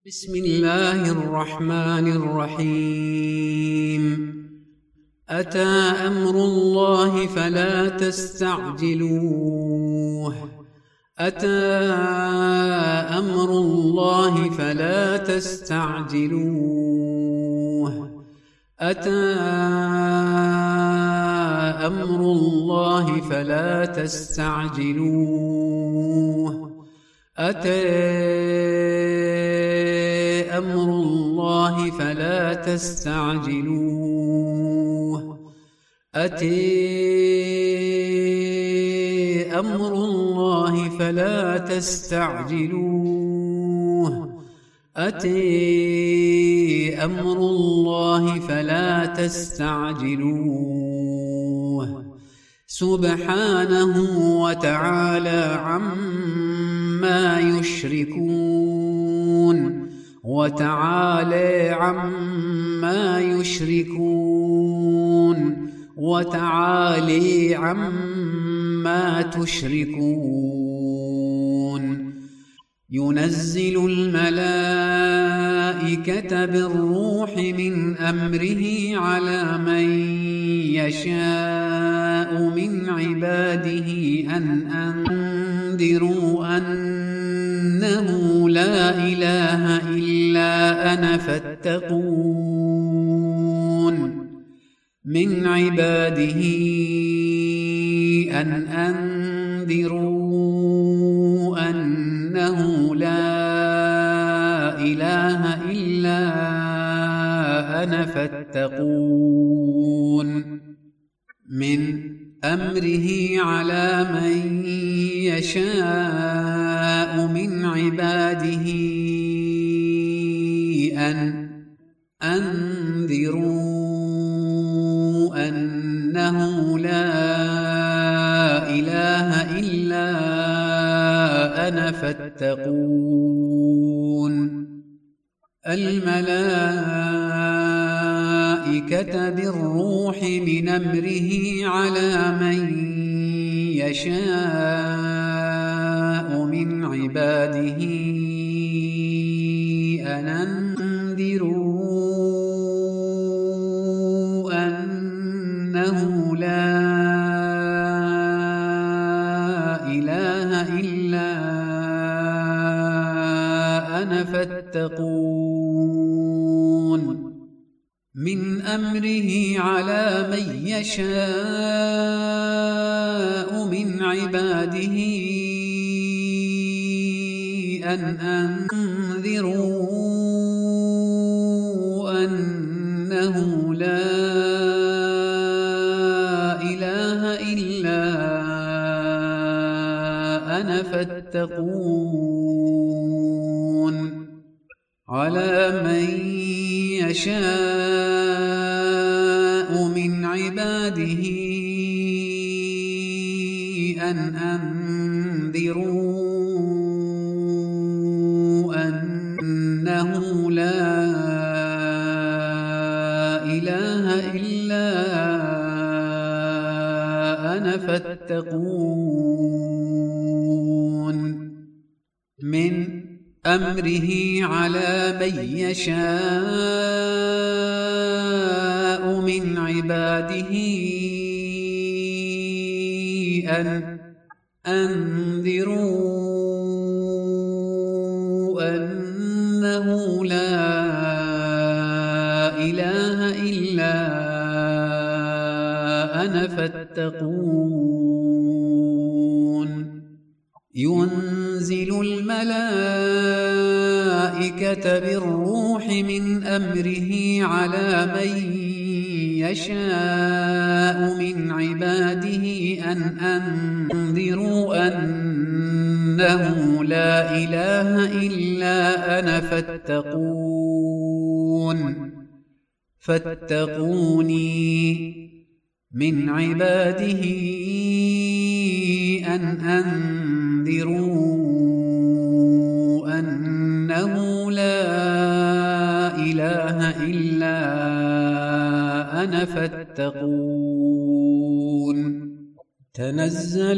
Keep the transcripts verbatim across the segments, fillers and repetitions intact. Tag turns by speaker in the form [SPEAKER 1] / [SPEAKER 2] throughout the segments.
[SPEAKER 1] بسم الله الرحمن الرحيم. أتى أمر الله فلا تستعجلوه أتى أمر الله فلا تستعجلوه أتى أمر الله فلا تستعجلوه أتى أمر الله فلا تستعجلوه أتى أمر الله فلا تستعجلوه أتى أمر الله فلا تستعجلوه سبحانه وتعالى عما يشركون وتعالى عما يشركون وتعالى عما تشركون ينزل الملائكة بالروح من أمره على من يشاء من عباده أن أنذروا أنه لا إله إلا أنا فاتقون من عباده أن أنذروا أنه لا إله إلا أنا فاتقون من أمره على من يشاء من عباده أن أنذروا أنه لا إله إلا أنا فاتقون الملائكة بالروح من أمره على من يشاء من عباده أن أنذروا أنه لا إله إلا أنا فاتقون من أمره على من يشاء من عباده أن أنذروا أنه لا إله إلا أنا فاتقون على من يشاء من عباده أن أنذروا أنه لا إله إلا أنا فاتقون من أمره على من يشاء من عباده أن أنذروا أنه لا إله إلا أنا فاتقون ينزل الملائكة بالروح من أمره على من يشاء من عباده أن أنذروا أنه لا إله إلا أنا فاتقون فاتقوني من عباده أن أنذروا أنه لا إله إلا أنا فاتقون تنزل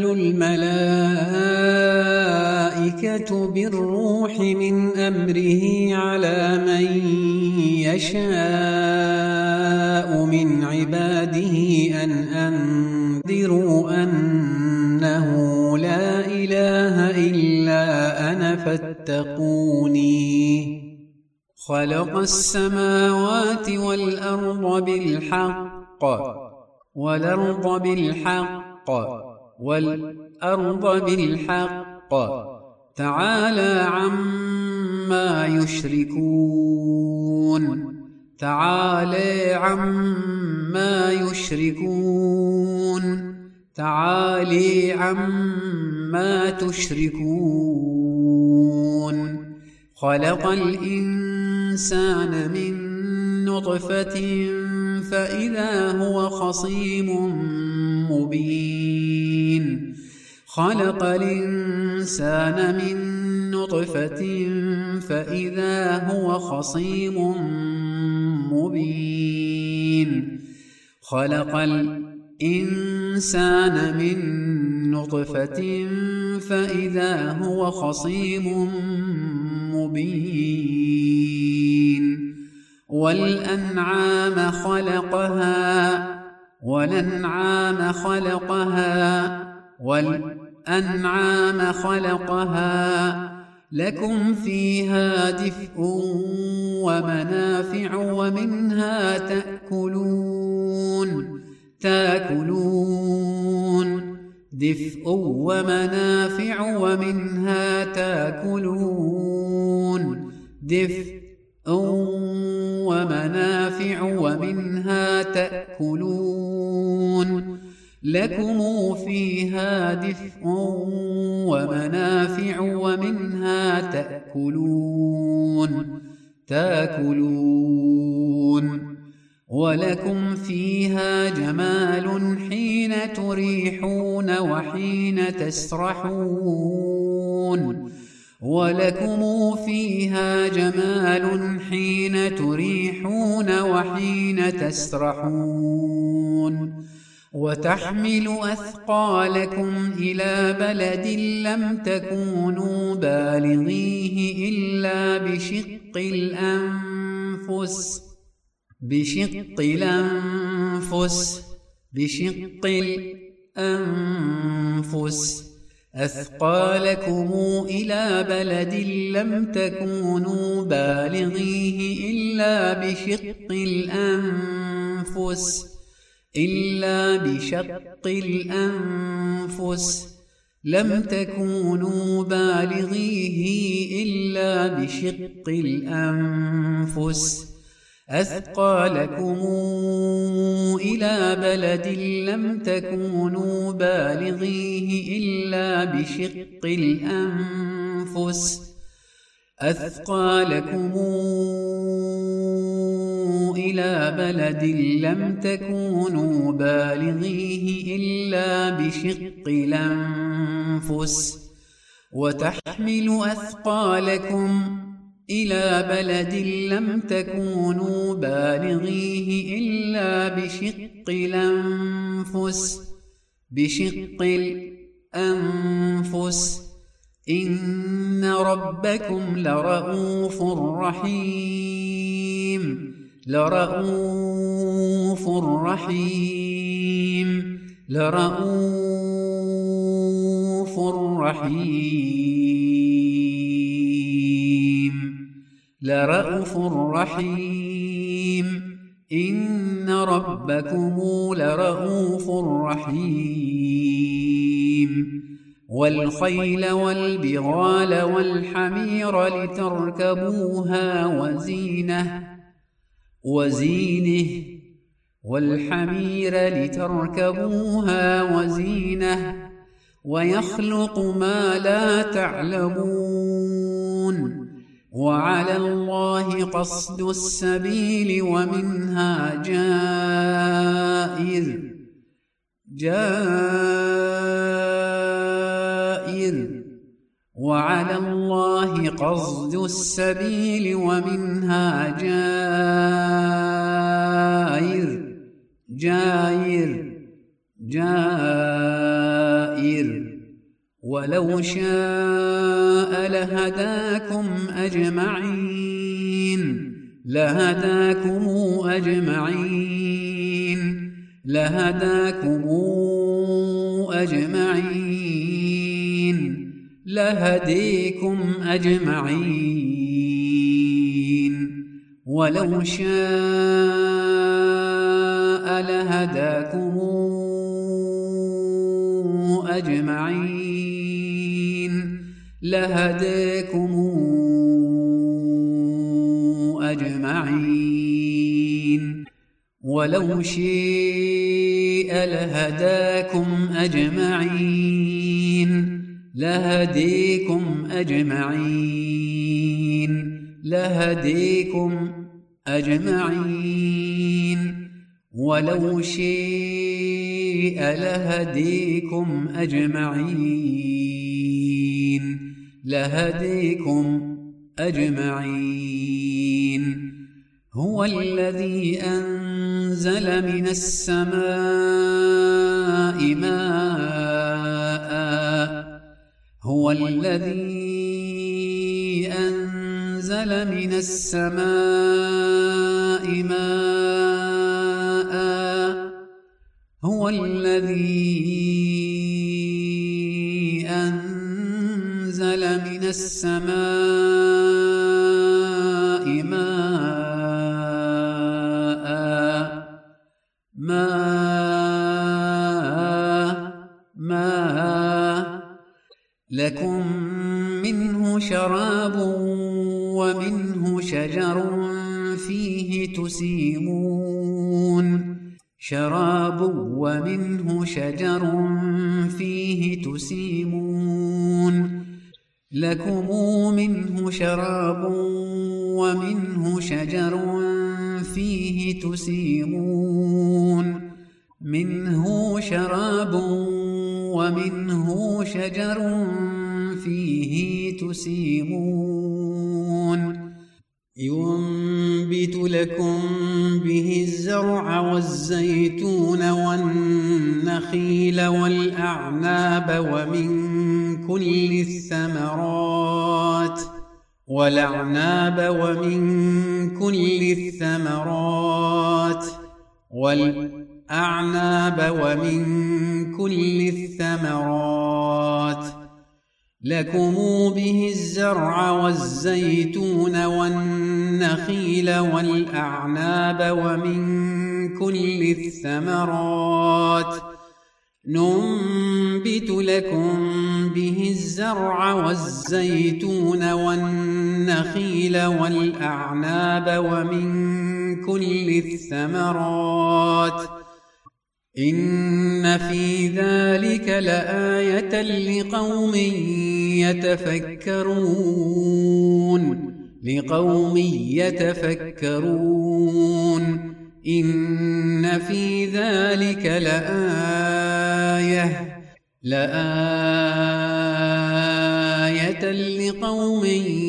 [SPEAKER 1] الملائكة بالروح من أمره على من يشاء من عباده أن أنذروا أنه لا إله إلا أنا فاتقوني خلق السماوات والأرض بالحق والأرض بالحق والأرض بالحق تعالى عما يشركون تعالى عما يشركون تعالى عما تشركون خلق الإنسان من نطفة فإذا هو خصيم مبين خلق الإنسان من نطفة فإذا هو خصيم مبين خلق الإنسان من نطفة فإذا هو خصيم مبين والأنعام خلقها والأنعام خلقها والأنعام خلقها لكم فيها دفء ومنافع ومنها تأكلون تأكلون دفء ومنافع ومنها تأكلون دفء ومنافع ومنها تأكلون لكم فيها دفء ومنافع ومنها تأكلون تأكلون ولكم فيها جمال حين تريحون وحين تسرحون ولكم فيها جمال حين تريحون وحين تسرحون وتحمل أثقالكم إلى بلد لم تكونوا بالغيه إلا بشق الأنفس بشق الأنفس بشق الأنفس أثقالكم إلى بلد لم تكونوا بالغيه إلا بشق الأنفس إلا بشق الأنفس لم تكونوا بالغيه إلا بشق الأنفس أثقالكم إلى بلد لم تكونوا بالغيه إلا بشق الأنفس أثقالكم إلى بلد لم تكونوا بالغيه إلا بشق الأنفس وتحمل أثقالكم إلى بلد لم تكونوا بالغيه إلا بشق الأنفس بشق الأنفس إن ربكم لرؤوف رحيم لرؤوف رحيم لرؤوف رحيم لرؤوف رحيم إن ربكم لرؤوف رحيم والخيل والبغال والحمير لتركبوها وزينة وزينه والحمير لتركبوها وزينة ويخلق ما لا تعلمون وعلى الله قصد السبيل ومنها جائر جائر وعلى الله قصد السبيل ومنها جائر جائر جائر ولو شاء لهداكم أجمعين لهداكم أجمعين لهداكم أجمعين لهديكم أجمعين ولو شاء لهداكم أجمعين لهداكم أجمعين ولو شاء لهداكم أجمعين لهديكم أجمعين لهديكم أجمعين ولو شاء لهديكم أجمعين لهديكم أجمعين هو الذي أنزل من السماء ماء هو الذي أنزل من السماء ماء هو الذي أنزل من السماء ماء ماء ماء لكم منه شراب ومنه شجر فيه تسيمون شراب ومنه شجر فيه تسيمون لكم منه شراب ومنه شجر فيه تسيمون منه شراب ومنه شجر فيه تسيمون ينبت لكم به الزرع والزيتون والنخيل والأعناب ومن كل الثمرات والأعناب ومن كل الثمرات والأعناب ومن كل الثمرات لكم به الزرع والزيتون والنخيل والأعناب ومن كل الثمرات ننبت لكم به الزرع والزيتون والنخيل والأعناب ومن كل الثمرات إن في ذلك لآية لقوم يتفكرون لقوم يتفكرون إن في ذلك لآية لآية لقوم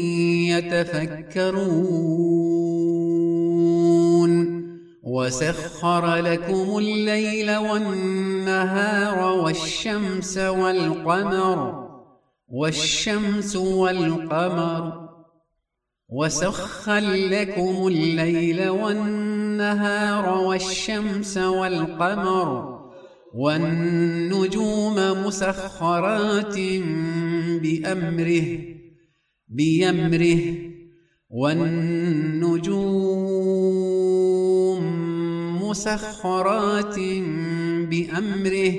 [SPEAKER 1] يتفكرون وسخر لكم الليل والنهار والشمس والقمر والشمس والقمر وسخر لكم الليل والنهار والشمس والقمر والنجوم مسخرات بأمره بأمره والنجوم مسخرات بأمره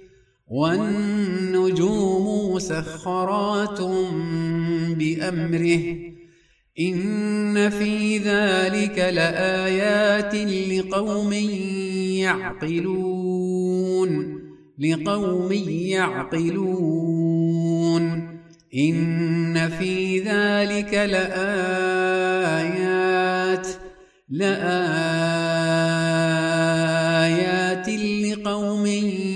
[SPEAKER 1] والنجوم مسخرات بأمره إن في ذلك لآيات لقوم يعقلون لقوم يعقلون إن في ذلك لآيات لآيات لقوم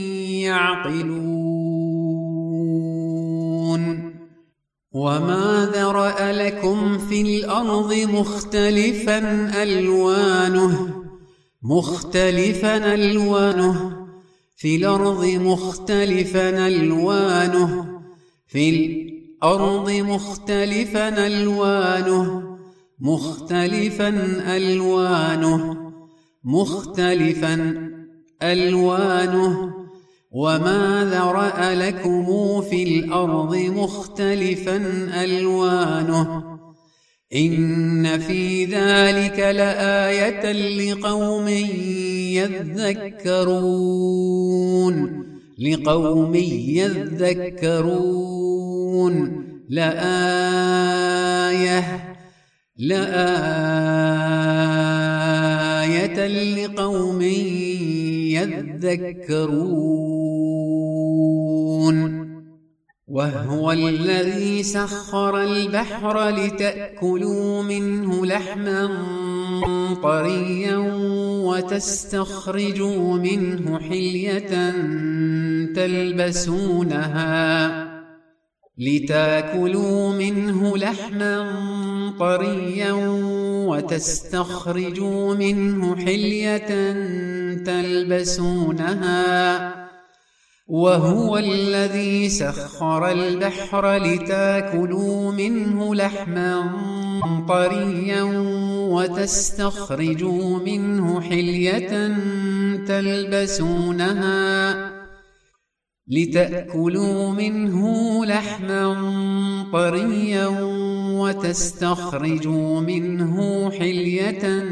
[SPEAKER 1] يعقلون وما ذرأ لكم في الأرض مختلفا ألوانه مختلفا ألوانه في الأرض مختلفا ألوانه في الأرض مختلفا ألوانه مختلفا ألوانه مختلفا ألوانه وما ذرأ لكم في الأرض مختلفا ألوانه إن في ذلك لآية لقوم يذكرون لقوم يذكرون لآية لآية لقوم يذكرون وهو الذي سخر البحر لتأكلوا منه لحما طريا وتستخرجوا منه حلية تلبسونها لتأكلوا منه لحما طريا وتستخرجوا منه حلية تلبسونها وهو الذي سخر البحر لتأكلوا منه لحما طريا وتستخرجوا منه حلية تلبسونها لتأكلوا منه لحما طريا وتستخرجوا منه حلية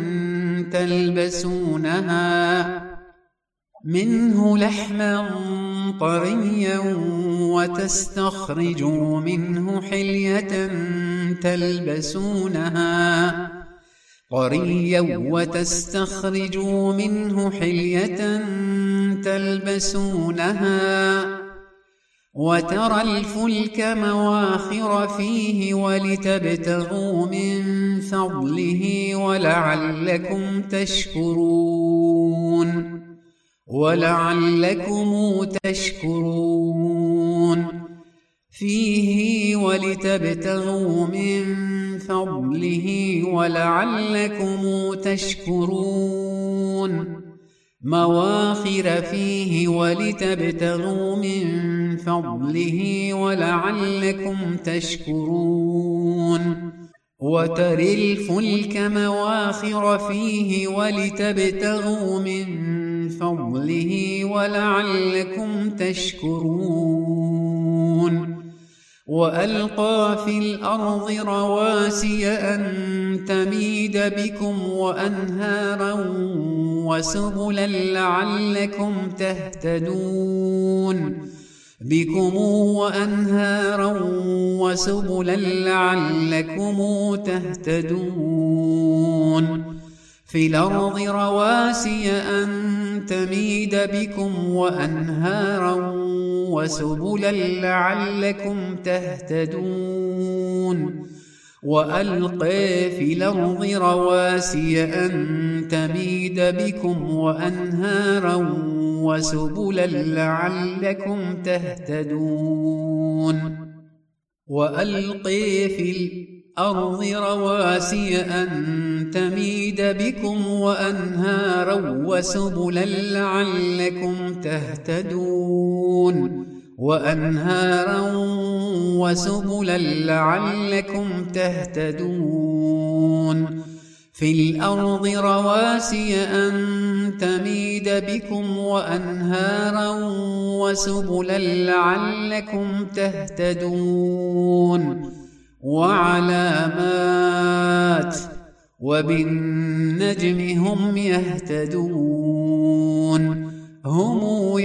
[SPEAKER 1] تلبسونها منه لحما طريا وتستخرجوا منه حلية تلبسونها طريا وتستخرجوا منه حلية تلبسونها وترى الفلك مواخر فيه ولتبتغوا من فضله ولعلكم تشكرون ولعلكم تشكرون فيه ولتبتغوا من فضله ولعلكم تشكرون مواخر فيه ولتبتغوا من فضله ولعلكم تشكرون وترى الفلك مواخر فيه ولتبتغوا من فضله ولعلكم تشكرون وألقى في الأرض رواسي أن تميد بكم وأنهارا وسبلا لعلكم تهتدون بكم وأنهارا وسبلا لعلكم تهتدون في الأرض رواسي أن تميد بكم وأنهارا وسبلا لعلكم تهتدون وألقى في الأرض رواسي أن تميد بكم وأنهارا وسبلا لعلكم تهتدون وألقى في الأرض رواسي أن تميد بكم وأنهارا وسبلا لعلكم تهتدون وأنهارا وسبلا لعلكم تهتدون في الأرض رواسي أن تميد بكم وأنهارا وسبلا لعلكم تهتدون وعلامات وبالنجم هم يهتدون هم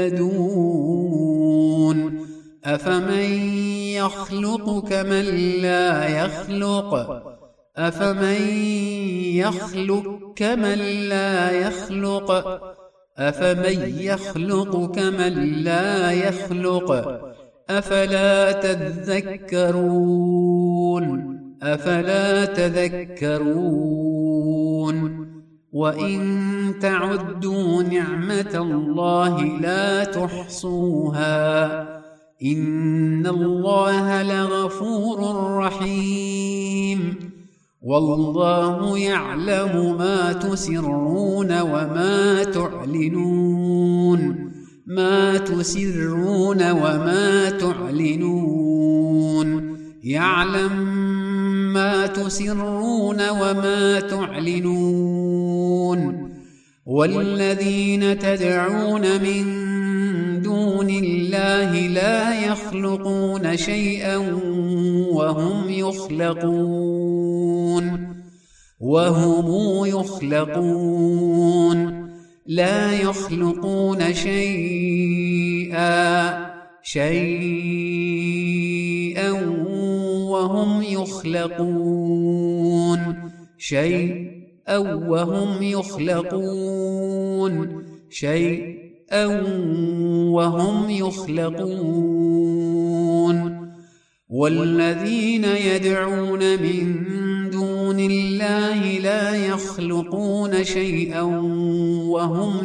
[SPEAKER 1] يهتدون أفمن يخلق كمن لا يخلق أفمن يخلق كمن لا يخلق أفمن يخلق كمن لا يخلق أفلا تذكرون أفلا تذكرون وإن تعدوا نعمة الله لا تحصوها إن الله لغفور رحيم والله يعلم ما تسرون وما تعلنون ما تسرون وما تعلنون يعلم ما تسرون وما تعلنون والذين تدعون من دون الله لا يخلقون شيئا وهم يخلقون وهم يخلقون لا يخلقون شيئا شيئا وهم يخلقون شيئا وهم يخلقون شيئا وهم يخلقون والذين يدعون من دون الله لا يخلقون شيئا وهم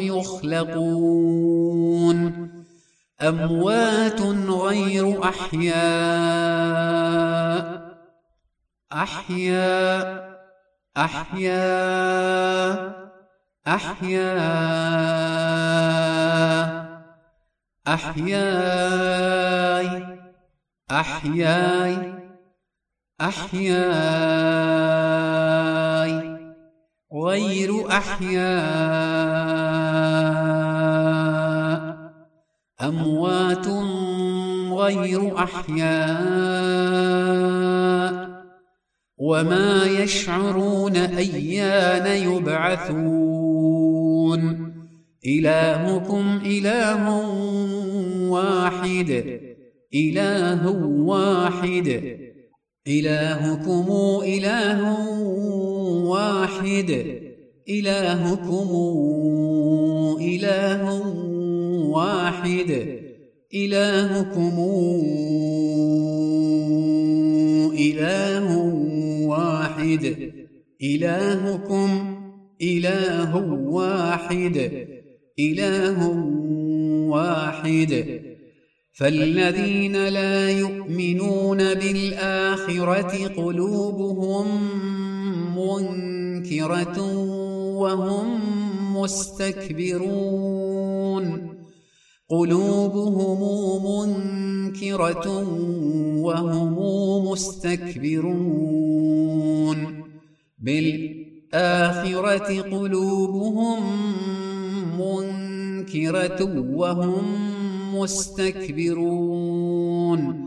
[SPEAKER 1] يخلقون أموات غير أحياء أحياء أحياء أحياء أحياء أحياء أحياء غير أحياء أموات غير أحياء وما يشعرون أيان يبعثون إلهكم إله واحد إله واحد إلهكم إله واحد إلهكم إله واحد إلهكم إله واحد إلهكم إله واحد إله واحد فالذين لا يؤمنون بالآخرة قلوبهم منكرة وهم مستكبرون قلوبهم منكرة وهم مستكبرون بالآخرة قلوبهم منكرة وهم مستكبرون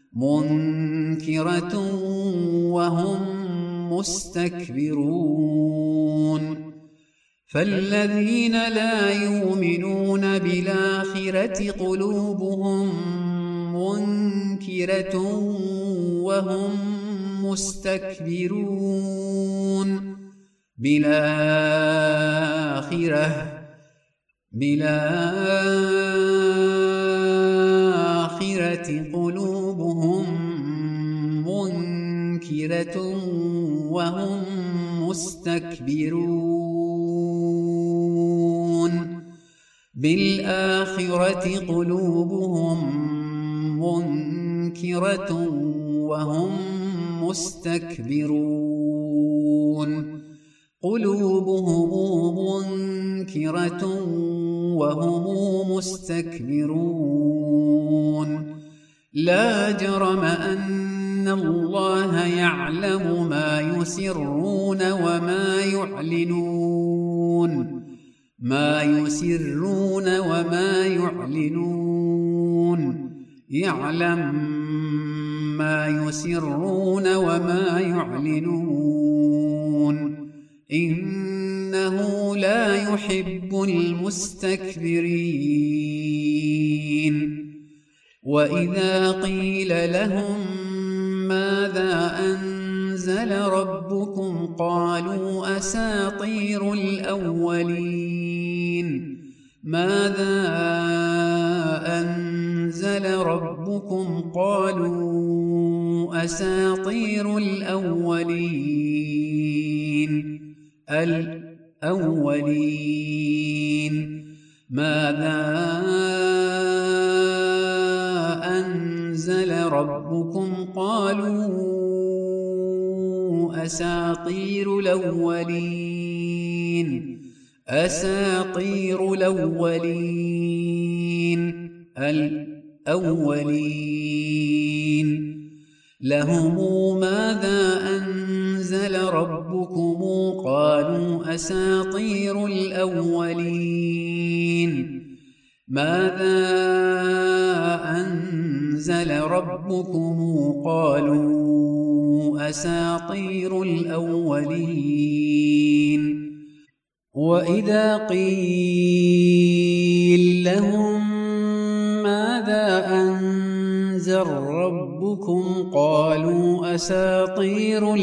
[SPEAKER 1] منكرة وهم مستكبرون فالذين لا يؤمنون بالآخرة قلوبهم منكرة وهم مستكبرون بالآخرة بالآخرة قلوبهم منكرة وهم مستكبرون بالآخرة قلوبهم منكرة وهم مستكبرون قلوبهم منكرة وهم مستكبرون لا جرم أن الله يعلم ما يسرون وما يعلنون ما يسرون وما يعلنون يعلم ما يسرون وما يعلنون إنه لا يحب المستكبرين وإذا قيل لهم ماذا أنزل ربكم قالوا أساطير الأولين ماذا أنزل ربكم قالوا أساطير الأولين الأولين ماذا أنزل ربكم قالوا أساطير الأولين أساطير الأولين الأولين لهم ماذا أنزل ربكم قالوا أساطير الأولين ماذا أنزل ربكم قالوا أساطير الأولين وإذا قيل لهم ماذا أنزل ربكم قالوا أساطير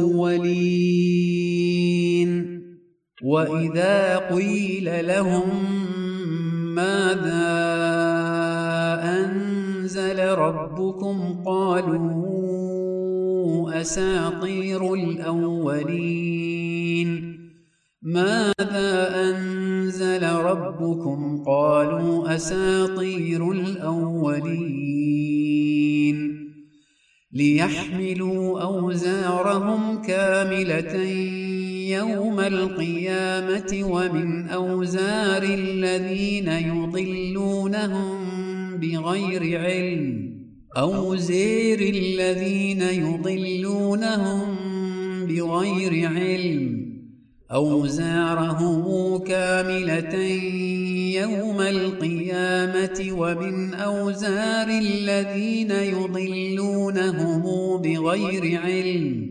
[SPEAKER 1] الأولين وإذا قيل لهم ماذا أنزل ربكم قالوا أساطير الأولين ماذا أنزل ربكم قالوا أساطير الأولين ليحملوا أوزارهم كاملة يوم القيامة ومن أوزار الذين يضلونهم بغير علم أوزار الذين يضلونهم بغير علم أوزارهم كاملة يوم القيامة ومن أوزار الذين يضلونهم بغير علم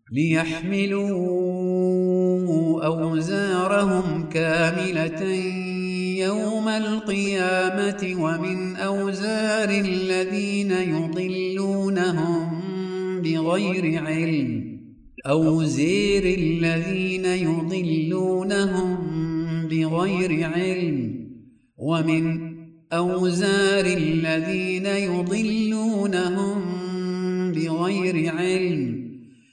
[SPEAKER 1] ليحملوا أوزارهم كاملة يوم القيامة ومن أوزار الذين يضلونهم بغير علم أوزار الذين يضلونهم بغير علم ومن أوزار الذين يضلونهم بغير علم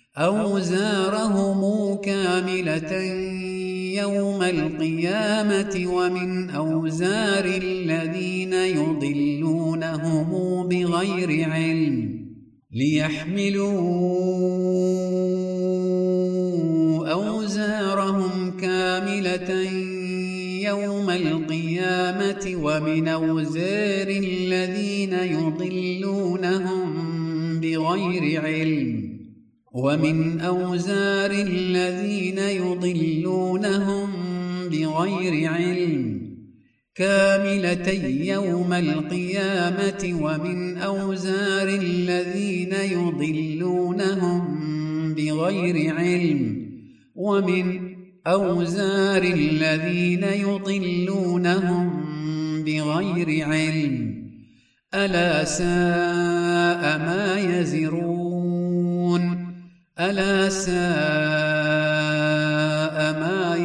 [SPEAKER 1] أوزارهم كاملة يوم القيامة ومن أوزار الذين يضلونهم بغير علم ليحملوا أوزارهم كاملة يوم القيامة ومن أوزار الذين يضلونهم بغير علم ومن أوزار الذين يضلونهم بغير علم كاملة يوم القيامة ومن أوزار الذين يضلونهم بغير علم ومن أوزار الذين يضلونهم بغير علم ألا ساء ما يزرون ألا ساء ما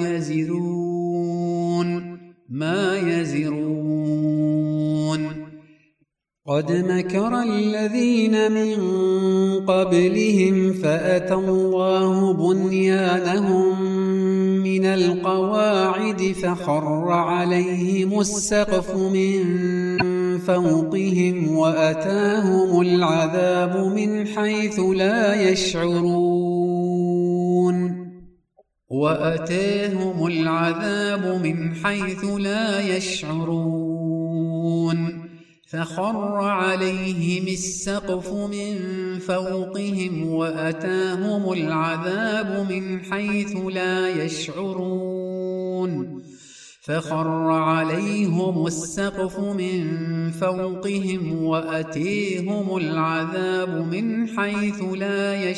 [SPEAKER 1] يزرون ما يزرون قد مكر الذين من قبلهم فأتى الله بنيانهم من القواعد فخر عليهم السقف من فوقهم وأتاهم العذاب من حيث لا يشعرون وأتاهم العذاب من حيث لا يشعرون فخر عليهم السقف من فوقهم وأتاهم العذاب من حيث لا يشعرون فخر عليهم السقف من فوقهم وأتيهم العذاب من حيث لا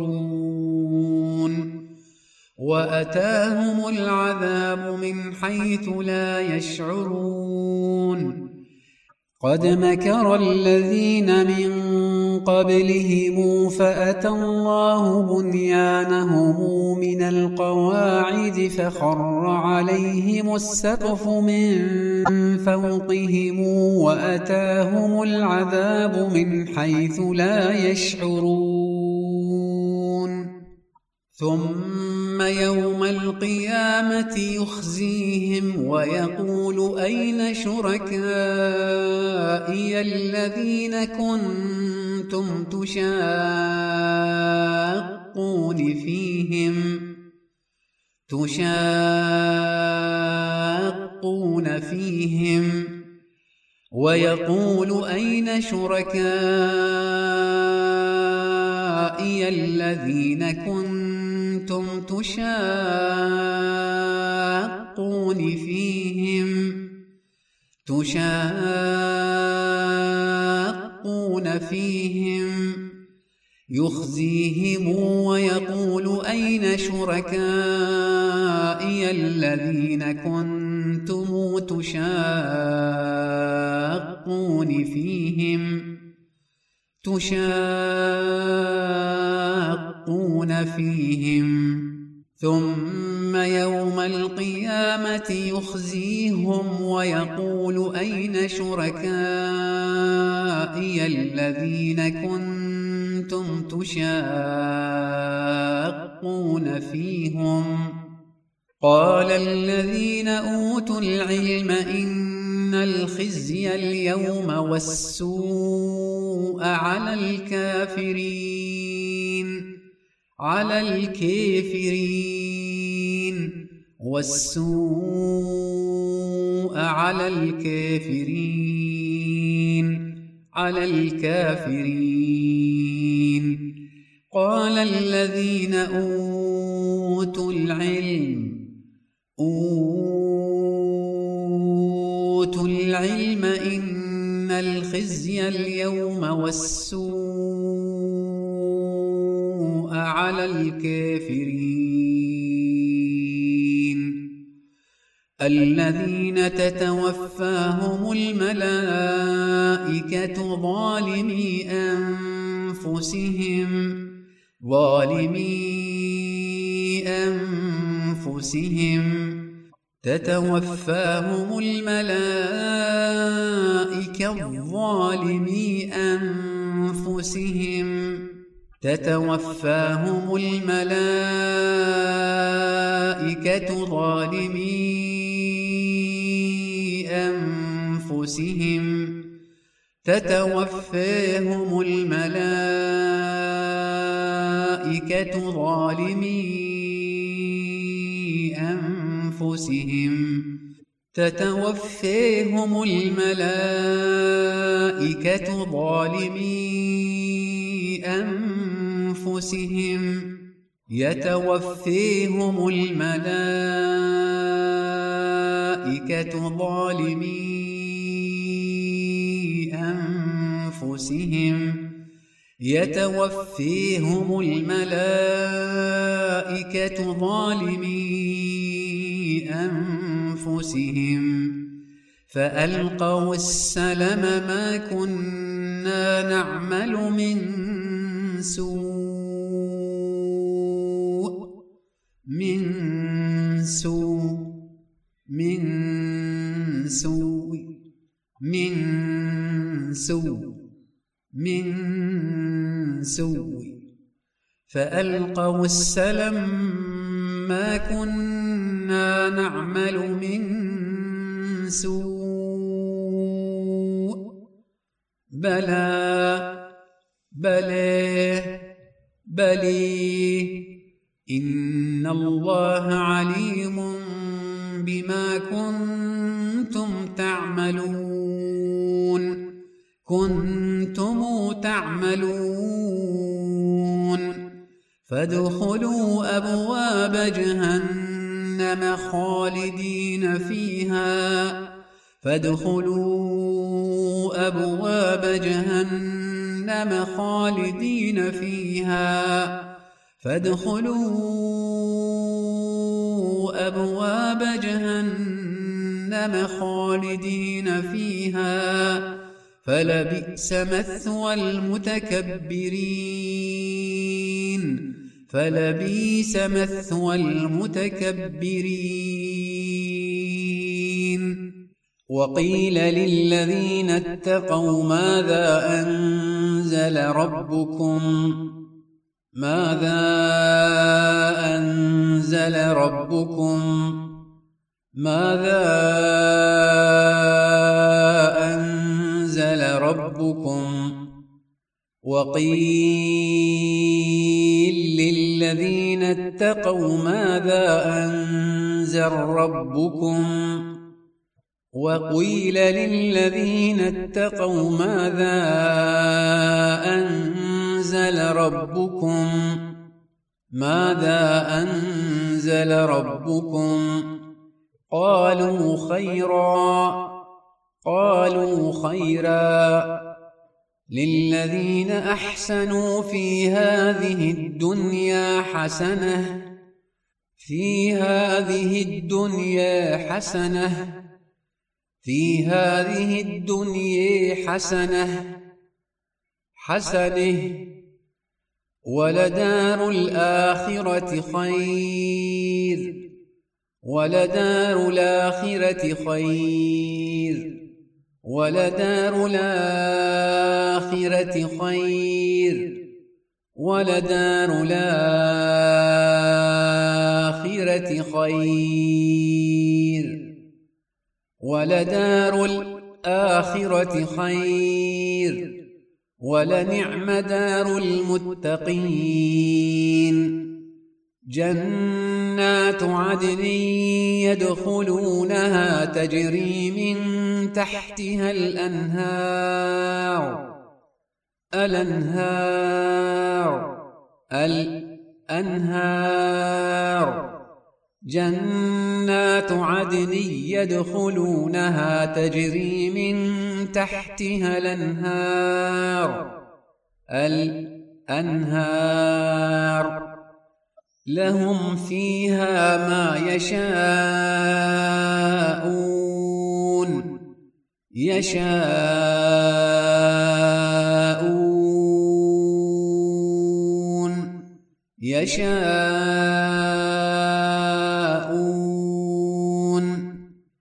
[SPEAKER 1] يشعرون وأتاهم العذاب من حيث لا يشعرون قد مكر الذين من قبلهم فأتى الله بنيانهم من القواعد فخر عليهم السقف من فوقهم وأتاهم العذاب من حيث لا يشعرون ثم يوم القيامة يخزيهم ويقول أين شركائي الذين كنتم تشاقون فيهم تشاقون فيهم ويقول أين شركائي الذين كنتم تشاقون فيهم تشاقون فيهم يخزيهم ويقول أين شركائي الذين كنتم تشاقون فيهم تشاقون فيهم ثم يوم القيامة يخزيهم ويقول أين شركائي الذين كنتم تشاقون فيهم قال الذين أوتوا العلم إن الخزي اليوم والسوء على الكافرين على الكافرين والسوء على الكافرين على الكافرين قال الذين أوتوا العلم أوتوا العلم إن الخزي اليوم والسوء على الكافرين الذين تتوفاهم الملائكة ظالمي أنفسهم ظالمي أنفسهم تتوفاهم الملائكة ظالمي أنفسهم تتوفاهم الملائكة ظالمي أنفسهم تتوفاهم الملائكة ظالمي أنفسهم تتوفاهم الملائكة ظالمي أنفسهم يتوفيهم الملائكة ظالمي أنفسهم يتوفيهم الملائكة ظالمي أنفسهم فألقوا السلم ما كنا نعمل من سوء من سوء من سوء من سوء من سوء فألقوا السلم ما كنا نعمل من سوء بلى بلى بلي إن الله عليم بما كنتم تعملون كنتم تعملون فادخلوا أبواب جهنم خالدين فيها فادخلوا أبواب جهنم خالدين فيها فادخلوا أبواب جهنم خالدين فيها فلبئس مثوى المتكبرين فلبئس مثوى المتكبرين وقيل للذين اتقوا ماذا أنزل ربكم ماذا أنزل ربكم ماذا أنزل ربكم وقيل للذين اتقوا ماذا أنزل ربكم وقيل للذين اتقوا ماذا أنزل ربكم ماذا أنزل ربكم قالوا خيرا قالوا خيرا للذين أحسنوا في هذه الدنيا حسنة في هذه الدنيا حسنة في هذه الدنيا حسنة حسنة ولدار الآخرة خير ولدار الآخرة خير ولدار الآخرة خير ولدار الآخرة خير ولدار الآخرة خير ولنعم دار المتقين جنات عدن يدخلونها تجري من تحتها الأنهار الأنهار الأنهار جنات عدن يدخلونها تجري من تحتها الأنهار الأنهار لهم فيها ما يشاءون يشاءون يشاءون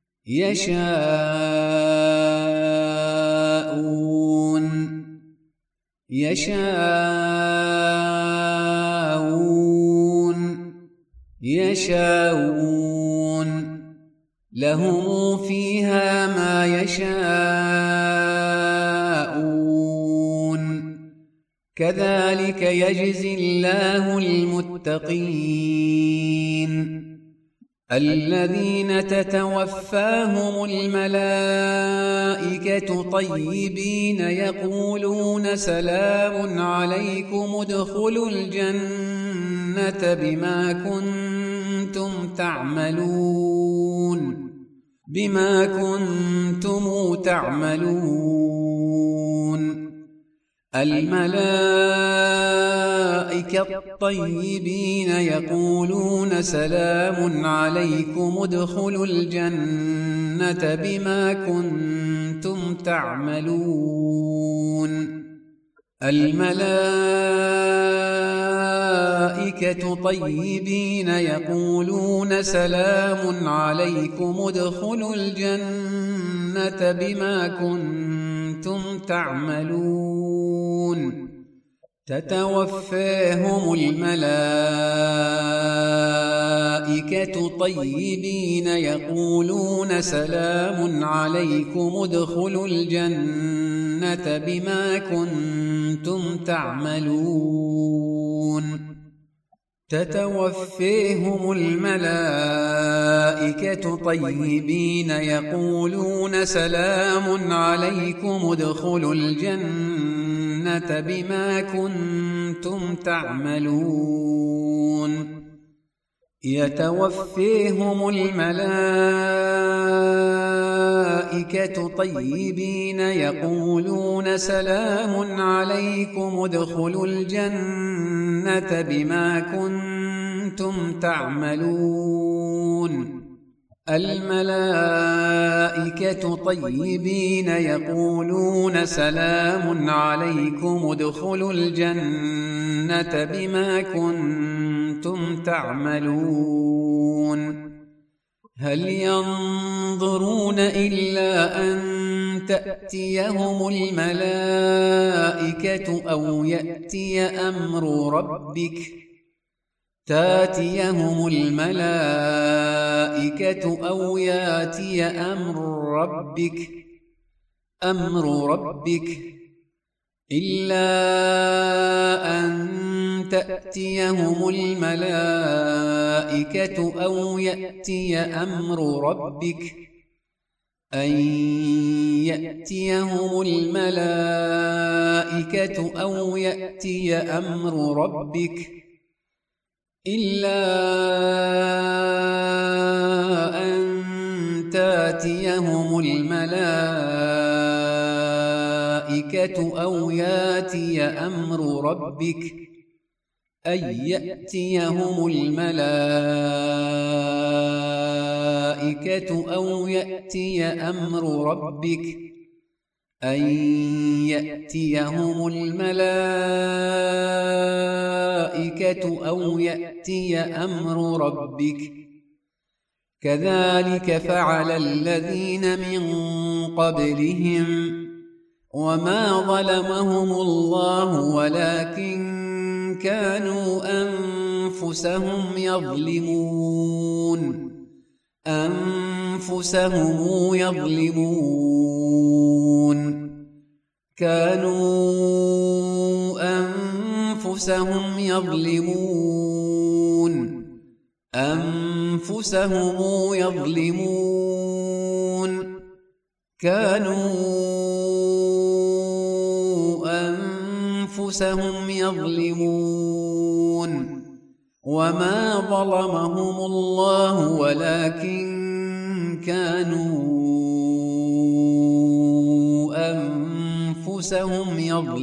[SPEAKER 1] يشاءون يشاءون يشاءون لهم فيها ما يشاءون كذلك يجزي الله المتقين الذين تتوفاهم الملائكة طيبين يقولون سلام عليكم ادخلوا الجنة بما كنتم تعملون بما كنتم تعملون الملائكة الطيبين يقولون سلام عليكم ادخلوا الجنة بما كنتم تعملون الملائكة طيبين يقولون سلام عليكم ادخلوا الجنة بما كنتم تعملون تتوفاهم الملائكة طيبين يقولون سلام عليكم ادخلوا الجنة بما كنتم تعملون تتوفاهم الملائكة طيبين يقولون سلام عليكم ادخلوا الجنة بما كنتم تعملون يتوفاهم الملائكة طيبين يقولون سلام عليكم ادخلوا الجنة بما كنتم تعملون الملائكة طيبين يقولون سلام عليكم ادخلوا الجنة بما كنتم تعملون هل ينظرون إلا أن تأتيهم الملائكة أو يأتي أمر ربك تاتيهم الملائكة أو ياتي أمر ربك أمر ربك إلا أن تأتيهم الملائكة أو يأتي أمر ربك أن يأتيهم الملائكة أو يأتي أمر ربك إلا أن تأتيهم الملائكة أو يأتي أمر ربك أن يأتيهم الملائكة أو يأتي أمر ربك أن يأتيهم الملائكة أو يأتي أمر ربك كذلك فعل الذين من قبلهم وما ظلمهم الله ولكن كانوا أنفسهم يظلمون أنفسهم يظلمون كانوا أنفسهم يظلمون أنفسهم يظلمون كانوا أنفسهم يظلمون وما ظلمهم الله ولكن كانوا أنفسهم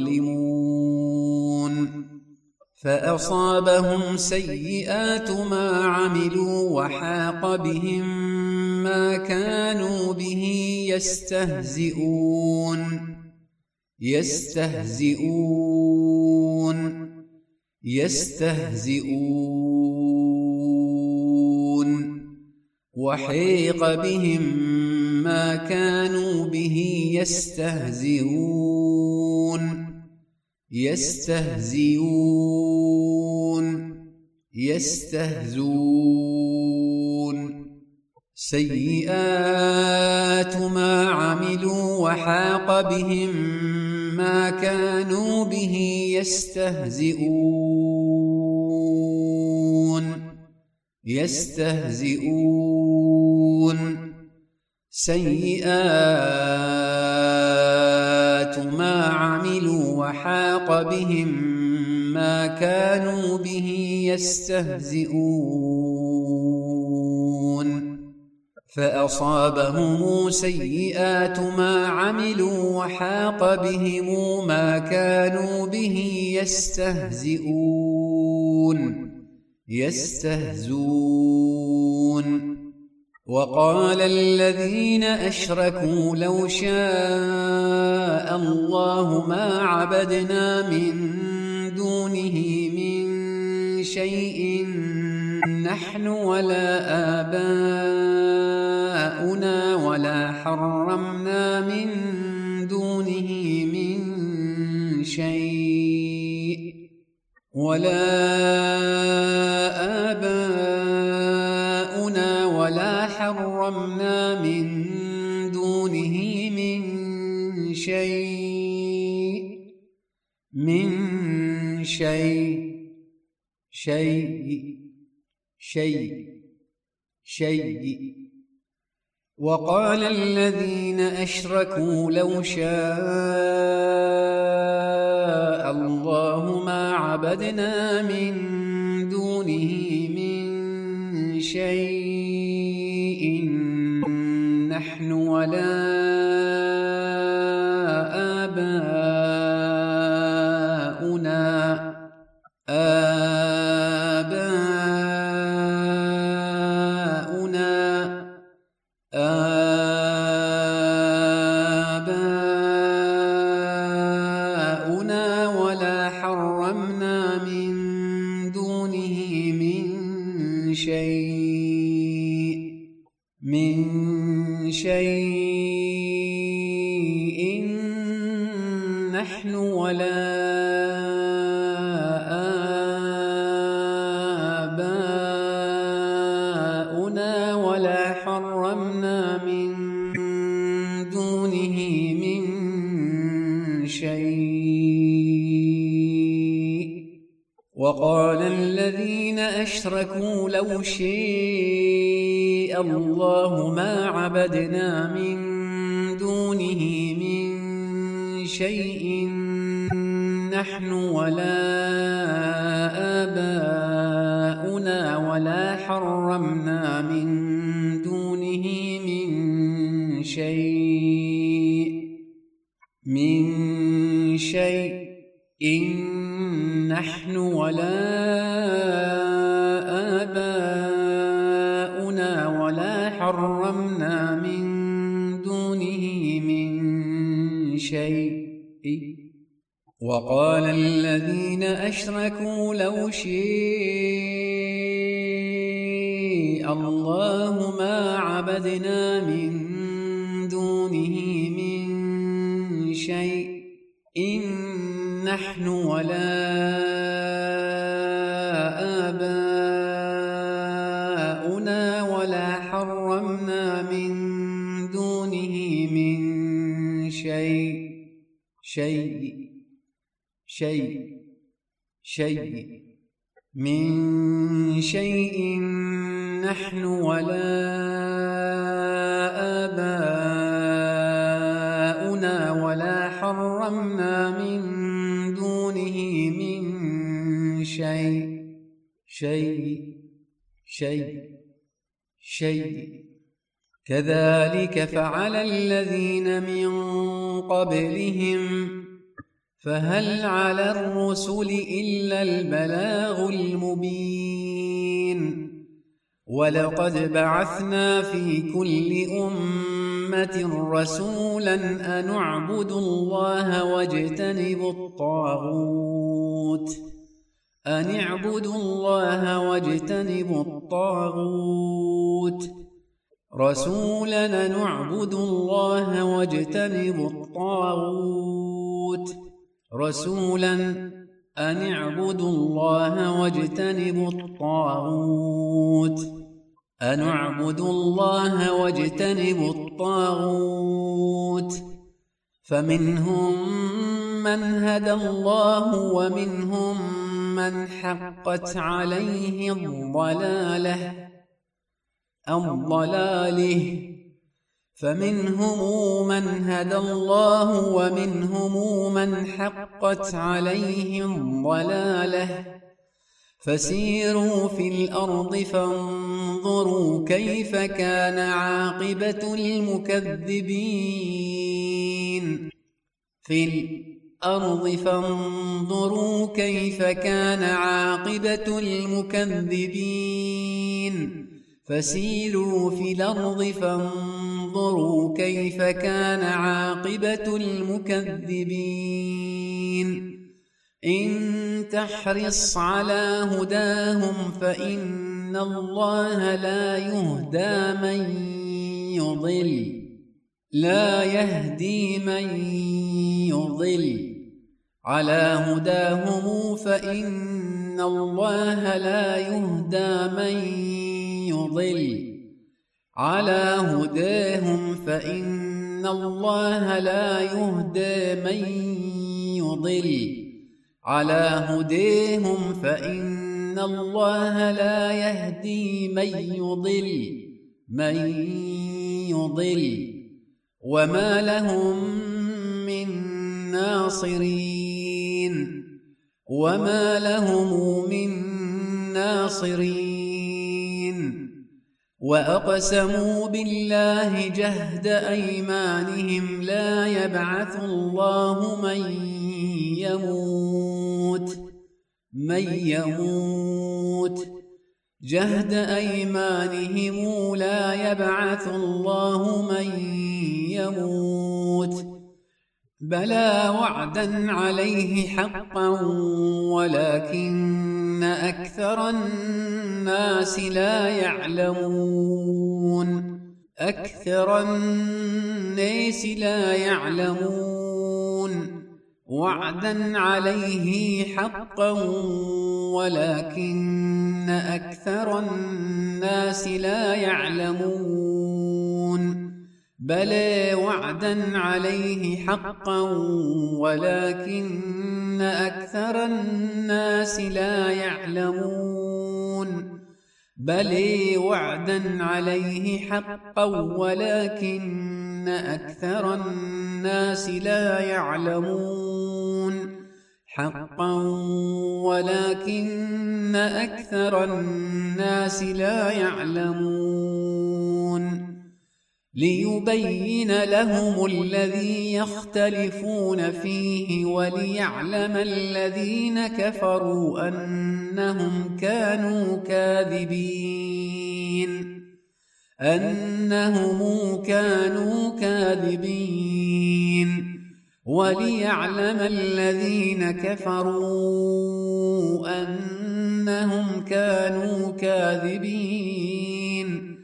[SPEAKER 1] يظلمون فأصابهم سيئات ما عملوا وحاق بهم ما كانوا به يستهزئون يستهزئون يستهزئون وحيق بهم ما كانوا به يستهزئون يستهزئون يستهزون سيئات ما عملوا وحاق بهم ما كانوا به يستهزئون يستهزئون سيئات ما عملوا وحاق بهم ما كانوا به يستهزئون فأصابهم سيئات ما عملوا وحاق بهم ما كانوا به يستهزئون يستهزون وقال الذين أشركوا لو شاء الله ما عبدنا من دونه من شيء نحن ولا آباؤنا ولا حرمنا من دونه من شيء ولا آباؤنا ولا حرمنا من دونه من شيء من شيء شيء شيء شيء وقال الذين أشركوا لو شاء الله ما عبدنا من دونه من شيء نحن ولا آباؤنا آباؤنا آباؤنا ولا حرمنا من دونه من شيء من شيء نحن ولا آباؤنا ولا حرمنا من دونه من شيء وقال الذين أشركوا لو شاء الله ما عبدنا من دونه من شيء نحن ولا آباؤنا ولا حرمنا من دونه من شيء من شيء إن نحن ولا آباؤنا ولا حرمنا من دونه من شيء. وقال الذين أشركوا لو شاء الله ما عبدنا من دونه من شيء إن نحن ولا آباؤنا ولا حرمنا من دونه من شيء شيء شيء شيء من شيء نحن ولا آباؤنا ولا حرمنا من دونه من شيء شيء شيء شيء كذلك فعل الذين من قبلهم فهل على الرسل إلا البلاغ المبين. ولقد بعثنا في كل أمة رسولا أن اعبدوا الله واجتنبوا الطاغوت أن اعبدوا الله واجتنبوا الطاغوت رسولا نعبد الله واجتنبوا الطاغوت رسولا أن اعبدوا الله واجتنبوا الطاغوت أن اعبدوا الله واجتنبوا الطاغوت فمنهم من هدى الله ومنهم من حقت عليه الضلالة الضلاله فمنهم من هدى الله ومنهم من حقت عليه الضلالة فسيروا في الأرض فانظروا كيف كان عاقبة المكذبين في الأرض فانظروا كيف كان عاقبة المكذبين فسيروا في الأرض فانظروا كيف كان عاقبة المكذبين إن تحرص على هداهم فإن الله لا يهدى من يضل لا يهدي من يضل على هداهم فإن الله لا يهدى من يضل على هداهم فإن الله لا يهدى من يضل على هداهم فإن الله لا يهدي من يضل من يضل وما لهم من ناصرين وما لهم من ناصرين وأقسموا بالله جهد أيمانهم لا يبعث الله من يموت من يموت جهد أيمانهم لا يبعث الله من يموت بلى وعدا عليه حقا ولكن أكثر الناس لا يعلمون أكثر الناس لا يعلمون وعدا عليه حقا ولكن أكثر الناس لا يعلمون بلى وعدا عليه حقا ولكن أكثر الناس لا يعلمون بلى وعدا عليه حقا ولكن أكثر الناس لا يعلمون حقا ولكن أكثر الناس لا يعلمون ليبين لهم الذي يختلفون فيه وليعلم الذين كفروا أنهم كانوا كاذبين أنهم كانوا كاذبين وليعلم الذين كفروا أنهم كانوا كاذبين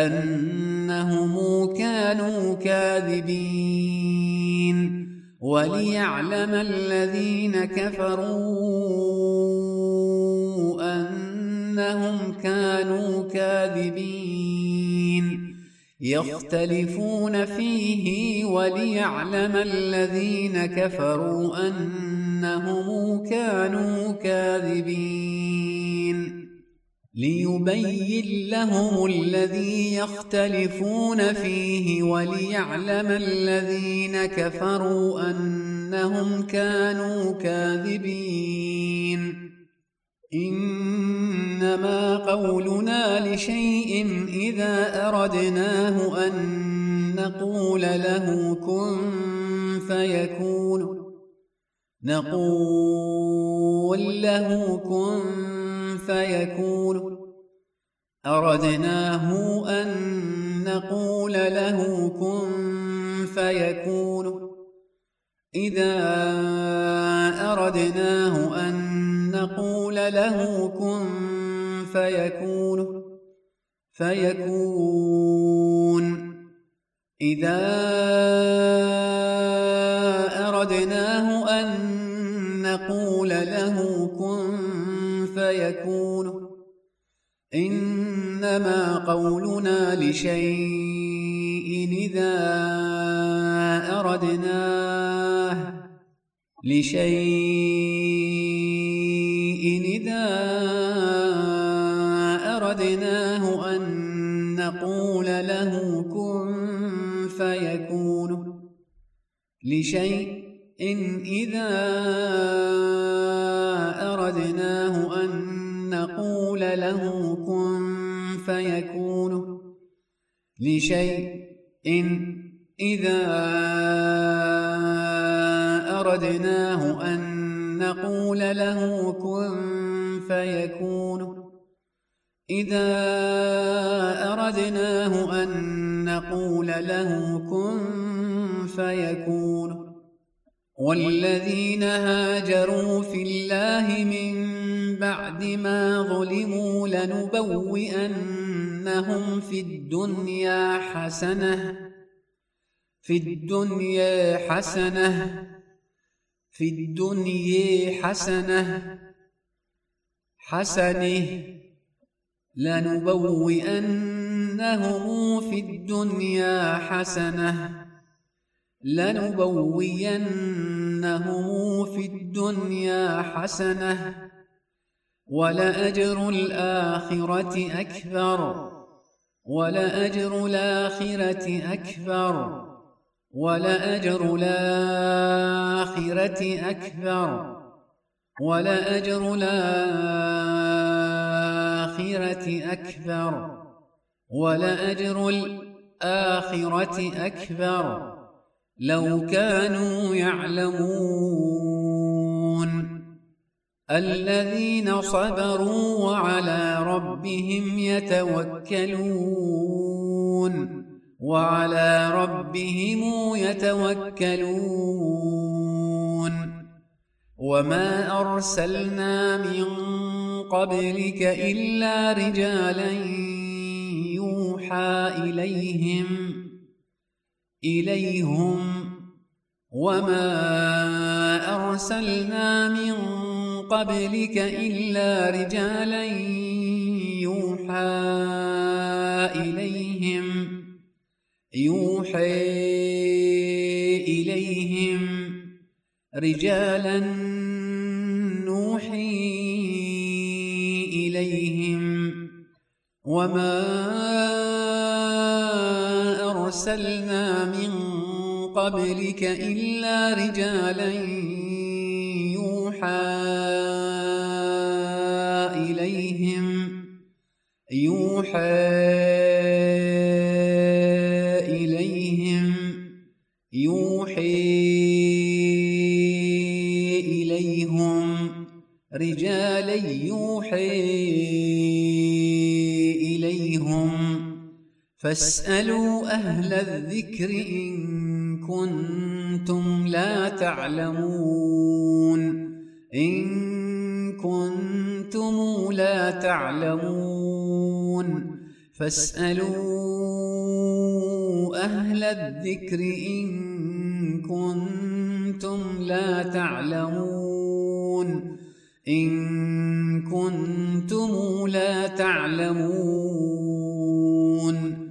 [SPEAKER 1] أنهم كانوا كاذبين وليعلم الذين كفروا أنهم كانوا كاذبين يختلفون فيه وليعلم الذين كفروا أنهم كانوا كاذبين ليبين لهم الذي يختلفون فيه وليعلم الذين كفروا أنهم كانوا كاذبين إنما قولنا لشيء إذا أردناه أن نقول له كن فيكون نقول له كن فيكون أردناه أن نقول له كن فيكون إذا أردناه أن نقول له كن فيكون فيكون إذا أردناه أن نقول له كن فيكون إنما قولنا لشيء إذا أردناه لشيء إذا أردناه أن نقول له كن فيكون لشيء إذا أردناه أن نقول له كن فيكون لشيء إذا أردناه أن نقول له كن فيكون إذا أردناه أن نقول له كن فيكون والذين هاجروا في الله من بعد ما ظلموا لنبوئنهم في الدنيا حسنة في الدنيا حسنة في الدنيا حسنة حسنة لنبوئنهم في الدنيا حسنة لنبوئنهم في الدنيا حسنة ولأجر الآخرة أكبر ولأجر الآخرة أكبر ولأجر الآخرة أكبر ولأجر الآخرة أكبر ولأجر الآخرة أكبر لو كانوا يعلمون الذين صبروا وعلى ربهم يتوكلون وعلى ربهم يتوكلون وما أرسلنا من قبلك إلا رجالا يوحى إليهم إليهم وما أرسلنا من قبلك إلا رجالا يوحى إليهم يوحى إليهم رجالا نوحي إليهم وما أرسلنا من قبلك إلا رجالا يوحى إليهم يوحى إليهم يوحي إليهم رجالا يوحي إليهم فاسألوا أهل الذكر إن كنتم لا تعلمون إن كنتم لا تعلمون فاسألوا أهل الذكر إن كنتم لا تعلمون إن كنتم لا تعلمون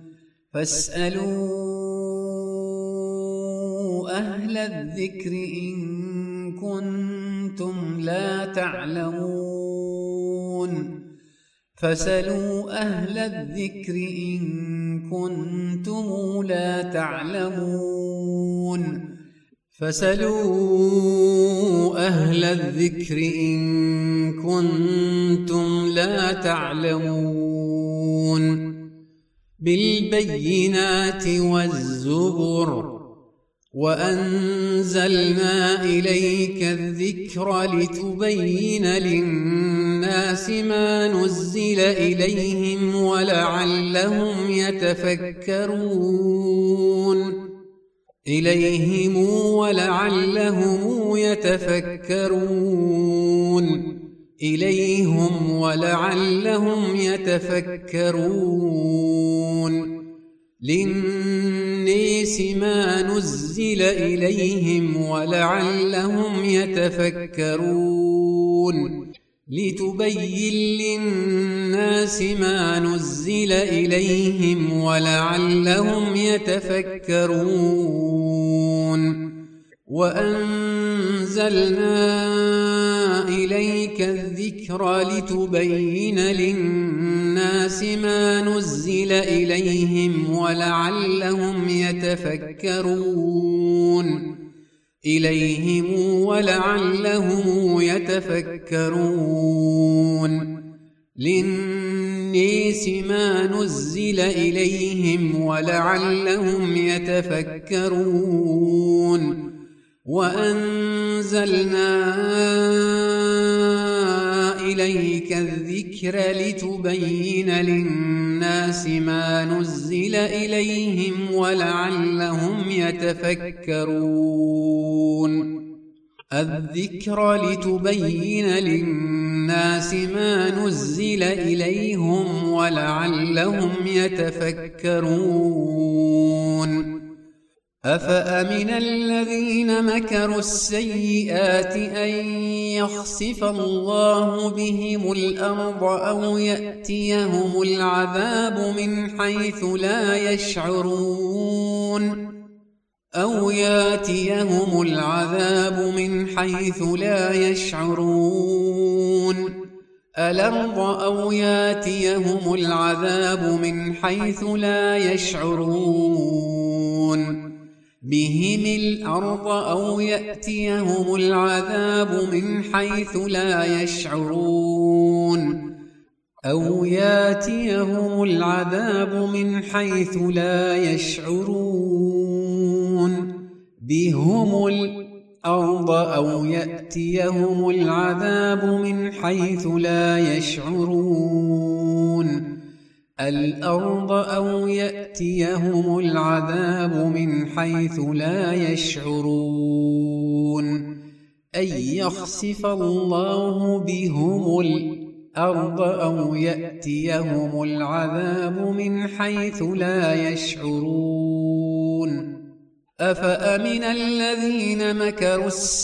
[SPEAKER 1] فاسألوا أهل الذكر إن كنتم لا تعلمون فاسألوا أهل الذكر إن كنتم لا تعلمون فاسألوا أهل الذكر إن كنتم لا تعلمون بالبينات والزبر وأنزلنا إليك الذكر لتبين للناس ما نزل إليهم ولعلهم يتفكرون إليهم ولعلهم يتفكرون إليهم ولعلهم يتفكرون للناس ما نزل إليهم ولعلهم يتفكرون لتبين للناس ما نزل إليهم ولعلهم يتفكرون وأنزلنا إليك الذكر لتبين للناس ما نزل إليهم ولعلهم يتفكرون إليهم ولعلهم يتفكرون للناس ما نزل إليهم ولعلهم يتفكرون وأنزلنا إليك الذكر لتبين للناس ما نزل إليهم ولعلهم يتفكرون الذكر لتبين للناس ما نزل إليهم ولعلهم يتفكرون أفأمن الذين مكروا السيئات أن يخسف الله بهم الأرض أو يأتيهم العذاب من حيث لا يشعرون أو يأتيهم العذاب من حيث لا يشعرون الأرض أو يأتيهم العذاب من حيث لا يشعرون بهم الأرض أو يأتيهم العذاب من حيث لا يشعرون أو يأتيهم العذاب من حيث لا يشعرون بهم الأرض أو يأتيهم العذاب من حيث لا يشعرون الأرض أو يأتيهم العذاب من حيث لا يشعرون أن يخسف الله بهم الأرض أو يأتيهم العذاب من حيث لا يشعرون أفأمن الذين مكروا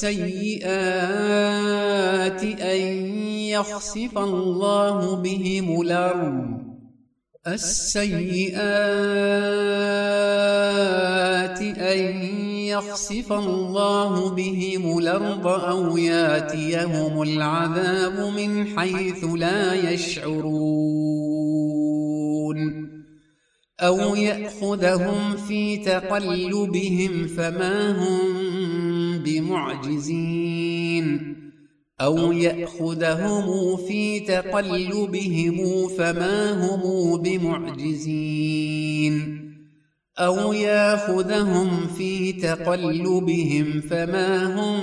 [SPEAKER 1] السيئات أن يخسف الله بهم الأرض السيئات أن يخسف الله بهم الأرض أو يأتيهم العذاب من حيث لا يشعرون أو يأخذهم في تقلبهم فما هم بمعجزين أو يأخذهم في تقلبهم فما هم بمعجزين أو يأخذهم في تقلبهم فما هم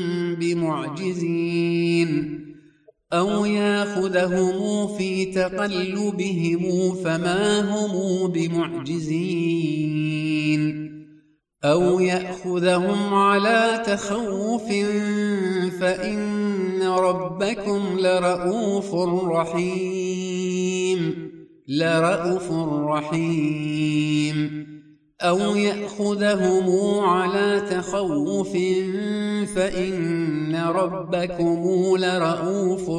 [SPEAKER 1] بمعجزين أو يأخذهم في تقلبهم فما هم بمعجزين أو يأخذهم على تخوف فإن ربكم لرءوف رحيم لرءوف رحيم أو يأخذهم على تخوف فإن ربكم لرءوف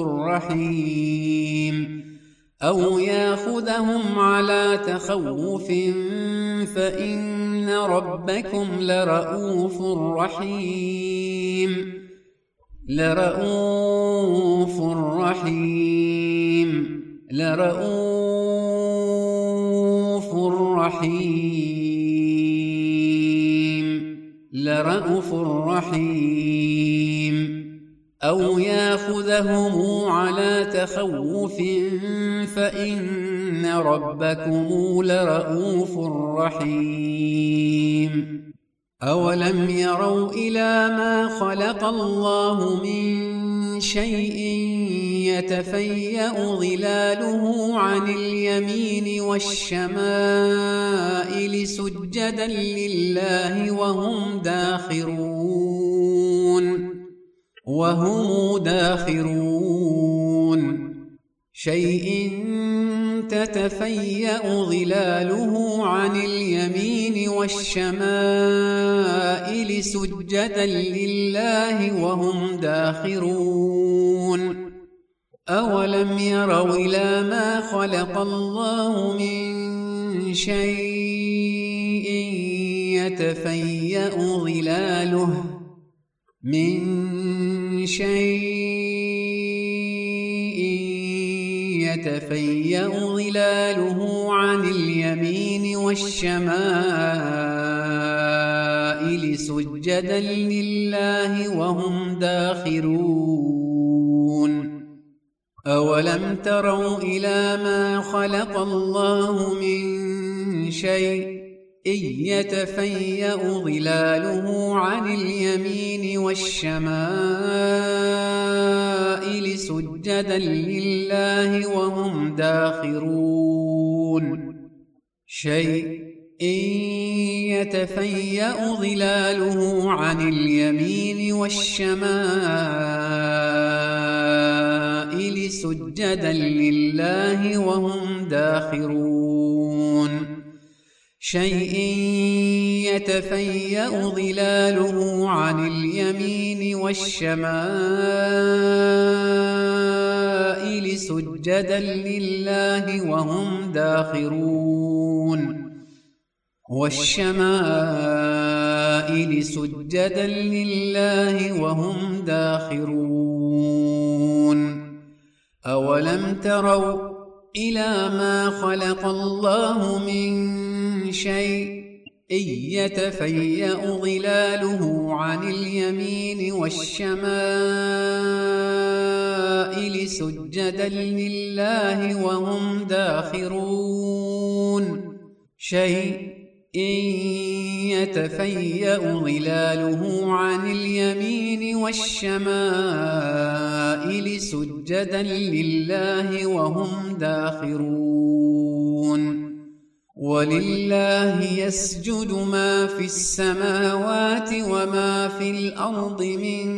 [SPEAKER 1] رحيم أو يأخذهم على تخوف فإن ربكم لرءوف رحيم لرءوف رحيم لرءوف رحيم لرءوف رحيم أو يأخذهم على تخوف فإن ربكم لرءوف رحيم أولم يروا إلى ما خلق الله من شيء يتفيأ ظلاله عن اليمين والشمائل سجدا لله وهم داخرون وهم داخرون شيء تتفيأ ظلاله عن اليمين والشمائل سجدا لله وهم داخرون أولم يروا إلى ما خلق الله من شيء يتفيأ ظلاله من شيء يتفيأ ظلاله عن اليمين والشمائل سجدا لله وهم داخرون أولم تروا إلى ما خلق الله من شيء يتفيأ ظلاله عن اليمين والشمائل سجدا لله وهم داخرون شيء يتفيأ ظلاله عن اليمين والشمائل سجدا لله وهم داخرون شيء يتفيأ ظلاله عن اليمين والشمائل سجدا لله وهم داخرون والشمائل سجدا لله وهم داخرون أولم تروا إلى ما خلق الله من شيء يتفيأ ظلاله عن اليمين والشمائل سجدا لله وهم داخرون شيء يتفيأ ظلاله عن اليمين والشمائل سجدا لله وهم داخرون ولله يسجد ما في السماوات وما في الأرض من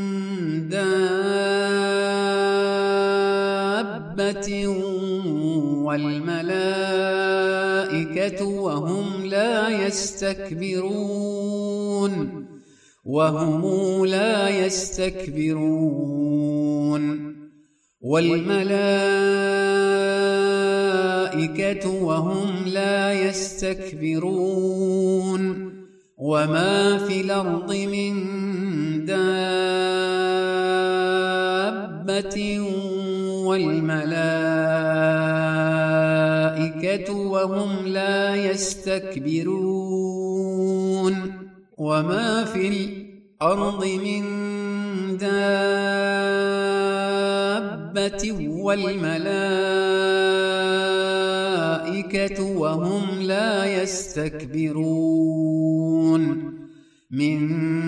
[SPEAKER 1] دابة والملائكة وهم لا يستكبرون وهم لا يستكبرون والملائكة وهم لا يستكبرون وما في الأرض من دابة والملائكة الملائكة وهم لا يستكبرون وما في الأرض من دابة والملائكة وهم لا يستكبرون من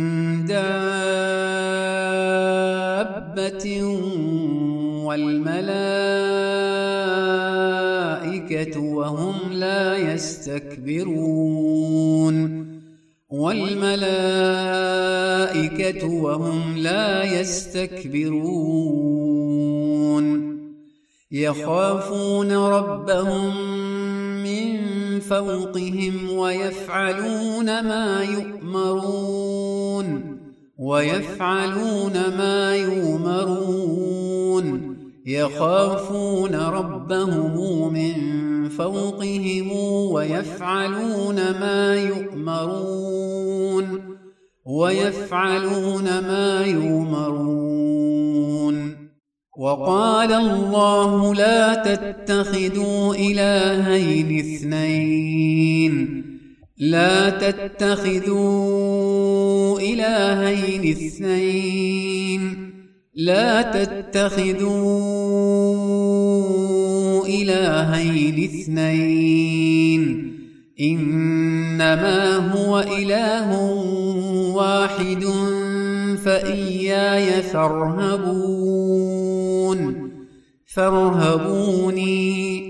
[SPEAKER 1] دابة والملائكة وهم لا يستكبرون والملائكة وهم لا يستكبرون يخافون ربهم من فوقهم ويفعلون ما يؤمرون ويفعلون ما يؤمرون يخافون ربهم من فوقهم ويفعلون ما يؤمرون ويفعلون ما يؤمرون وقال الله لا تتخذوا إلهين اثنين لا تتخذوا إلهين اثنين لا تتخذوا إلهين اثنين إنما هو إله واحد فإياي فارهبون فارهبوني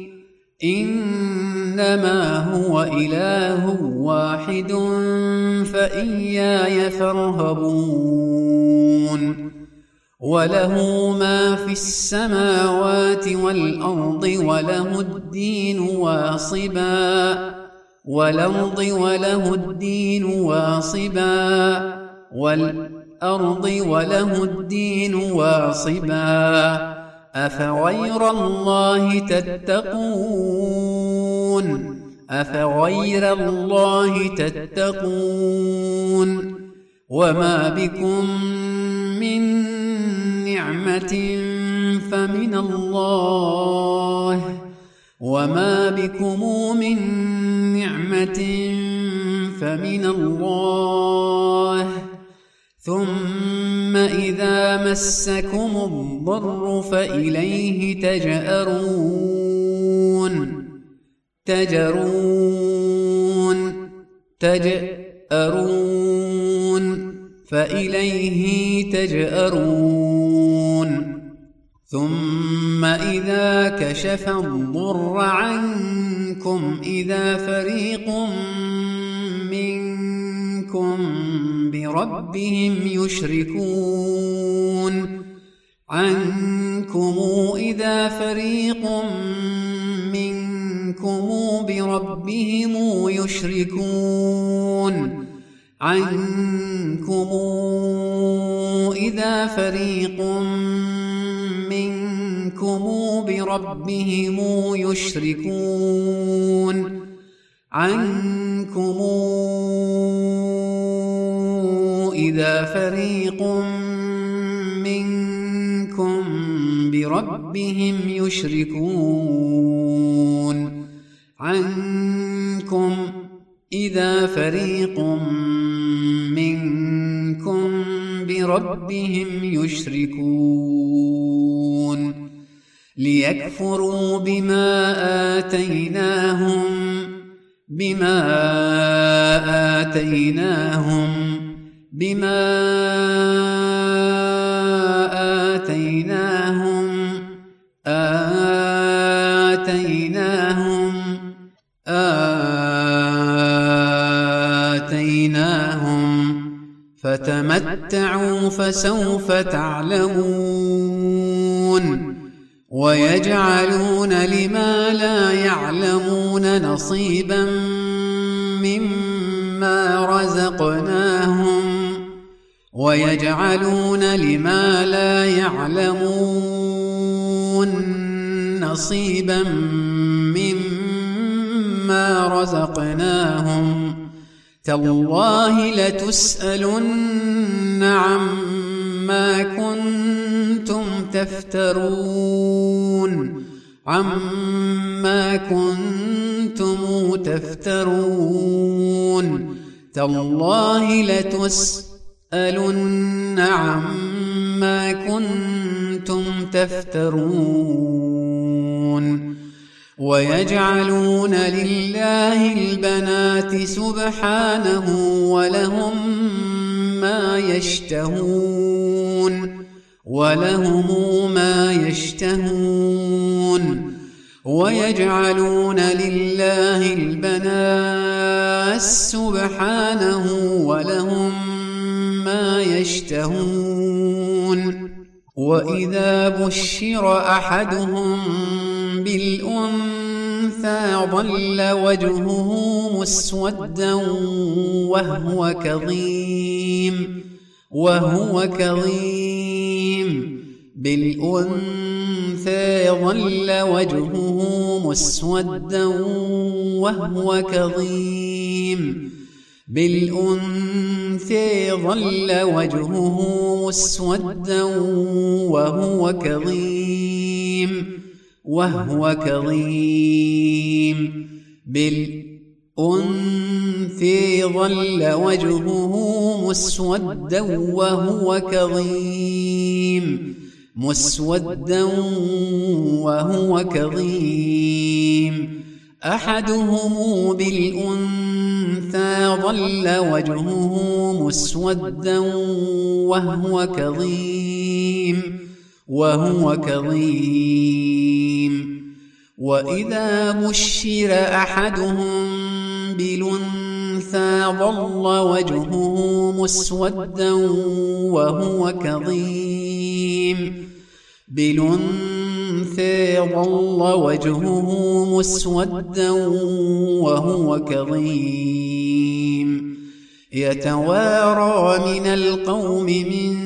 [SPEAKER 1] إنما هو إله واحد فإياي فارهبون وله ما في السماوات والأرض وله الدين واصبا والأرض وله الدين واصبا والأرض وله الدين واصبا أفغير الله تتقون أفغير الله تتقون وما بكم من نعمة فمن الله وما بكم من نعمة فمن الله ثم إذا مسكم الضر فإليه تجأرون تجأرون تجأرون فإليه تجأرون ثم إذا كشف الضر عنكم إذا فريق منكم بربهم يشركون عنكم إذا فريق منكم بربهم يشركون عنكم إذا فريق منكم بربهم يشركون عنكم إذا فريق منكم بربهم يشركون عنكم إذا فريق منكم بربهم يشركون ليكفروا بما آتيناهم بما آتيناهم بما آتيناهم آتيناهم آتيناهم فتمتعوا فسوف تعلمون ويجعلون لما لا يعلمون نصيبا مما رزقناهم ويجعلون لما لا يعلمون نصيبا مما رزقناهم تالله لتسألن عما كنتم تفترون عما كنتم تفترون تالله لتسألن عما كنتم تفترون ويجعلون لله البنات سبحانه ولهم ما يشتهون ولهم ما يشتهون ويجعلون لله البنات سبحانه ولهم ما يشتهون وإذا بشر أحدهم بالأنثى ظل وجهه مسودا وهو كظيم وهو كظيم بالأنثى ظل وجهه مسودا وهو كظيم بالأنثى ظل وجهه مسودا وهو كظيم وهو كظيم بالأنثى ظل وجهه مسودا وهو كظيم مسودا وهو كظيم أحدهم بالأنثى ظل وجهه مسودا وهو كظيم وهو كظيم وإذا بشر أحدهم بالأنثى ظل وجهه مسودا وهو كظيم بالأنثى ظل وجهه مسودا وهو كظيم يتوارى من القوم من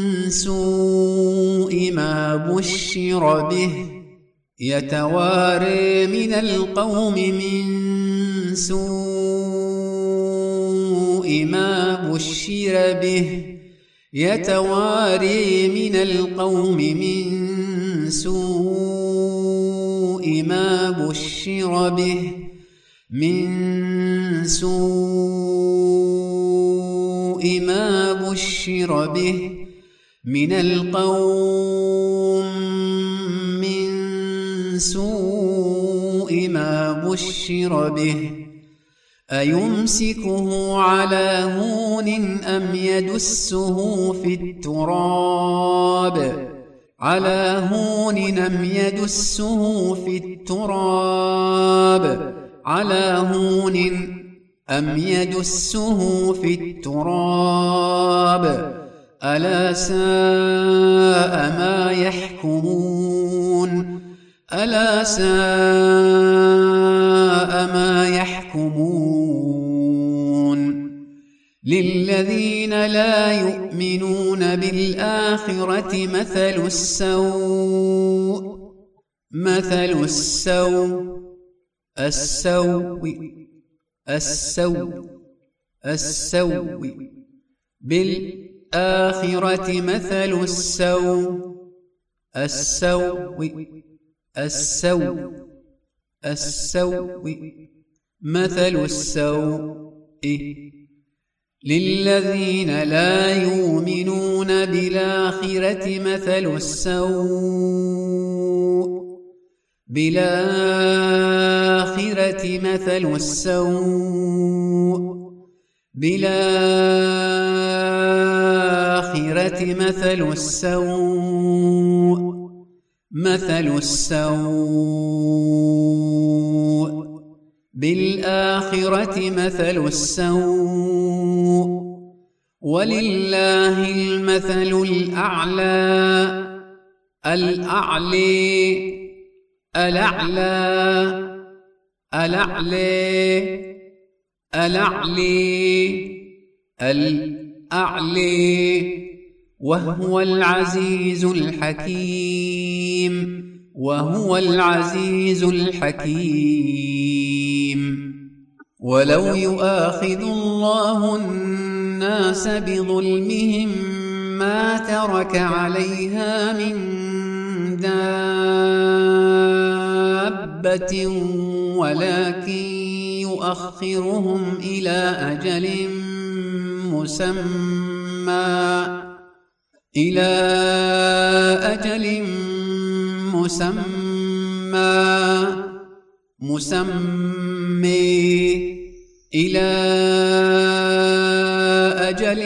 [SPEAKER 1] سوء ما بشر به يتوارى من القوم من سوء ما بشر به يتواري من القوم من سوء ما بشر به من سوء ما بشر به من القوم من سوء ما بشر به أيمسكه على هون أم يدسه في التراب على هون أم يدسه في التراب على هون أم يدسه في التراب ألا ساء ما يحكمون ألا ساء ما يحكمون للذين لا يؤمنون بالآخرة مثل السوء مثل السوء السوء السوء السوء بالآخرة مثل السوء السوء السوء السوء مثل السوء للذين لا يؤمنون بالآخرة مثل السوء بالآخرة مثل السوء بالآخرة مثل السوء مثل السوء بالآخرة مثل السوء ولله المثل الأعلى الأعلى الأعلى الأعلى الأعلى الأعلى وهو العزيز الحكيم وهو العزيز الحكيم ولو يؤاخذ الله الناس بظلمهم ما ترك عليها من دابة دابة ولكن يؤخرهم إلى أجل مسمى إلى أجل مسمى مسمى إلى أجل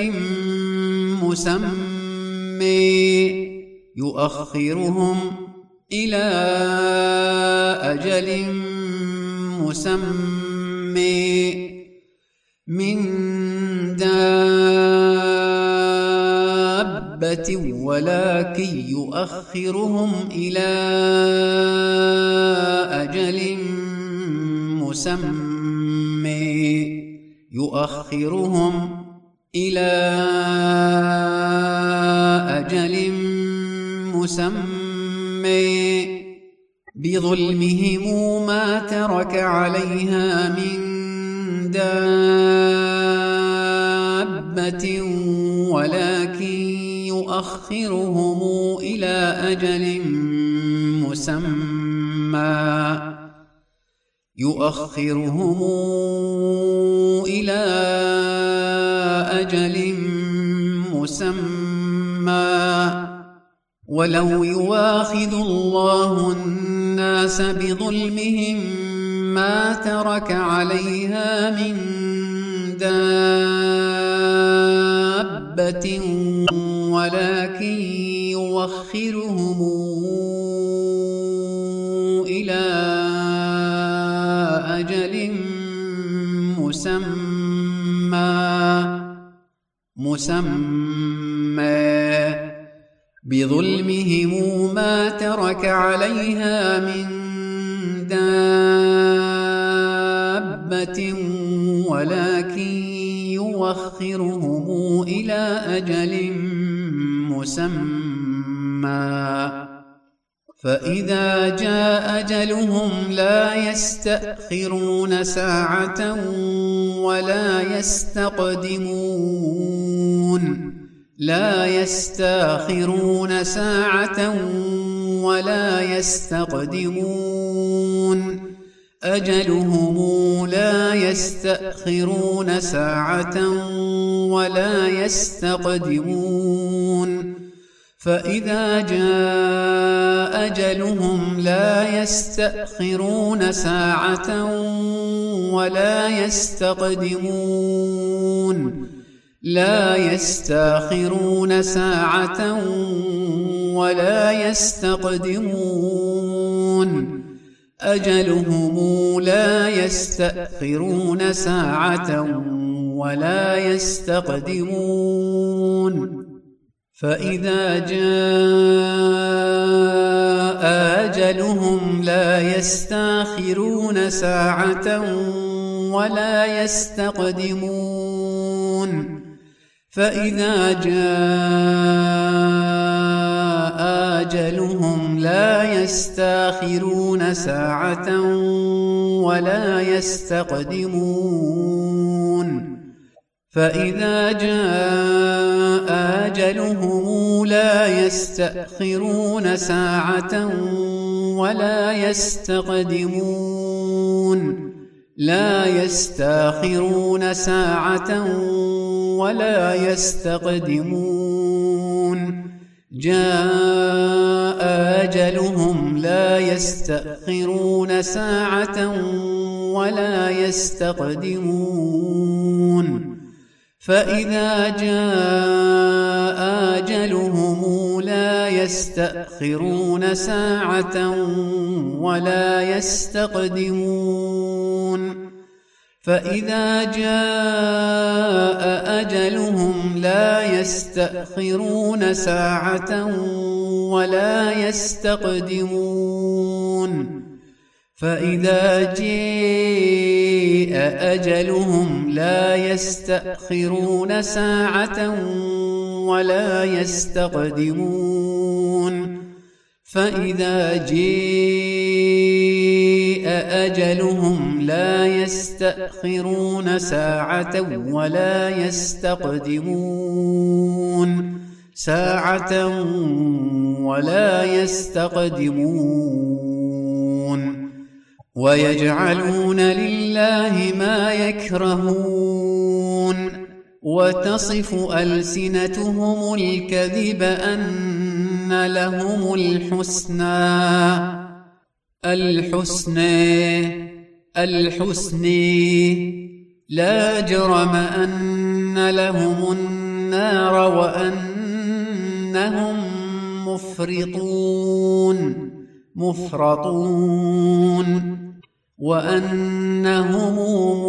[SPEAKER 1] مسمى يؤخرهم إلى أجل مسمى من دابة ولكن يؤخرهم إلى أجل مسمى يؤخرهم إلى أجل مسمى بظلمهم ما ترك عليها من دابة ولكن يؤخرهم إلى أجل مسمى يؤخرهم إلى أجل مسمى ولو يواخذ الله الناس بظلمهم ما ترك عليها من دابة ولكن يؤخرهم إلى أجل مسمى مسمى بظلمهم ما ترك عليها من دابة ولكن يؤخرهم إلى أجل مسمى فإذا جاء أجلهم لا يستأخرون ساعة ولا يستقدمون لا يستأخرون ساعة ولا يستقدمون أجلهم لا يستأخرون ساعة ولا يستقدمون فإذا جاء أجلهم لا يستأخرون ساعة ولا يستقدمون لا يستأخرون ساعة ولا يستقدمون أجلهم لا يستأخرون ساعة ولا يستقدمون فإذا جاء أجلهم لا يستأخرون ساعة ولا يستقدمون فإذا جاء أجلهم لا يستأخرون ساعة ولا يستقدمون فإذا جاء أجلهم لا يستأخرون ساعة ولا يستقدمون لا يستأخرون ساعة ولا يستقدمون جاء أجلهم لا يستأخرون ساعة ولا يستقدمون فإذا جاء أجلهم لا يستأخرون ساعة ولا يستقدمون فإذا جاء أجلهم لا يستأخرون ساعة ولا يستقدمون فإذا جاء أجلهم لا يستأخرون ساعة ولا يستقدمون فإذا جاء أجلهم لا يستأخرون ساعة ولا يستقدمون ساعة ولا يستقدمون ويجعلون لله ما يكرهون وتصف ألسنتهم الكذب أن لهم الحسنى الحسنى الحسنى لا جرم أن لهم النار وأنهم مفرطون مفرطون وأنهم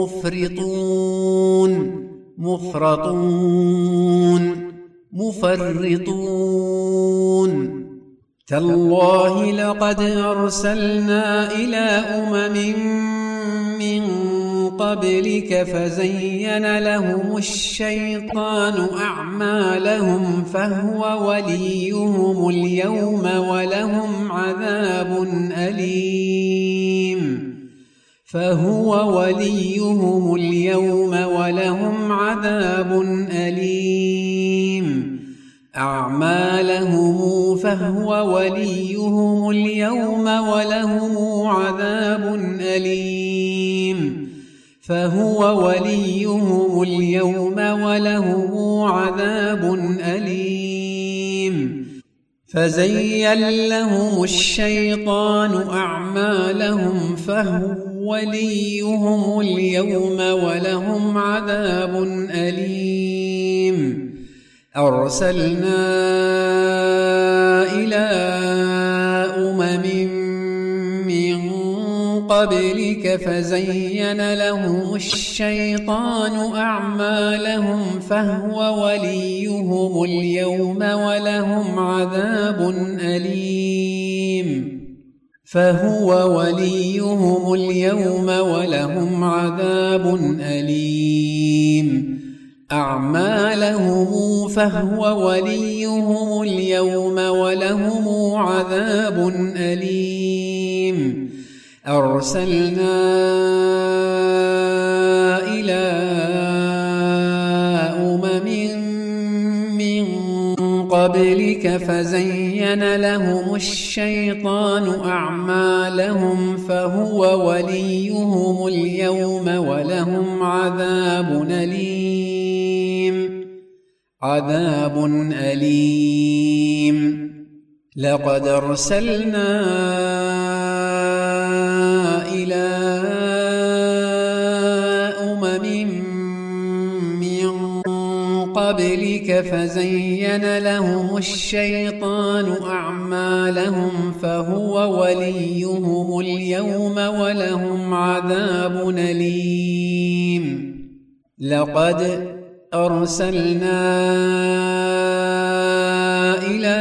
[SPEAKER 1] مفرطون مفرطون مفرطون تالله لقد أرسلنا إلى أمم من قبلك فزين لهم الشيطان أعمالهم فهو وليهم اليوم ولهم عذاب أليم فهو وليهم اليوم ولهم عذاب أليم أعمالهم فهو وليهم اليوم ولهم عذاب أليم فهو وليهم اليوم ولهم عذاب أليم فزين لهم الشيطان أعمالهم فهو وليهم اليوم ولهم عذاب أليم أرسلنا إلى أمم من قبلك فزين لهم الشيطان أعمالهم فهو وليهم اليوم ولهم عذاب أليم فهو وليهم اليوم ولهم عذاب أليم أعمالهم فهو وليهم اليوم ولهم عذاب أليم أرسلنا إلى أمم من قبلك فزين لهم الشيطان أعمالهم فهو وليهم اليوم ولهم عذاب أليم عذاب أليم لقد أرسلنا إلى أمم من قبلك فزين لهم الشيطان أعمالهم فهو وليهم اليوم ولهم عذاب أليم لقد أرسلنا إلى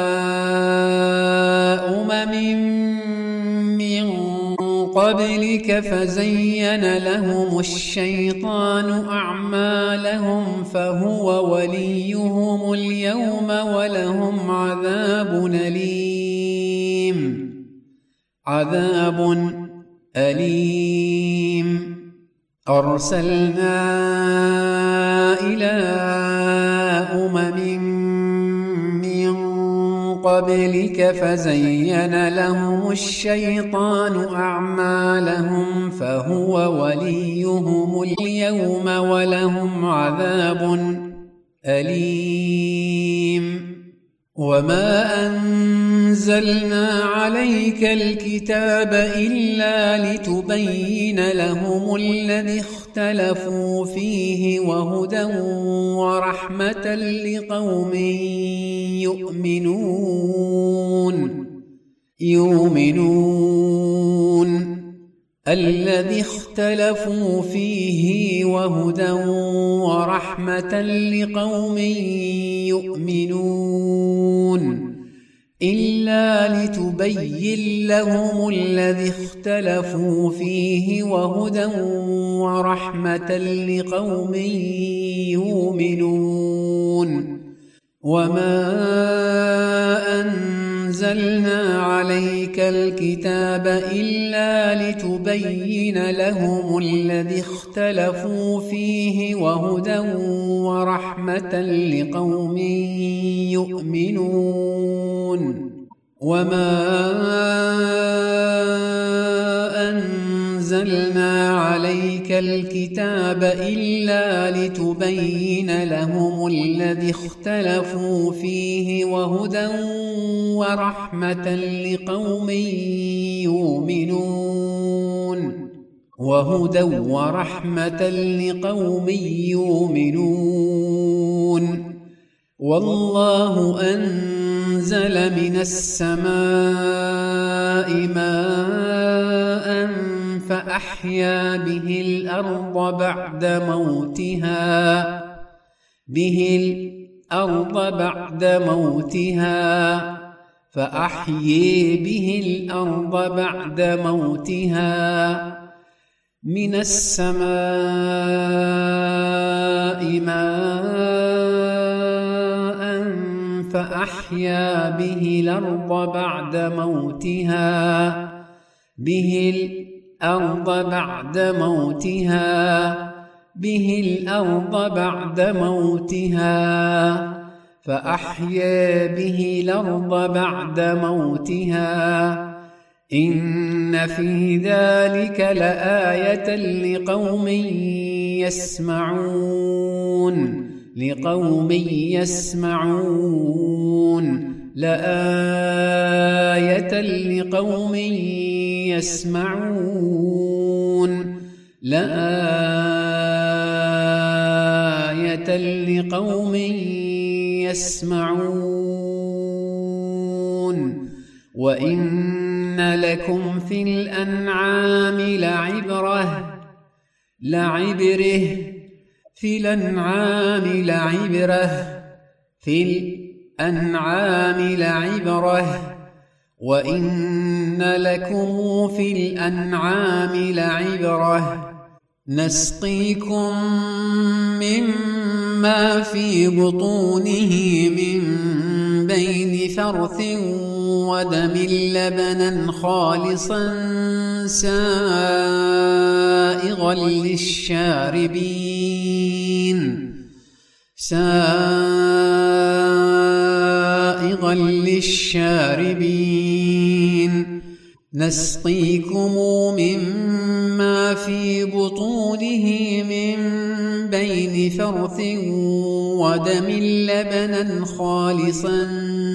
[SPEAKER 1] أمم من قبلك فزين لهم الشيطان أعمالهم فهو وليهم اليوم ولهم عذاب أليم عذاب أليم أرسلنا إلى أمم من قبلك فزين لهم الشيطان أعمالهم فهو وليهم اليوم ولهم عذاب أليم وما أنزلنا عليك الكتاب إلا لتبين لهم الذي اختلفوا فيه وهدى ورحمة لقوم يؤمنون يؤمنون الذي اختلفوا فيه وهدى ورحمة لقوم يؤمنون إلا لتبين لهم الذي اختلفوا فيه وهدى ورحمة لقوم يؤمنون وما أنزلنا عليك الكتاب إلا لتبين لهم الذي اختلفوا فيه وهدى ورحمة لقوم يؤمنون وما أنزلنا أنزلنا عليك الكتاب إلا لتبين لهم الذي اختلفوا فيه وهدى ورحمة لقوم يؤمنون وهدى ورحمة لقوم يؤمنون والله أنزل من السماء ماء فأحيا به الأرض بعد موتها به الأرض بعد موتها فأحيي به الأرض بعد موتها من السماء ماء فأحيا به الأرض بعد موتها به الأرض بعد موتها به الأرض بعد موتها فأحيا به الأرض بعد موتها إن في ذلك لآية لقوم يسمعون لقوم يسمعون لآية لقوم يسمعون لآية لقوم يسمعون وإن لكم في الأنعام لعبرة لعبره في الأنعام لعبرة في الأنعام لعبرة وإن لكم في الأنعام لعبرة نسقيكم مما في بطونه من بين فرث ودم لبنا خالصا سائغا للشاربين سائغا للشاربين نسقيكم مما في بطونه من بين فرث ودم لبنا خالصا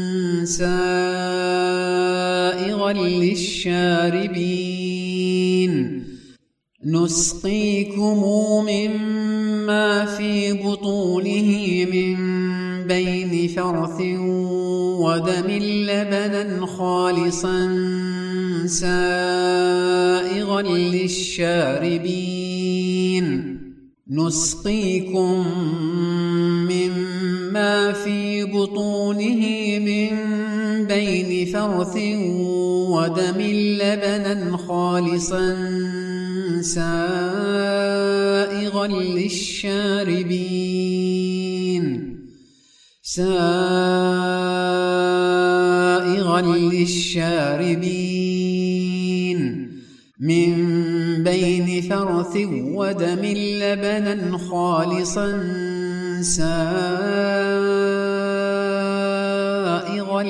[SPEAKER 1] سائغا للشاربين نسقيكم مما في بطونه من بين فرث ودم لبنا خالصا سائغا للشاربين نسقيكم مما في بطونه من بين فرث ودم لبنا خالصا سائغا للشاربين سائغا للشاربين من بين فرث ودم لبنا خالصا سائغا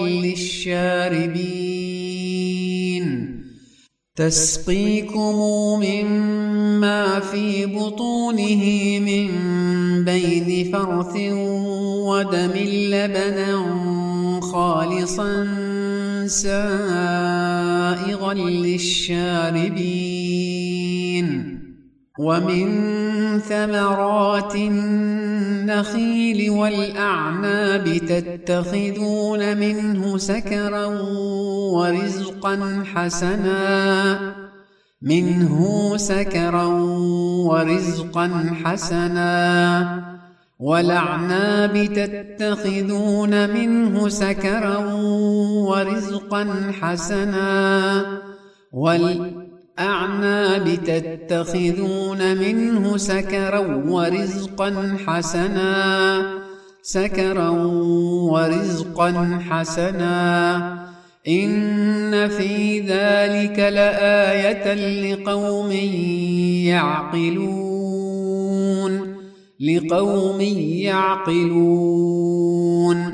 [SPEAKER 1] للشاربين تسقيكم مما في بطونه من بين فرث ودم لبنا خالصا سائغا للشاربين ومن ثمرات النخيل والأعناب تتخذون منه سكرا ورزقا حسنا منه سكرا ورزقا حسنا والأعناب تتخذون منه سكرا ورزقا حسنا والأعناب تتخذون منه سكرا ورزقا حسنا سكرا ورزقا حسنا إن في ذلك لآية لقوم يعقلون لقوم يعقلون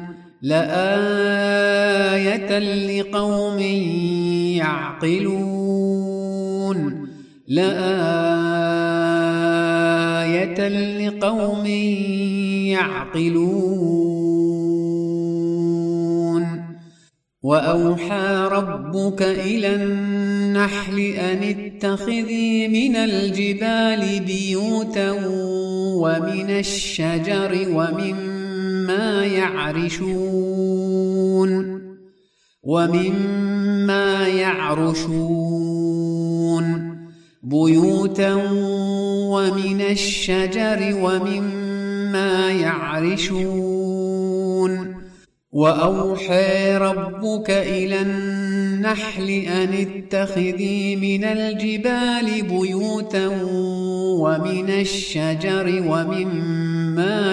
[SPEAKER 1] لآية لقوم يعقلون لآية لقوم يعقلون وأوحى ربك إلى النحل أن اتخذي من الجبال بيوتا ومن الشجر ومما يعرشون ومما يعرشون بيوتا ومن الشجر ومما يعرشون وأوحى ربك إلى النحل أن اتخذي من الجبال بيوتا ومن الشجر ومما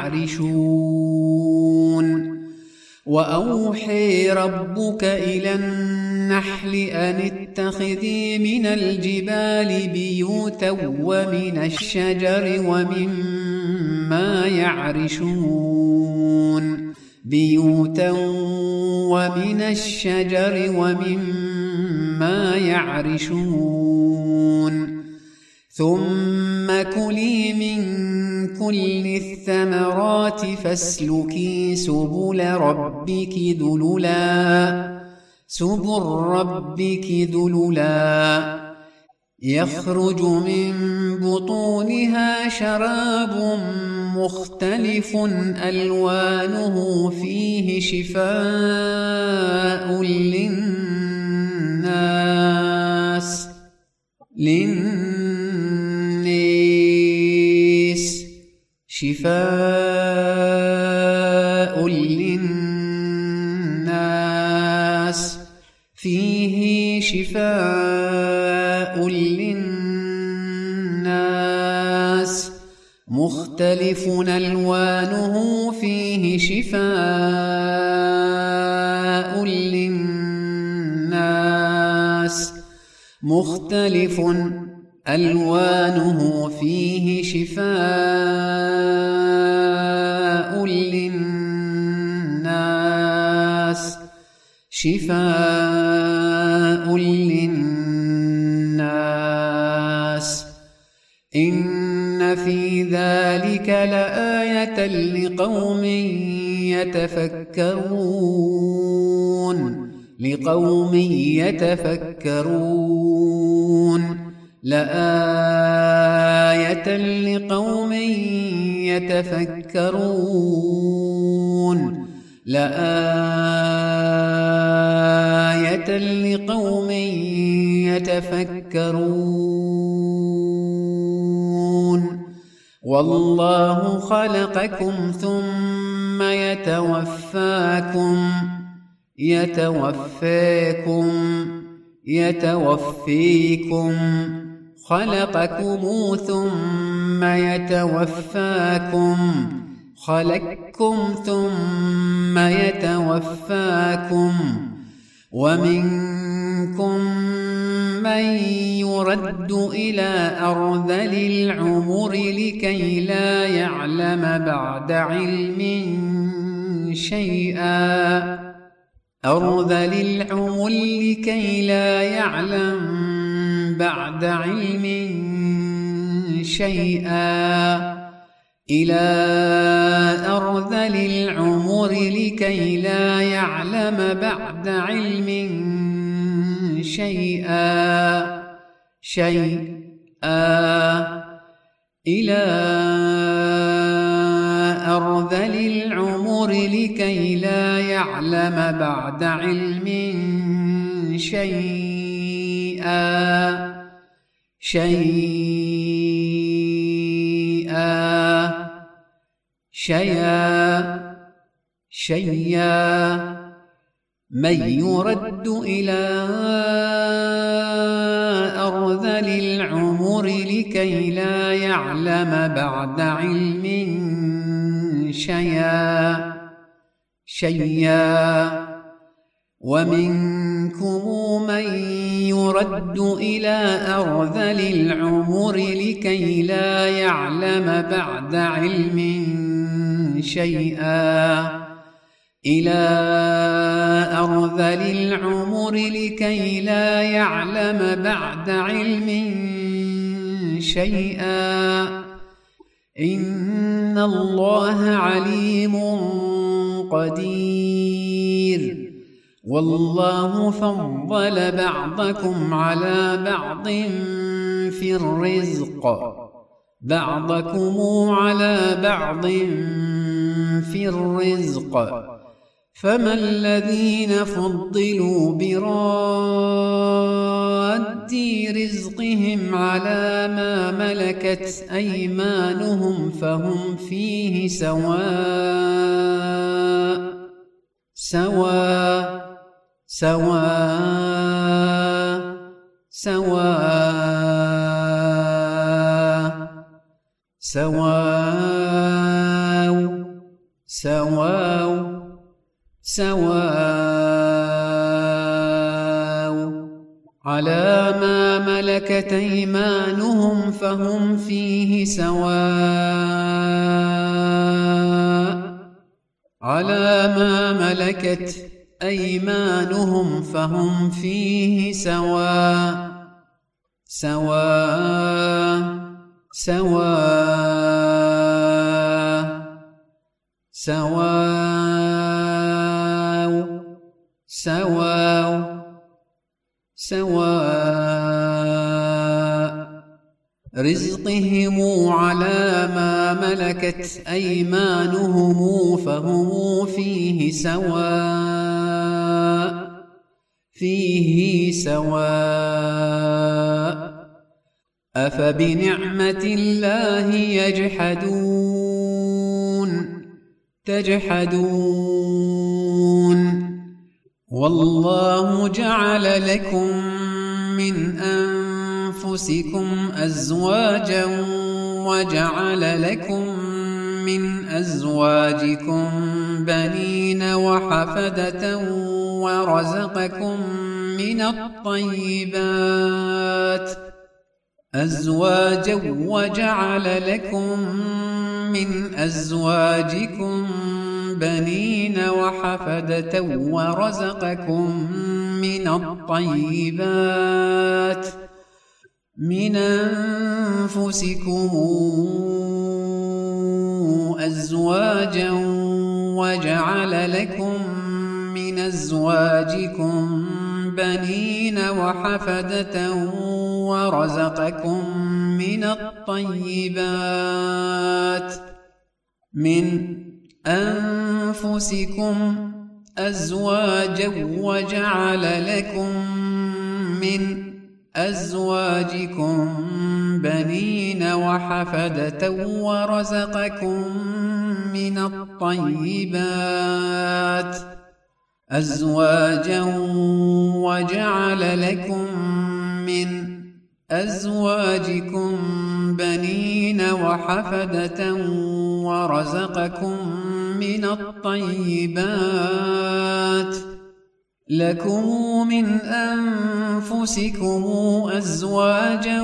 [SPEAKER 1] يعرشون وأوحى ربك إلى النحل أن اتخذي من الجبال بيوتا ومن الشجر ومما يعرشون بيوتا ومن الشجر ومما يعرشون ثم كلي من كل الثمرات فاسلكي سبل ربك ذللا سبل ربك ذللا يخرج من بطونها شراب مختلف ألوانه فيه شفاء للناس للناس شفاء للناس فيه شفاء للناس مختلف ألوانه فيه شفاء للناس مختلف ألوانه فيه شفاء للناس شفاء للناس إن في ذلك لآية لقوم يتفكرون لقوم يتفكرون لآية لقوم يتفكرون لآية لقوم يتفكرون والله خلقكم ثم يتوفاكم يتوفاكم يتوفيكم خلقكم ثم يتوفاكم خلقكم ثم يتوفاكم ومنكم من يرد إلى أرذل العمر لكي لا يعلم بعد علم شيئا أرذل العمر لكي لا يعلم بعد علم شيئا إلى أرذل العمر لكي لا يعلم بعد علم شيئا شيئا إلى أرذل العمر لكي لا يعلم بعد علم شيئا شيئا شيئا شيئا من يرد إلى أرذل العمر لكي لا يعلم بعد علم شيئا شيئا ومنكم من يرد إلى أرذل العمر لكي لا يعلم بعد علم شيئا إلى أرذل العمر لكي لا يعلم بعد علم شيئا إن الله عليم قدير والله فضل بعضكم على بعض في الرزق بعضكم على بعض في الرزق فما الذين فضلوا براد رزقهم على ما ملكت أيمانهم فهم فيه سواء سواء سواء سواء سواء سواء سواء على ما ملكت أيمانهم فهم فيه سواء على ما ملكت أيمانهم فهم فيه سواء سواء سواء سواء سواء سواء رزقهم على ما ملكت أيمانهم فهم فيه سواء فيه سواء أفبنعمة الله يجحدون تجحدون والله جعل لكم من أنفسكم أزواجا وجعل لكم من أزواجكم بنين وحفدة ورزقكم من الطيبات أزواجا وجعل لكم من أزواجكم بنين وحفدة ورزقكم من الطيبات من أنفسكم أزواجا وجعل لكم من أزواجكم بنين وحفدة ورزقكم من الطيبات من أنفسكم أزواجا وجعل لكم من أزواجكم بنين وحفدة ورزقكم من الطيبات أزواجا وجعل لكم من أزواجكم بنين وحفدة ورزقكم من الطيبات لكم من أنفسكم أزواجا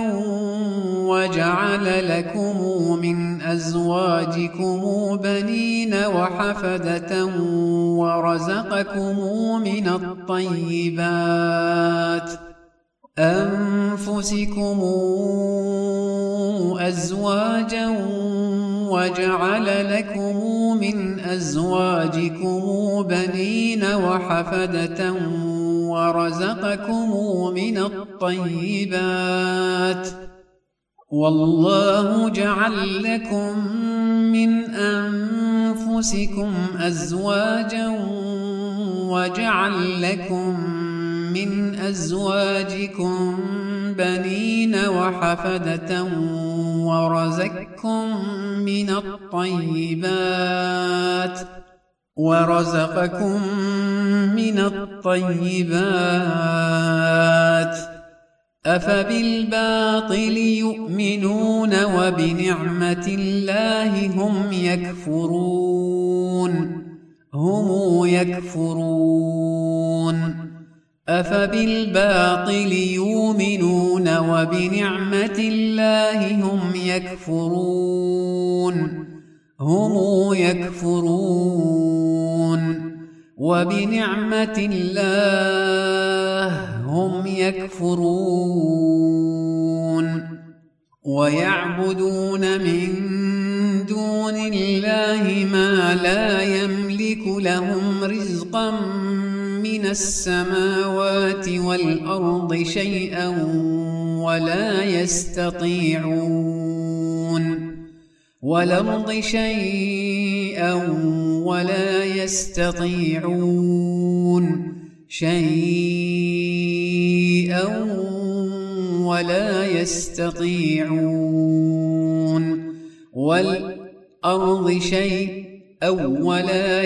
[SPEAKER 1] وجعل لكم من أزواجكم بنين وحفدة ورزقكم من الطيبات أنفسكم أزواجا وجعل لكم من أزواجكم بنين وحفدة ورزقكم من الطيبات والله جعل لكم من أنفسكم أزواجا وجعل لكم من أزواجكم بنين وحفدة ورزقكم من الطيبات ورزقكم من الطيبات أفبالباطل يؤمنون وبنعمة الله هم يكفرون هم يكفرون أفبالباطل يؤمنون وبنعمة الله هم يكفرون هم يكفرون وبنعمة الله هم يكفرون ويعبدون من دون الله ما لا يملك لهم رزقا من السماوات والأرض شيئا ولا يستطيعون والأرض شيئا ولا يستطيعون شيئا ولا يستطيعون والأرض شيئا ولا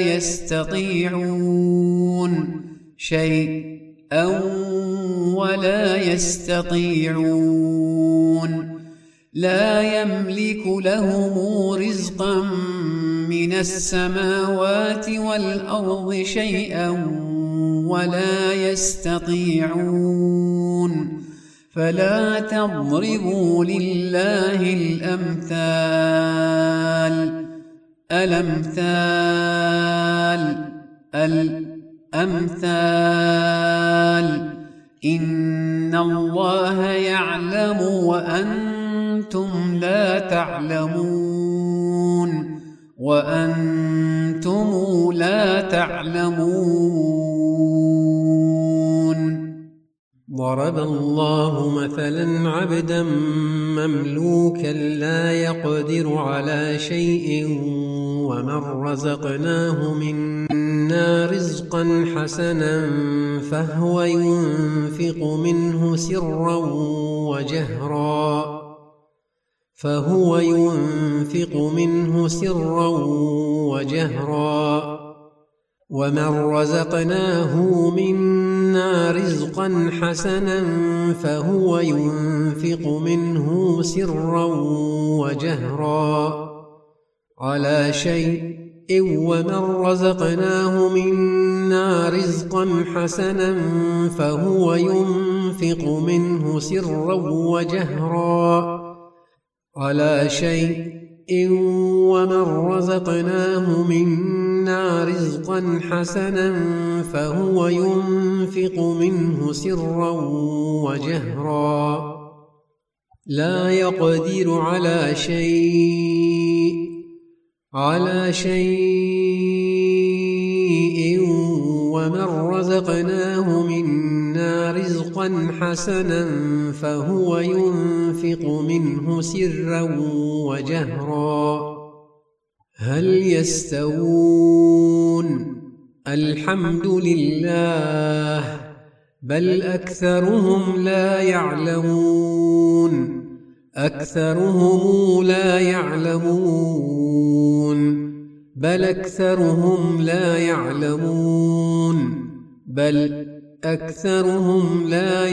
[SPEAKER 1] يستطيعون شيئا ولا يستطيعون لا يملك لهم رزقا من السماوات والأرض شيئا ولا يستطيعون فلا تضربوا لله الأمثال الأمثال الأمثال إن الله يعلم وأنتم لا تعلمون وأنتم لا تعلمون.
[SPEAKER 2] ضرب الله مثلا عبدا مملوكا لا يقدر على شيء ومن رزقناه منا رزقا حسنا فهو ينفق منه سرا وجهرا فهو ينفق منه سرا وجهرا ومن رزقناه منا رزقا حسنا فهو ينفق منه سرا وجهرا على شيء ومن رزقناه منا رزقا حسنا فهو ينفق منه سرا وجهرا على شيء ومن رزقناه منا رزقا حسنا فهو ينفق منه سرا وجهرا لا يقدر على شيء على شيء ومن رزقناه منا رزقا حسنا فهو ينفق منه سرا وجهرا هل يستوون الحمد لله بل أكثرهم لا يعلمون أكثرهم لا يعلمون بل أكثرهم لا يعلمون بل أكثرهم لا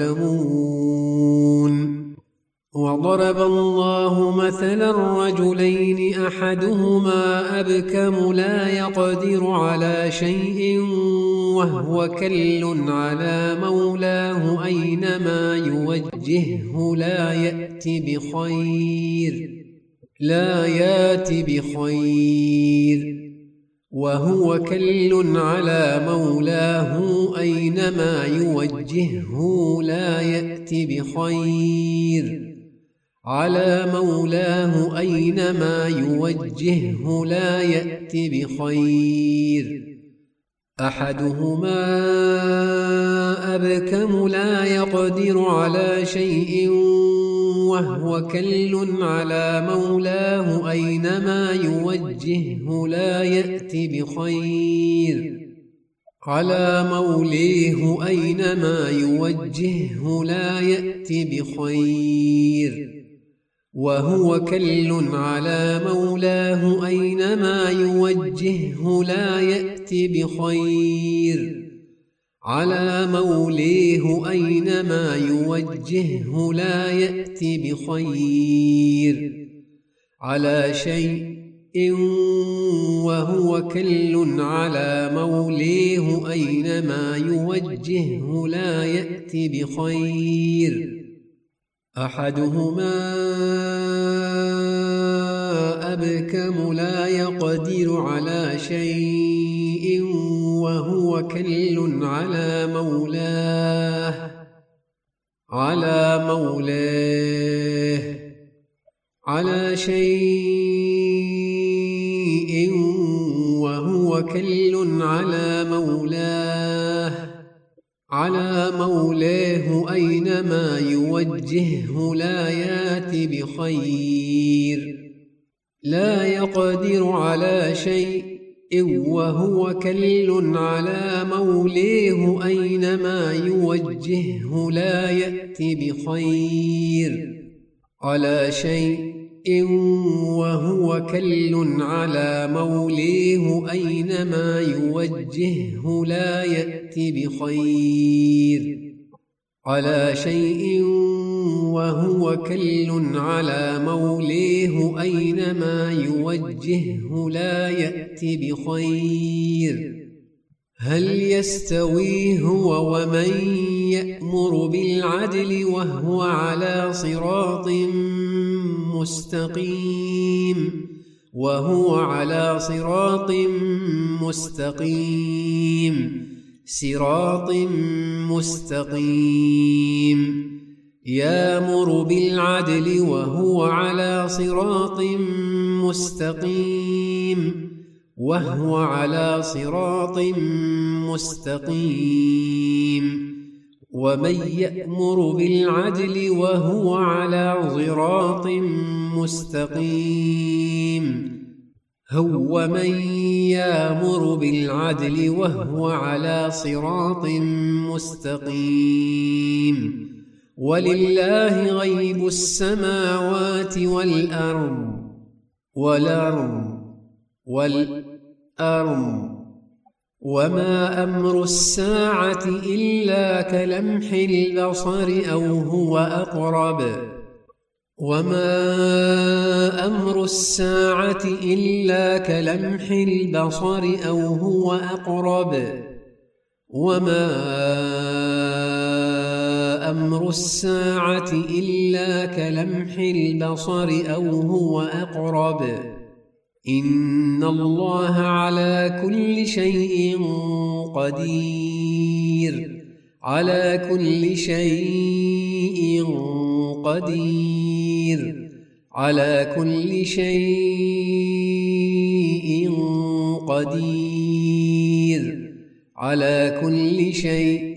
[SPEAKER 2] يعلمون. وضرب الله مثلا رجلين أحدهما أبكم لا يقدر على شيء وهو كل على مولاه أينما يوجهه لا يأتي بخير لا يأتي بخير وهو كل على مولاه أينما يوجهه لا يأتي بخير على مولاه أينما يوجهه لا يأتي بخير أحدهما أبكم لا يقدر على شيء وهو كل على مولاه أينما يوجهه لا يأتي بخير على موليه أينما يوجهه لا يأتي بخير وهو كل على مولاه أينما يوجهه لا يأتي بخير على موليه أينما يوجهه لا يأتي بخير على شيء وهو كل على موليه أينما يوجهه لا يأتي بخير أحدهما أبكم لا يقدر على شيء وهو كل على مولاه على مولاه على شيء وهو كل على مولاه على مولاه أينما يوجهه لا يات بخير لا يقدر على شيء وهو كل على مولاه أينما يوجهه لا يأت بخير على شيء وهو كل على مولاه أينما يوجهه لا يأت بخير على شيء وهو كل على مولاه أينما يوجهه لا يأت بخير هل يستوي هو ومن يأمر بالعدل وهو على صراط مستقيم وهو على صراط مستقيم صراط مستقيم يأمر بالعدل وهو على صراط مستقيم وهو على صراط مستقيم ومن يأمر بالعدل وهو على صراط مستقيم هو من يأمر بالعدل وهو على صراط مستقيم ولله غيب السماوات والأرض والأرض والأرض وما أمر الساعة إلا كلمح البصر أو هو أقرب وما أمر الساعة إلا كلمح البصر أو هو أقرب وما أمر الساعة إلا كلمح البصر أو هو أقرب إن الله على كل شيء قدير على كل شيء قدير على كل شيء قدير على كل شيء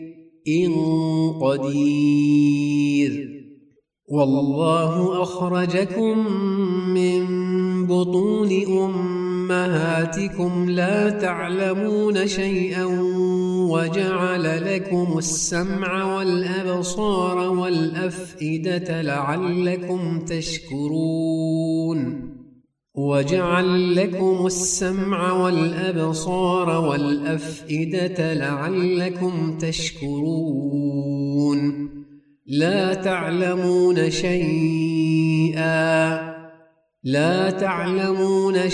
[SPEAKER 2] قدير والله أخرجكم من بطون أمهاتكم لا تعلمون شيئا وجعل لكم السمع والأبصار والأفئدة لعلكم تشكرون وجعل لكم السمع والأبصار والأفئدة لعلكم تشكرون لا تعلمون شيئا لا تعلمون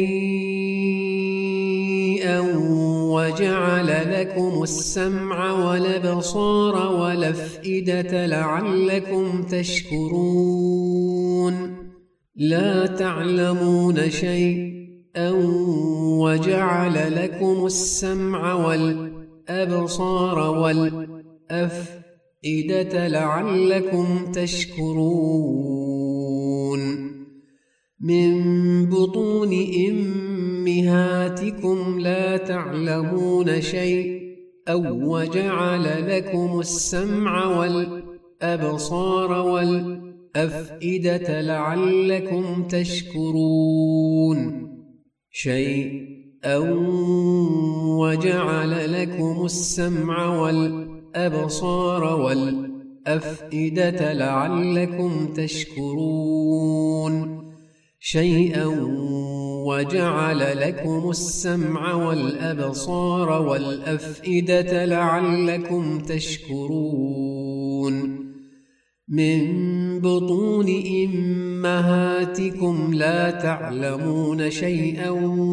[SPEAKER 2] شيئا وجعل لكم السمع والأبصار والأفئدة لعلكم تشكرون لا تعلمون شيئا وجعل لكم السمع والأبصار والأفئدة لعلكم تشكرون من بطون أمهاتكم لا تعلمون شيئا وجعل لكم السمع والأبصار والأفئدة لعلكم تشكرون شيئا وجعل لكم السمع والأبصار والأفئدة لعلكم تشكرون شيئا وجعل لكم السمع والأبصار والأفئدة لعلكم تشكرون من بطون أمهاتكم لا تعلمون شيئا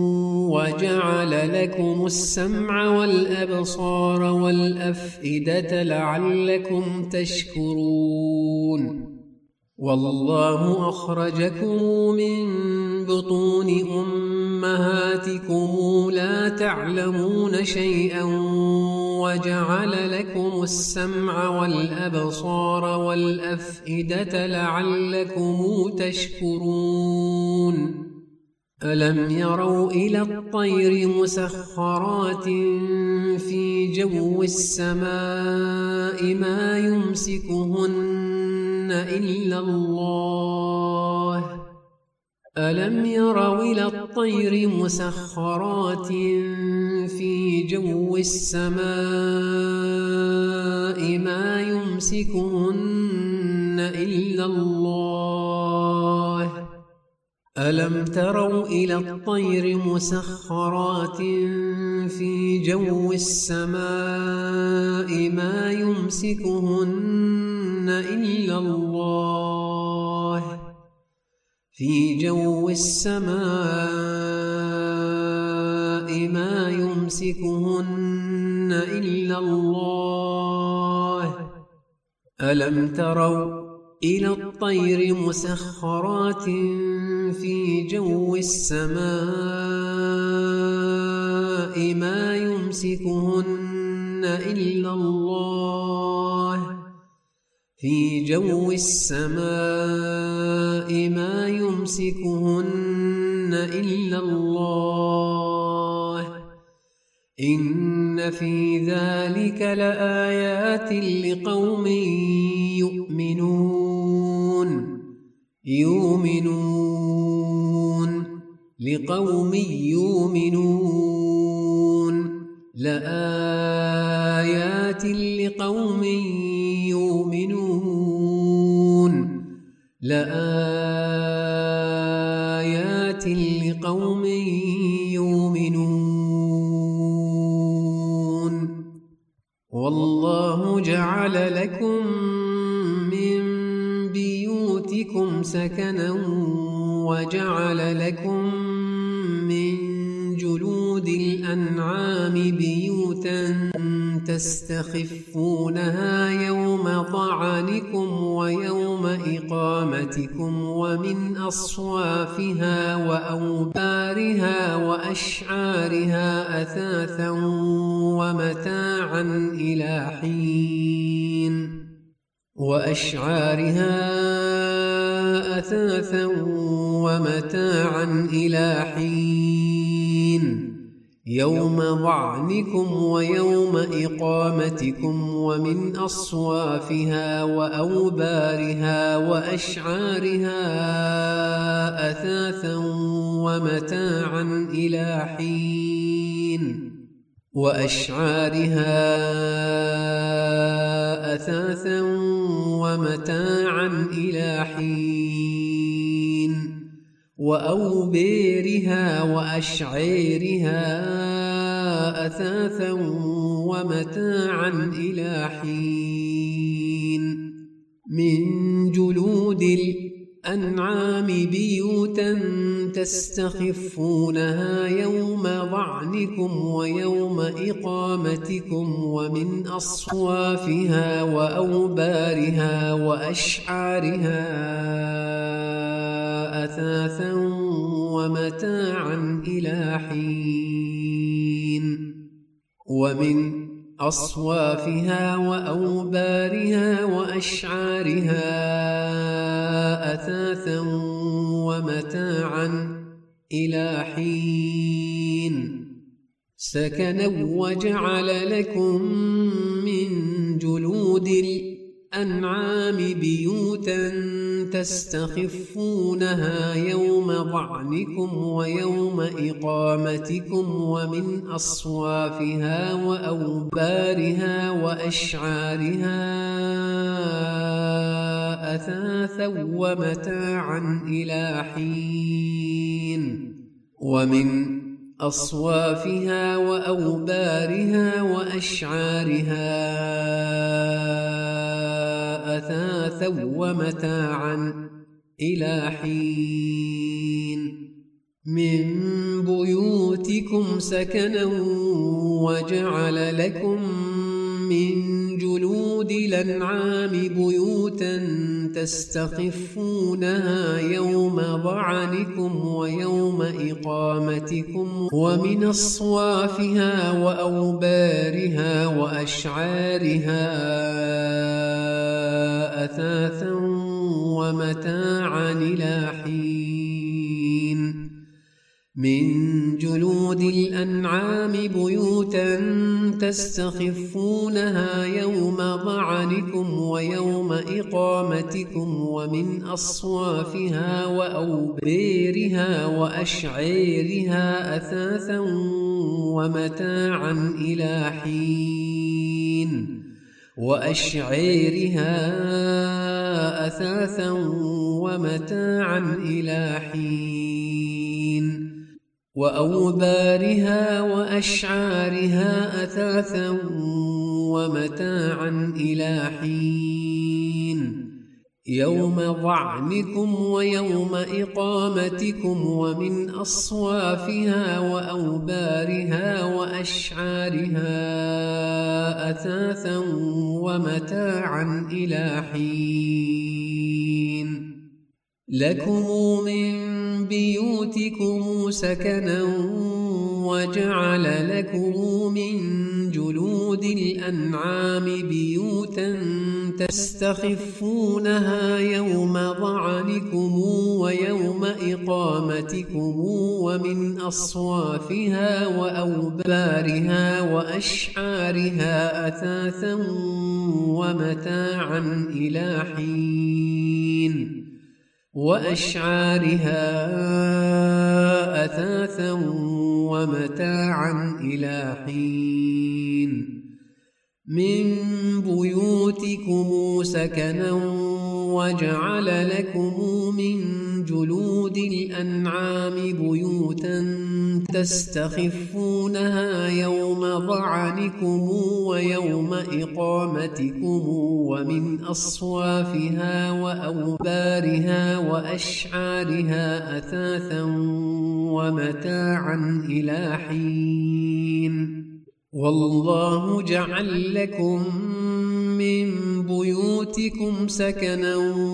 [SPEAKER 2] وجعل لكم السمع والأبصار والأفئدة لعلكم تشكرون والله أخرجكم من بطون أمهاتكم لا تعلمون شيئا وجعل لكم السمع والأبصار والأفئدة لعلكم تشكرون ألم يروا إلى الطير مسخرات في جو السماء ما يمسكهن إلا الله ألم يروا إلى الطير مسخرات في جو السماء ما يمسكهن إلا الله ألم تروا إلى الطير مسخرات في جو السماء ما يمسكهن إلا الله في جو السماء ما يمسكهن إلا الله ألم تروا إلى الطير مسخرات في جو السماء ما يمسكهن إلا الله في جو السماء ما يمسكهن إلا الله إن في ذلك لآيات لقوم يؤمنون يؤمنون لقوم يؤمنون لآيات لقوم يؤمنون لآيات لقوم يؤمنون والله جعل لكم من بيوتكم سكنا وجعل لكم من جلود الأنعام بيوتا تستخفونها يوم طعنكم ويوم إقامتكم ومن أصوافها وأوبارها وأشعارها أثاثا ومتاعا إلى حين وأشعارها أثاثا ومتاعا إلى حين يوم ظعنكم ويوم إقامتكم ومن أصوافها وأوبارها وأشعارها أثاثا ومتاعا إلى حين وأشعارها أثاثا ومتاعا إلى حين وأوبارها وأشعارها أثاثا ومتاعا إلى حين من جلود الأنعام بيوتا تستخفونها يوم ظعنكم ويوم إقامتكم ومن أصوافها وأوبارها وأشعارها أثاثا ومتاعا إلى حين ومن أصوافها وأوبارها وأشعارها أثاثا ومتاعا إلى حين سكنا وجعل لكم من جلود الأنعام بيوتا تستخفونها يوم ظعنكم ويوم إقامتكم ومن أصوافها وأوبارها وأشعارها أثاثا ومتاعا إلى حين ومن أصوافها وأوبارها وأشعارها أثاثا ومتاعا إلى حين من بيوتكم سكنا وجعل لكم من جلود الأنعام بيوتا تستخفونها يوم ظعنكم ويوم إقامتكم ومن أصوافها وأوبارها وأشعارها أثاثا ومتاعا إلى حين من جلود الأنعام بيوتا تستخفونها يوم ظعنكم ويوم إقامتكم ومن أصوافها وأوبارها وأشعارها أثاثا ومتاعا إلى حين وأشعارها أثاثا ومتاعا إلى حين وأوبارها وأشعارها أثاثا ومتاعا إلى حين يوم ظعنكم ويوم إقامتكم ومن أصوافها وأوبارها وأشعارها أثاثا ومتاعا إلى حين لكم من بيوتكم سكنا وجعل لكم من جلود الأنعام بيوتا تستخفونها يوم ظعنكم ويوم إقامتكم ومن أصوافها وأوبارها وأشعارها أثاثا ومتاعا إلى حين وأشعارها أثاثا ومتاعا إلى حين من بيوتكم سكنا وجعل لكم من جلود الأنعام بيوتا تستخفونها يوم ظعنكم ويوم إقامتكم ومن أصوافها وأوبارها وأشعارها أثاثا ومتاعا إلى حين والله جعل لكم من بيوتكم سكنا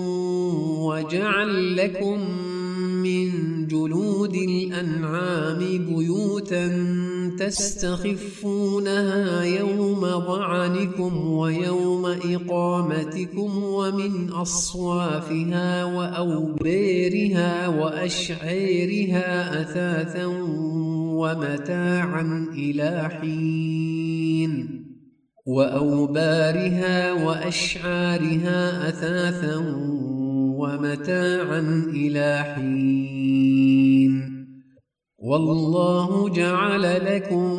[SPEAKER 2] وجعل لكم من جلود الأنعام بيوتا تستخفونها يوم ظعنكم ويوم إقامتكم ومن أصوافها وأوبارها وأشعارها أثاثا ومتاعا إلى حين وأوبارها وأشعارها أثاثا ومتاعا إلى حين والله جعل لكم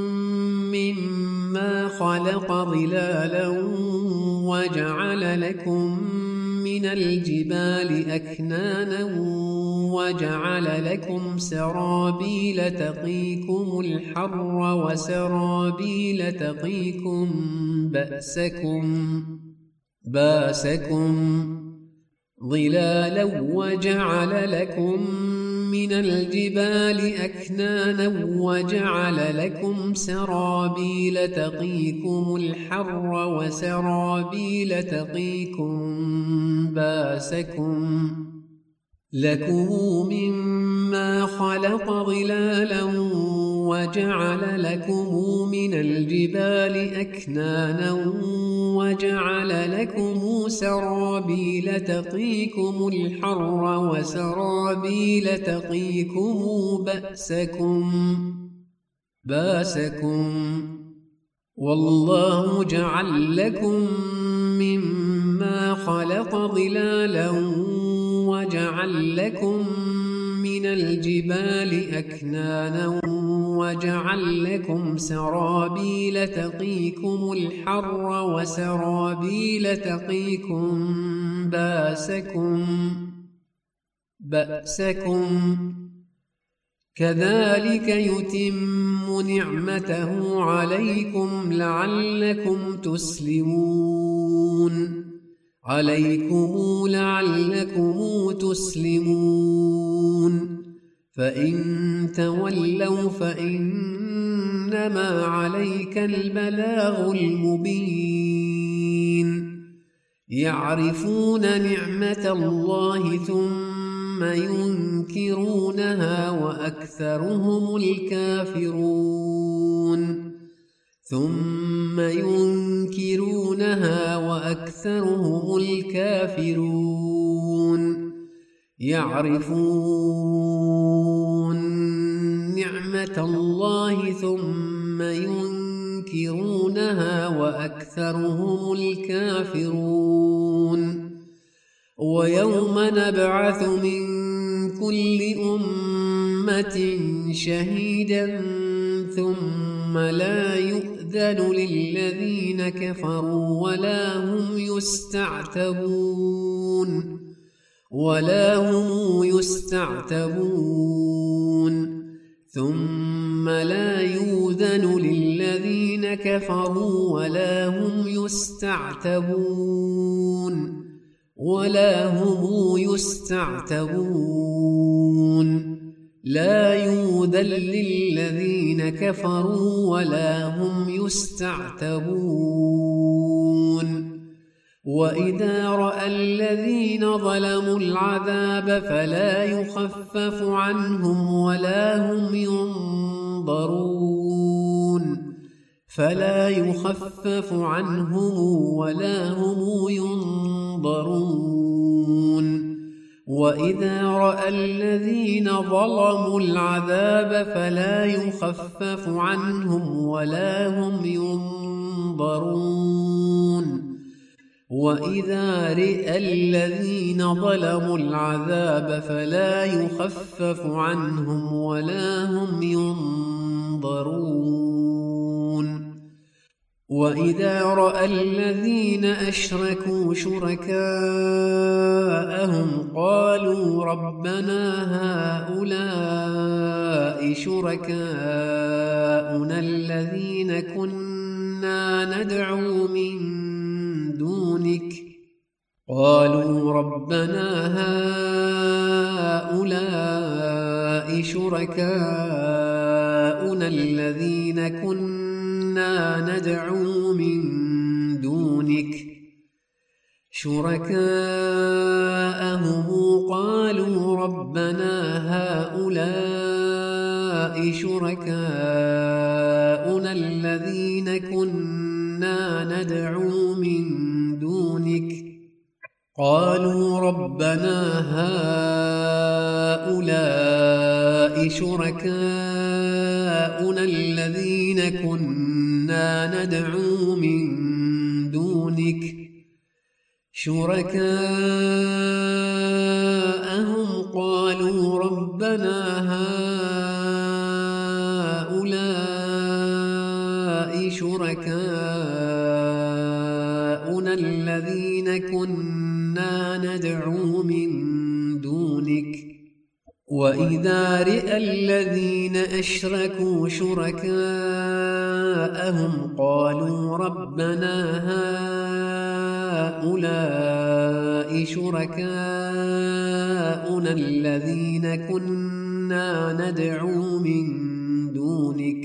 [SPEAKER 2] مما خلق ظلالا وجعل لكم من الجبال أكنانا وجعل لكم سرابيل تقيكم الحر وسرابيل تقيكم بأسكم باسكم ظلالا وجعل لكم من الجبال أكنانا وجعل لكم سرابيل تقيكم الحر وسرابيل تقيكم باسكم لكم مما خلق ظلالا وجعل لكم من الجبال أكنانا وجعل لكم سرابيل تقيكم الحر وسرابيل تقيكم بأسكم باسكم والله جعل لكم مما خلق ظلالا وجعل لكم من الجبال أكنانا وجعل لكم سرابيل تقيكم الحر وسرابيل تقيكم باسكم بأسكم كذلك يتم نعمته عليكم لعلكم تسلمون عليكم لعلكم تسلمون فإن تولوا فإنما عليك البلاغ المبين يعرفون نعمة الله ثم ينكرونها وأكثرهم الكافرون ثم ينكرونها وأكثرهم الكافرون يعرفون نعمة الله ثم ينكرونها وأكثرهم الكافرون ويوم نبعث من كل أمة شهيدا ثم لا يؤذن للذين كفروا ولا هم يستعتبون ولا هم يستعتبون ثم لا يؤذن للذين كفروا ولا هم يستعتبون ولا هم يستعتبون لا يؤذن للذين كفروا ولا هم يستعتبون وإذا رأى الذين ظلموا العذاب فلا يخفف عنهم ولا هم ينظرون فلا يخفف عنهم ولا هم ينظرون وإذا رأى الذين ظلموا العذاب فلا يخفف عنهم ولا هم ينظرون وإذا رأى الذين ظلموا العذاب فلا يخفف عنهم ولا هم ينظرون وإذا رأى الذين أشركوا شركاءهم قالوا ربنا هؤلاء شركاؤنا الذين كنا ندعو من دونك قالوا ربنا هؤلاء شركاؤنا الذين كنا ندعو من دونك شركاءهم قالوا ربنا هؤلاء شركاؤنا الذين كنا ندعو من دونك قالوا ربنا هؤلاء شركاؤنا الذين كنا ندعو من دونك شركاءهم قالوا ربنا هؤلاء شركاؤنا الذين كنا ندعو من دونك وإذا رأى الذين أشركوا شركاءهم قالوا ربنا هؤلاء شركاؤنا الذين كنا ندعو من دونك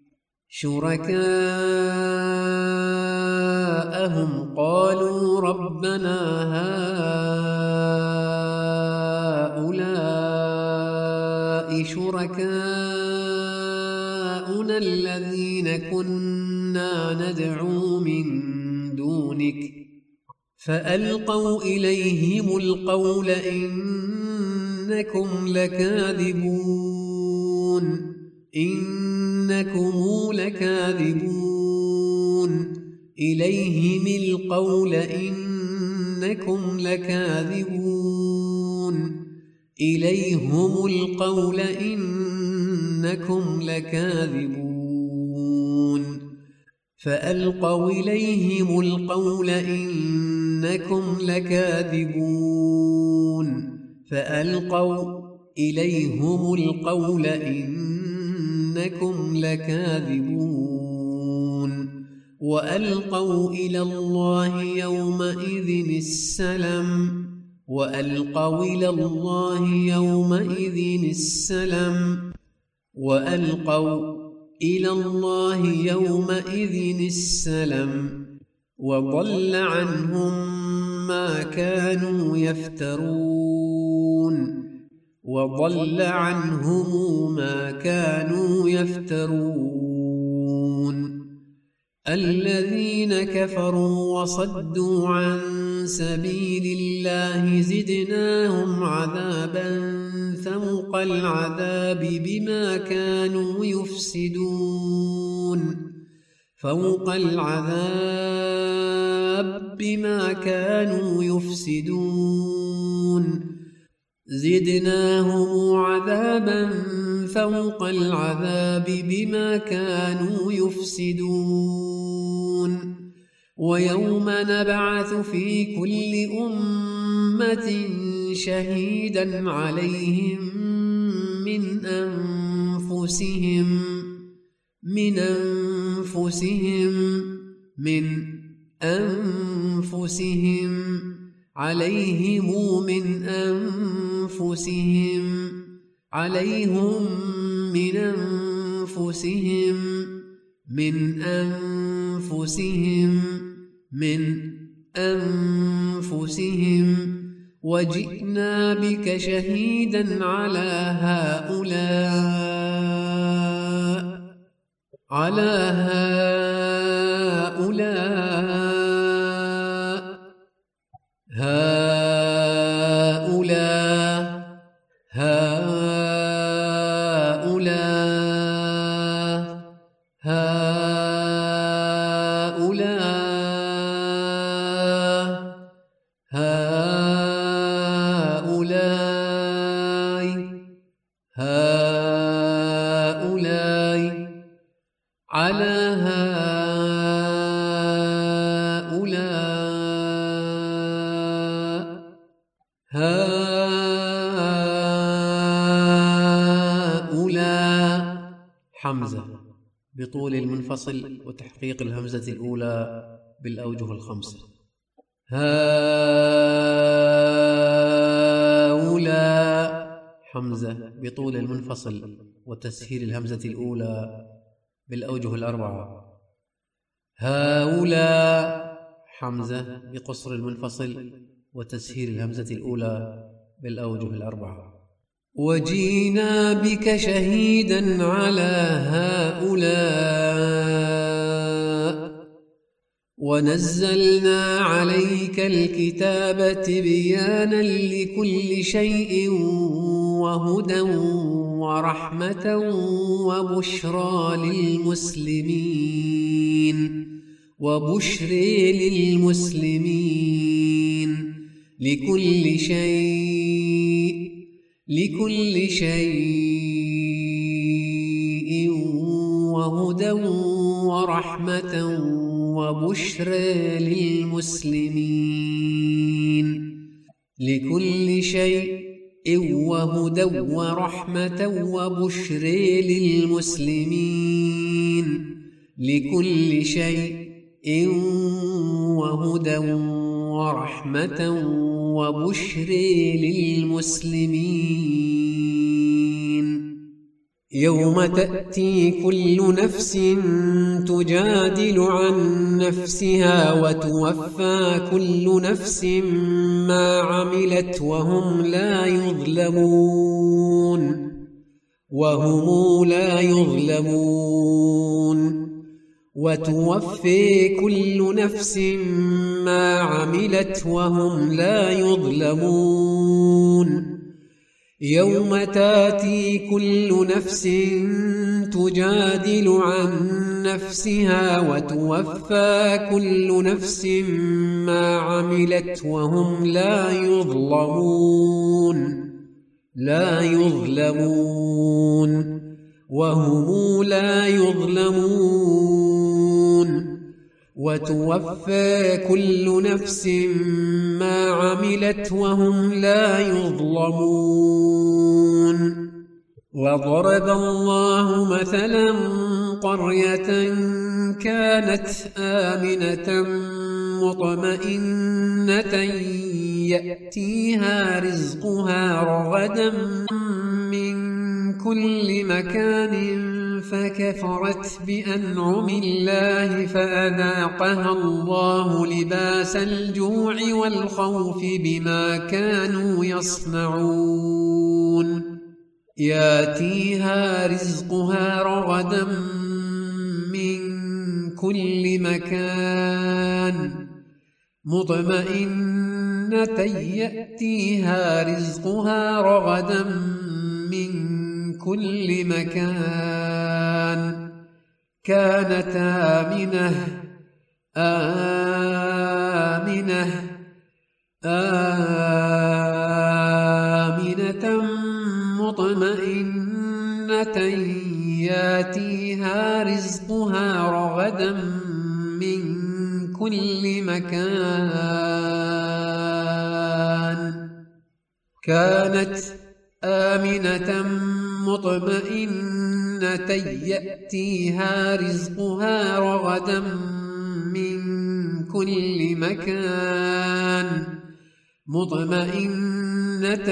[SPEAKER 2] شركاءهم قالوا ربنا هؤلاء شركاؤنا الذين كنا ندعو من دونك فألقوا إليهم القول إنكم لكاذبون إنكم لكاذبون إليهم القول إنكم لكاذبون إليهم القول إنكم لكاذبون فألقوا إليهم القول إنكم لكاذبون فألقوا إليهم القول إنكم لكاذبون وألقوا إلى الله يومئذ السلم وألقوا إلى الله يومئذ السلم وألقوا إلى الله يومئذ السلم وضل عنهم ما كانوا يفترون وضل عنهم ما كانوا يفترون الذين كفروا وصدوا عن سبيل الله زدناهم عذابا فوق العذاب بما كانوا يفسدون فوق العذاب بما كانوا يفسدون زدناهم عذابا فوق العذاب بما كانوا يفسدون ويوم نبعث في كل أمة شهيدا عليهم من أنفسهم من أنفسهم من أنفسهم عليهم من أنفسهم عليهم من أنفسهم من أنفسهم من أنفسهم وجئنا بك شهيدا على هؤلاء على هؤلاء هؤلاء هؤلاء هؤلاء هؤلاء على هؤلاء هؤلاء حمزة بطول المنفصل وتحقيق الهمزة الأولى بالأوجه الخمسة هؤلاء حمزة بطول المنفصل وتسهيل الهمزة الأولى بالأوجه الأربعة هؤلاء حمزة بقصر المنفصل وتسهيل الهمزة الأولى بالأوجه الأربعة وجينا بك شهيدا على هؤلاء ونزلنا عليك الكتاب تبيانا لكل شيء وهدى ورحمة وبشرى للمسلمين وبشرى للمسلمين لكل شيء لكل شيء وهدى ورحمة وبشرى للمسلمين لكل شيء وهدى ورحمة وبشرى للمسلمين لكل شيء وهدى ورحمة وبشرى للمسلمين يوم تأتي كل نفس تجادل عن نفسها وتوفى كل نفس ما عملت وهم لا يظلمون وهم لا يظلمون وتوفي كل نفس ما عملت وهم لا يظلمون يوم تاتي كل نفس تجادل عن نفسها وتوفى كل نفس ما عملت وهم لا يظلمون لا يظلمون وهم لا يظلمون وتوفى كل نفس ما عملت وهم لا يظلمون وضرب الله مثلا قرية كانت آمنة مطمئنة يأتيها رزقها رغدا من كل مكان فكفرت بأنعم الله فأذاقها الله لباس الجوع والخوف بما كانوا يصنعون يأتيها رزقها رغدا من كل مكان مطمئنة يأتيها رزقها رغدا من كل مكان كانت آمنة آمنة آمنة مطمئنة يأتيها رزقها رغدا من كل مكان كانت آمنة مطمئنة يأتيها رزقها رغدا من كل مكان مطمئنة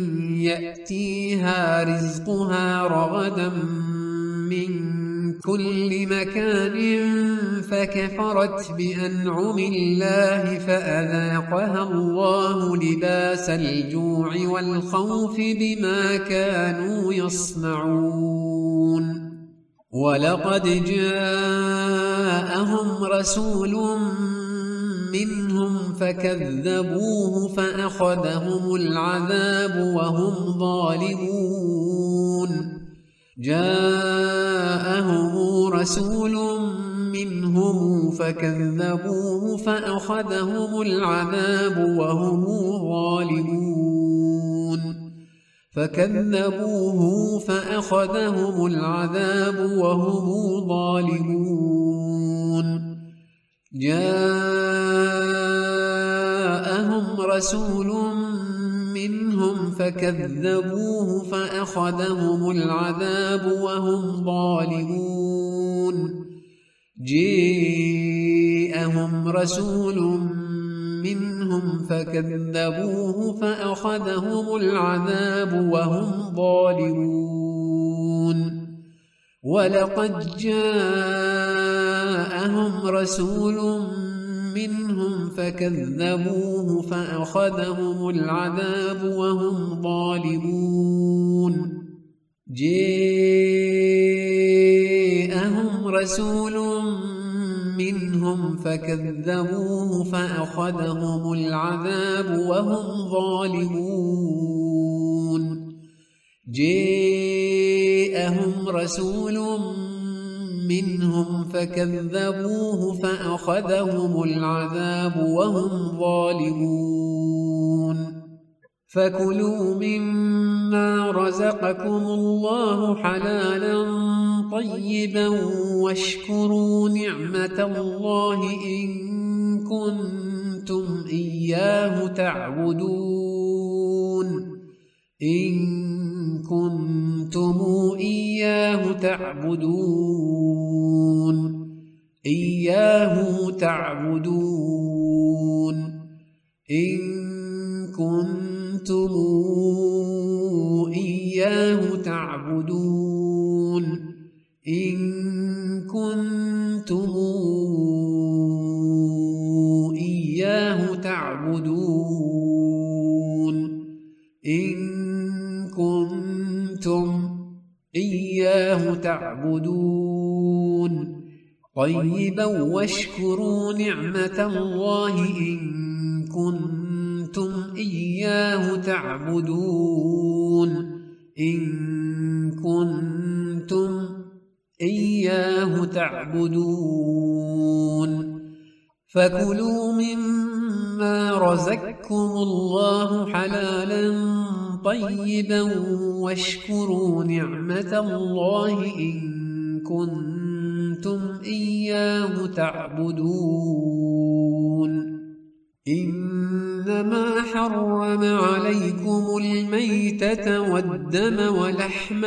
[SPEAKER 2] يأتيها رزقها رغدا من كل مكان فكفرت بأنعم الله فأذاقها الله لباس الجوع والخوف بما كانوا يصنعون ولقد جاءهم رسول منهم فكذبوه فأخذهم العذاب وهم ظالمون جاءهم رسول منهم فكذبوه فأخذهم العذاب وهم ظالمون فكذبوه فأخذهم العذاب وهم ظالمون جاءهم رسول منهم فكذبوه فأخذهم العذاب وهم ظالمون جاءهم رسول منهم فكذبوه فأخذهم العذاب وهم ظالمون ولقد جاءهم رسول منهم فكذبوه فأخذهم العذاب وهم ظالمون جاءهم رسول منهم فكذبوه فأخذهم العذاب وهم ظالمون جاءهم رسول منهم فكذبوه فأخذهم العذاب وهم ظالمون فكلوا مما رزقكم الله حلالا طيبا واشكروا نعمة الله إن كنتم إياه تعبدون إن كنتم إياه تعبدون إياه تعبدون إن كنتم إياه تعبدون إن كنتم إياه تعبدون إن كنتم إياه تعبدون طيبا واشكروا نعمة الله إن كنتم إياه تعبدون إن كنتم إياه تعبدون فكلوا مما رزقكم الله حلالا طيبا واشكروا نعمة الله إن كنتم إياه تعبدون إنما حرم عليكم الميتة والدم ولحم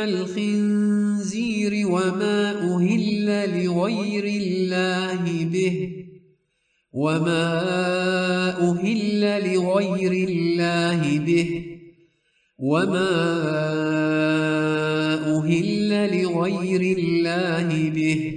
[SPEAKER 2] الخنزير وما أهل لغير الله به وما أهل لغير الله به وما أهل لغير الله به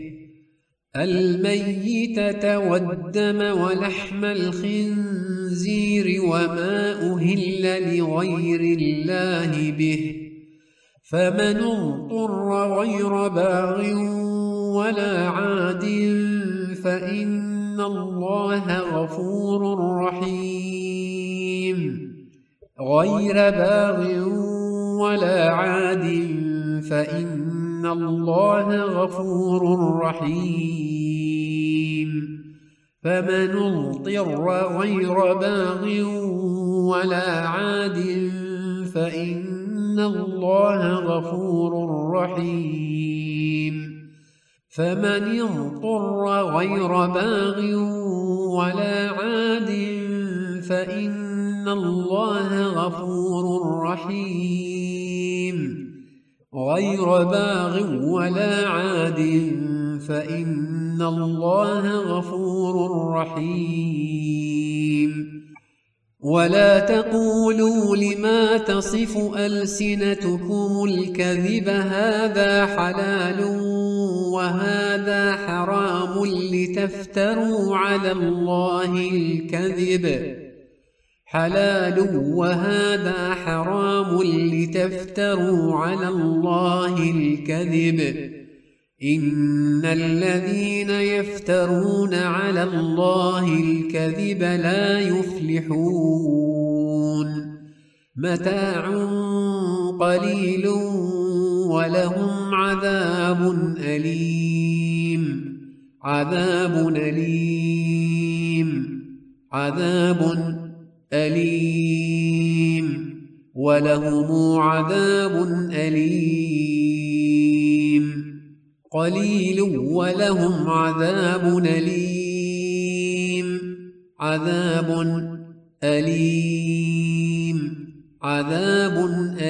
[SPEAKER 2] الميتة والدم ولحم الخنزير وما أهل لغير الله به فمن اضطر غير باغ ولا عاد فإن الله غفور رحيم غير باغ ولا عاد فإن الله غفور رحيم فمن اضطر غير باغ ولا عاد فإن الله غفور رحيم فمن اضطر غير باغ ولا عاد فإن الله غفور رحيم غير باغ ولا عاد فإن الله غفور رحيم ولا تقولوا لما تصف ألسنتكم الكذب هذا حلال وهذا حرام لتفتروا على الله الكذب حلال وهذا حرام لتفتروا على الله الكذب إن الذين يفترون على الله الكذب لا يفلحون متاع قليل ولهم عذاب أليم عذاب أليم عذاب أليم ولهم عذاب أليم قليل ولهم عذاب أليم عذاب أليم عذاب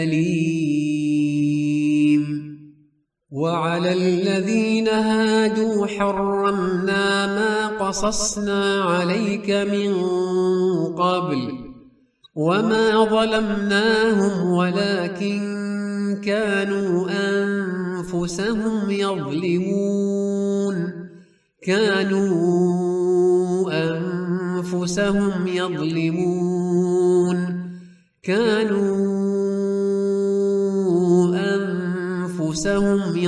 [SPEAKER 2] أليم وعلى الذين هادوا حرمنا ما قصصنا عليك من قبل وما ظلمناهم ولكن كانوا أنفسهم يظلمون كانوا أنفسهم يظلمون كانوا أنفسهم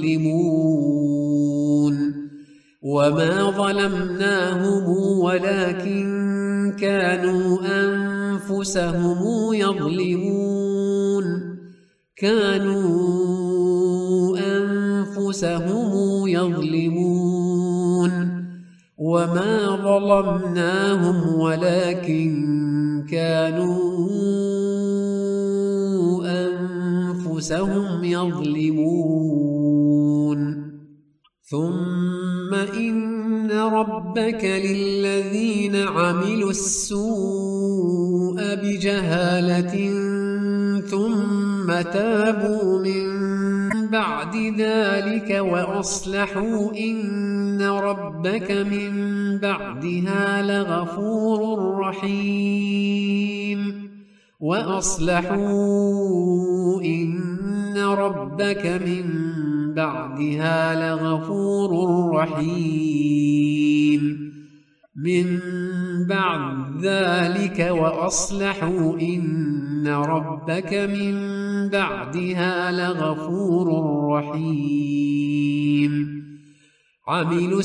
[SPEAKER 2] يظلمون وما ظلمناهم ولكن كانوا أنفسهم يظلمون كانوا أنفسهم يظلمون وما ظلمناهم ولكن كانوا أنفسهم يظلمون ثم إن ربك للذين عملوا السوء بجهالة ثم تابوا من بعد ذلك وأصلحوا إن ربك من بعدها لغفور رحيم وأصلحوا إن ربك من بعدها لغفور رحيم من بعد ذلك وأصلحوا إن ربك من بعدها لغفور رحيم عملوا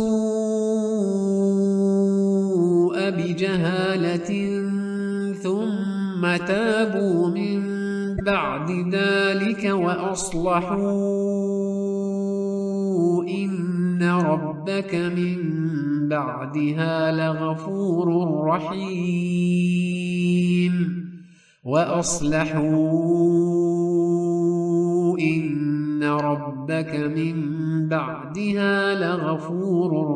[SPEAKER 2] السوء بجهالة ثم تابوا من بعد ذلك وأصلحوا إن ربك من بعدها لغفور رحيم وأصلحوا إن ربك من بعدها لغفور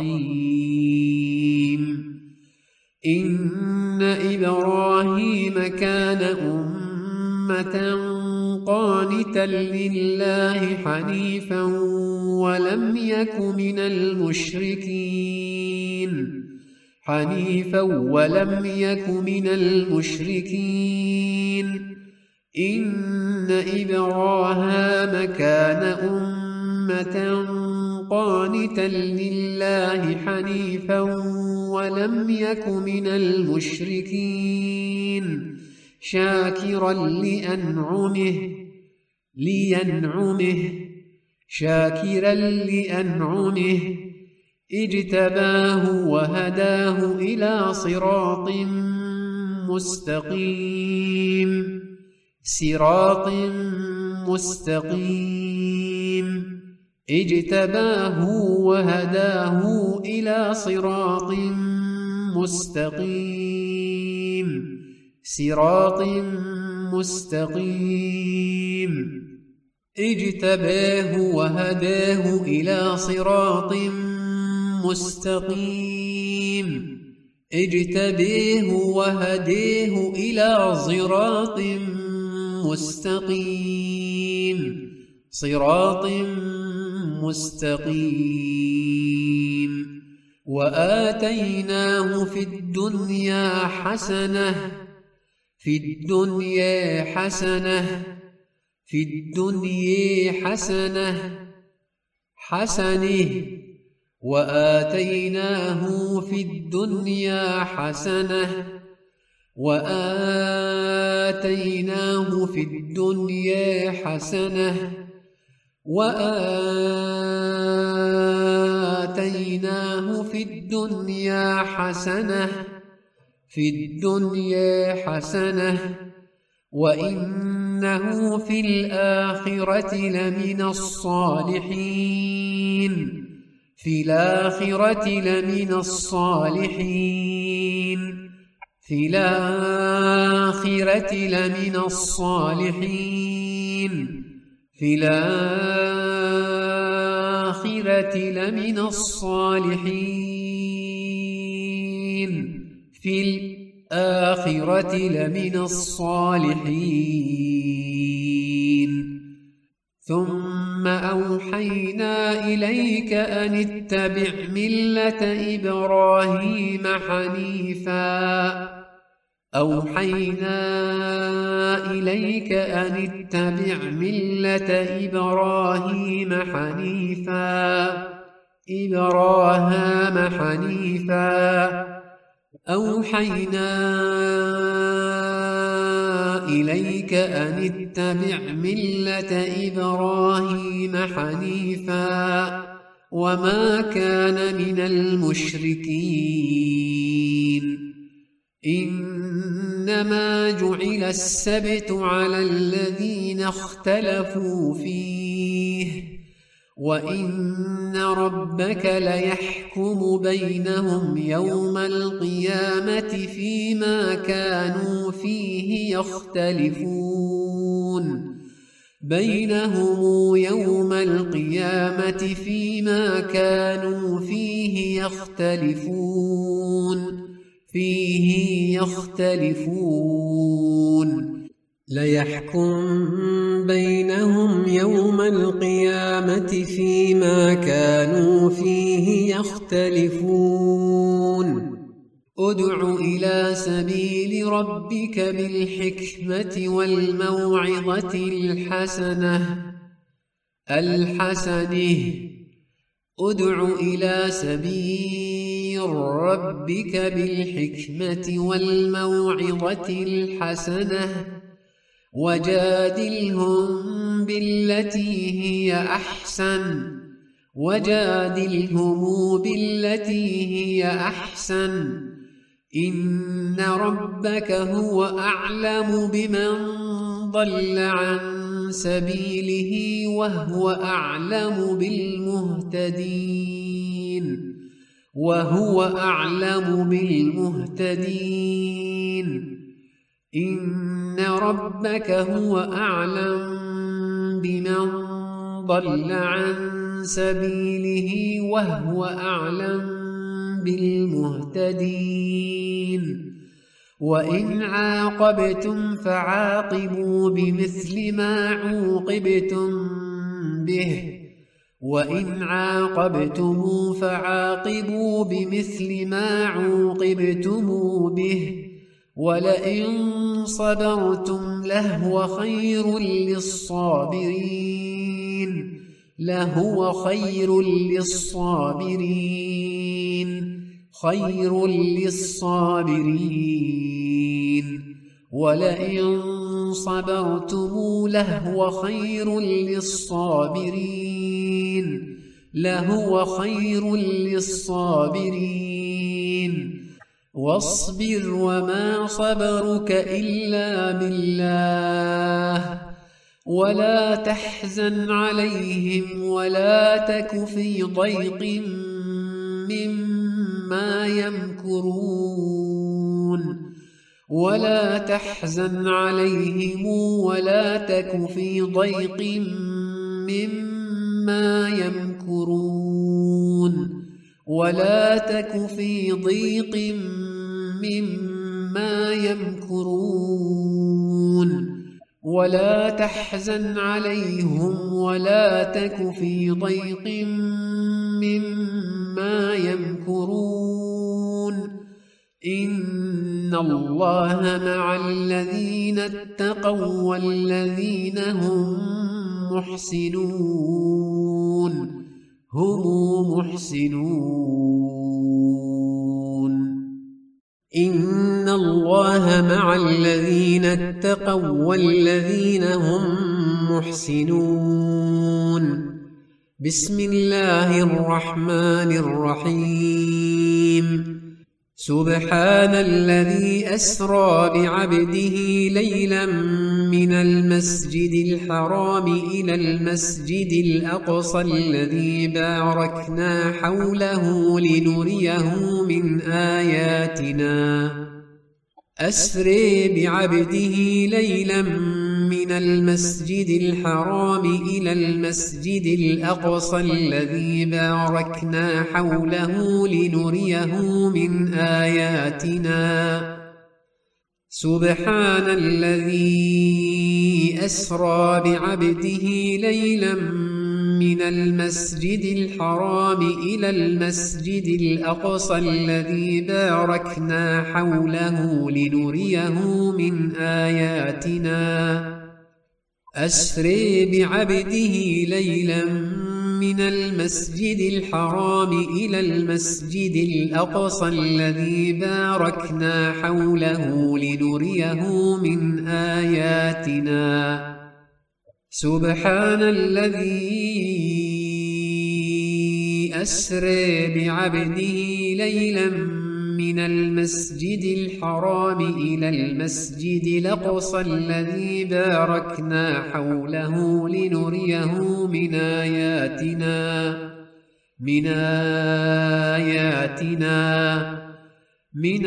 [SPEAKER 2] رحيم إن إبراهيم كان أمة قانتا لله حنيفا ولم يك من المشركين حنيفا ولم يك من المشركين إن إبراهيم كان أمة قانتا لله حنيفا ولم يك من المشركين شاكرا لأنعمه لينعمه شاكرا لأنعمه اجتباه وهداه إلى صراط مستقيم صراط مستقيم اجتباه وهداه إلى صراط مستقيم صراط مستقيم اجتباه وهداه إلى صراط مستقيم اجتباه وهداه إلى صراط مستقيم صراط مستقيم وآتيناه في الدنيا حسنة في الدنيا حسنة في الدنيا حسنة حسنه وآتيناه في الدنيا حسنة وآتيناه في الدنيا حسنة وآتيناه في الدنيا حسنة في الدنيا حسنة وإنه في الآخرة لمن الصالحين في الآخرة لمن الصالحين في الآخرة لمن الصالحين في الآخرة لمن الصالحين في الآخرة لمن الصالحين ثم أوحينا إليك أن اتبع ملة إبراهيم حنيفا أوحينا إليك أن اتبع ملة إبراهيم حنيفا إبراهيم حنيفا أوحينا إليك أن اتبع ملة إبراهيم حنيفا وما كان من المشركين إنما جعل السبت على الذين اختلفوا فيه وإن ربك ليحكم بينهم يوم القيامة فيما كانوا فيه يختلفون بينهم يوم القيامة فيما كانوا فيه يختلفون فيه يختلفون ليحكم بينهم يوم القيامة فيما كانوا فيه يختلفون ادع إلى سبيل ربك بالحكمة والموعظة الحسنة الحسنة ادع إلى سبيل ربك بالحكمة والموعظة الحسنة وجادلهم بالتي هي أحسن وجادلهم بالتي هي أحسن إن ربك هو أعلم بمن ضل عن سبيله وهو أعلم بالمهتدين وهو أعلم بالمهتدين إن ربك هو أعلم بمن ضل عن سبيله وهو أعلم بالمهتدين وإن عاقبتم فعاقبوا بمثل ما عوقبتم به وإن عاقبتم فعاقبوا بمثل ما عوقبتم به ولئن صبرتم لهو خير للصابرين لهو خير للصابرين خير للصابرين ولئن صبرتم لهو خير للصابرين لهو خير للصابرين واصبر وما صبرك إلا بالله ولا تحزن عليهم ولا تك في ضيق مما يمكرون ولا تحزن عليهم ولا تك في ضيق مما يمكرون ولا تك في ضيق مما يمكرون ولا تحزن عليهم ولا تك في ضيق مما يمكرون إن الله مع الذين اتقوا والذين هم محسنون هم محسنون إن الله مع الذين اتقوا والذين هم محسنون بسم الله الرحمن الرحيم سبحان الذي أسرى بعبده ليلا من المسجد الحرام إلى المسجد الأقصى الذي باركنا حوله لنريه من آياتنا أسري بعبده ليلا من المسجد الحرام إلى المسجد الأقصى الذي باركنا حوله لنريه من آياتنا سبحان الذي أسرى بعبده ليلا من المسجد الحرام إلى المسجد الأقصى الذي باركنا حوله لنريه من آياتنا أسري بعبده ليلا من المسجد الحرام إلى المسجد الأقصى الذي باركنا حوله لنريه من آياتنا سبحان الذي أسري بعبده ليلا من المسجد الحرام إلى المسجد الأقصى الذي باركنا حوله لنريه من آياتنا من آياتنا من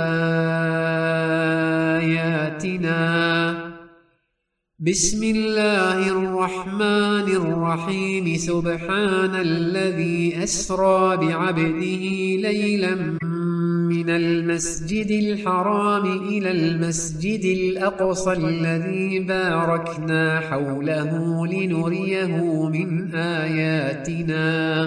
[SPEAKER 2] آياتنا بسم الله الرحمن الرحيم سبحان الذي أسرى بعبده ليلا من المسجد الحرام إلى المسجد الأقصى الذي باركنا حوله لنريه من آياتنا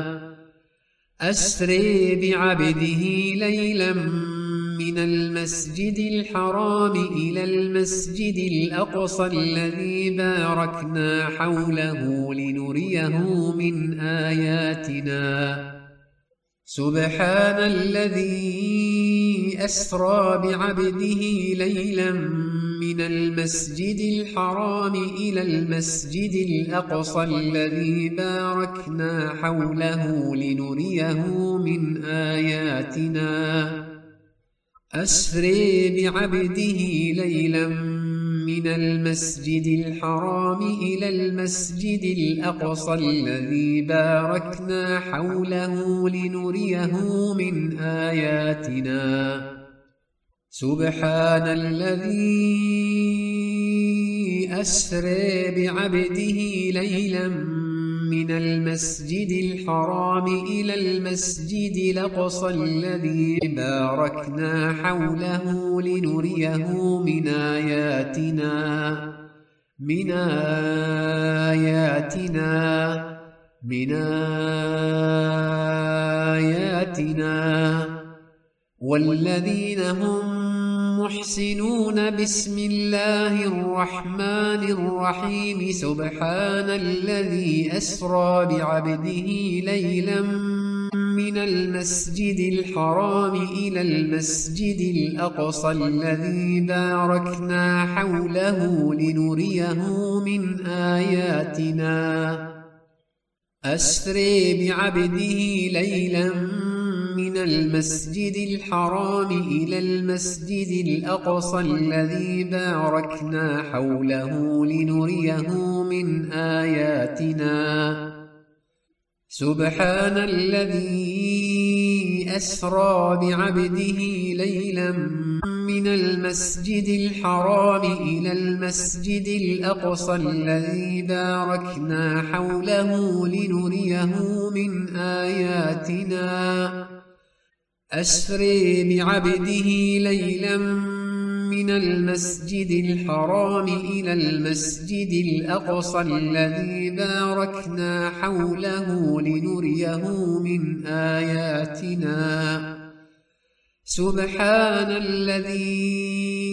[SPEAKER 2] أسري بعبده ليلا من المسجد الحرام إلى المسجد الأقصى الذي باركنا حوله لنريه من آياتنا سبحان الذي أسرى بعبده ليلا من المسجد الحرام إلى المسجد الأقصى الذي باركنا حوله لنريه من آياتنا أسري بعبده ليلا من المسجد الحرام إلى المسجد الأقصى الذي باركنا حوله لنريه من آياتنا سبحان الذي أسري بعبده ليلا من المسجد الحرام إلى المسجد الأقصى الذي باركنا حوله لنريه من آياتنا من آياتنا
[SPEAKER 1] من آياتنا والذين هم محسنون. بسم الله الرحمن الرحيم. سبحان الذي أسرى بعبده ليلا من المسجد الحرام إلى المسجد الأقصى الذي باركنا حوله لنريه من آياتنا. أسري بعبده ليلا من المسجد الحرام إلى المسجد الأقصى الذي باركنا حوله لنريه من آياتنا. سبحان الذي أسرى بعبده ليلا من المسجد الحرام إلى المسجد الأقصى الذي باركنا حوله لنريه من آياتنا. أسري بعبده ليلا من المسجد الحرام إلى المسجد الأقصى الذي باركنا حوله لنريه من آياتنا. سبحان الذي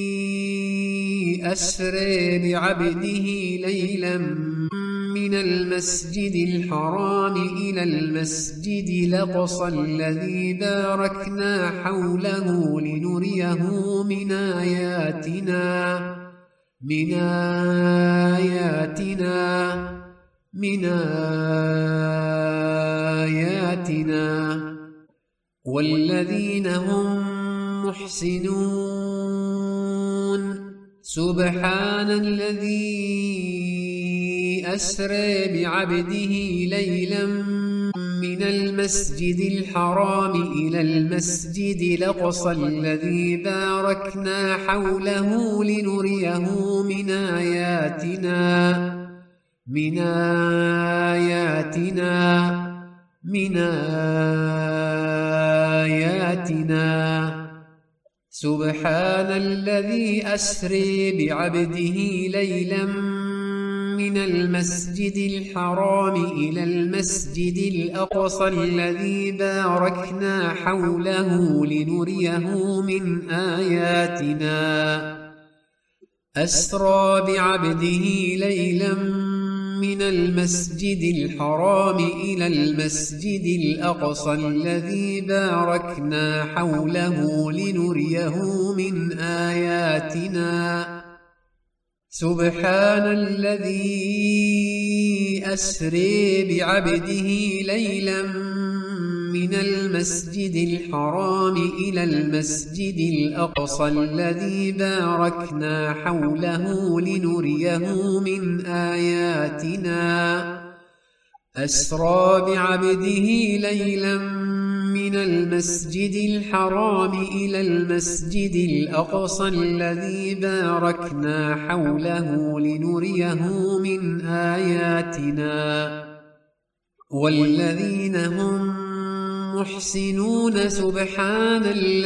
[SPEAKER 1] أسري بعبده ليلا من المسجد الحرام إلى المسجد الأقصى الذي باركنا حوله لنريه من آياتنا. من آياتنا من آياتنا والذين هم محسنون. سبحان الذي أسرى بعبده ليلا من المسجد الحرام إلى المسجد الأقصى الذي باركنا حوله لنريه من آياتنا. من آياتنا من آياتنا سبحان الذي أسري بعبده ليلا من المسجد الحرام إلى المسجد الأقصى الذي باركنا حوله لنريه من آياتنا. أسرى بعبده ليلا من المسجد الحرام إلى المسجد الأقصى الذي باركنا حوله لنريه من آياتنا. سبحان الذي أسري بعبده ليلا من المسجد الحرام إلى المسجد الأقصى الذي باركنا حوله لنريه من آياتنا. أسرى بعبده ليلا من المسجد الحرام إلى المسجد الأقصى الذي باركنا حوله لنريه من آياتنا. والذين هم محسنون. سبحان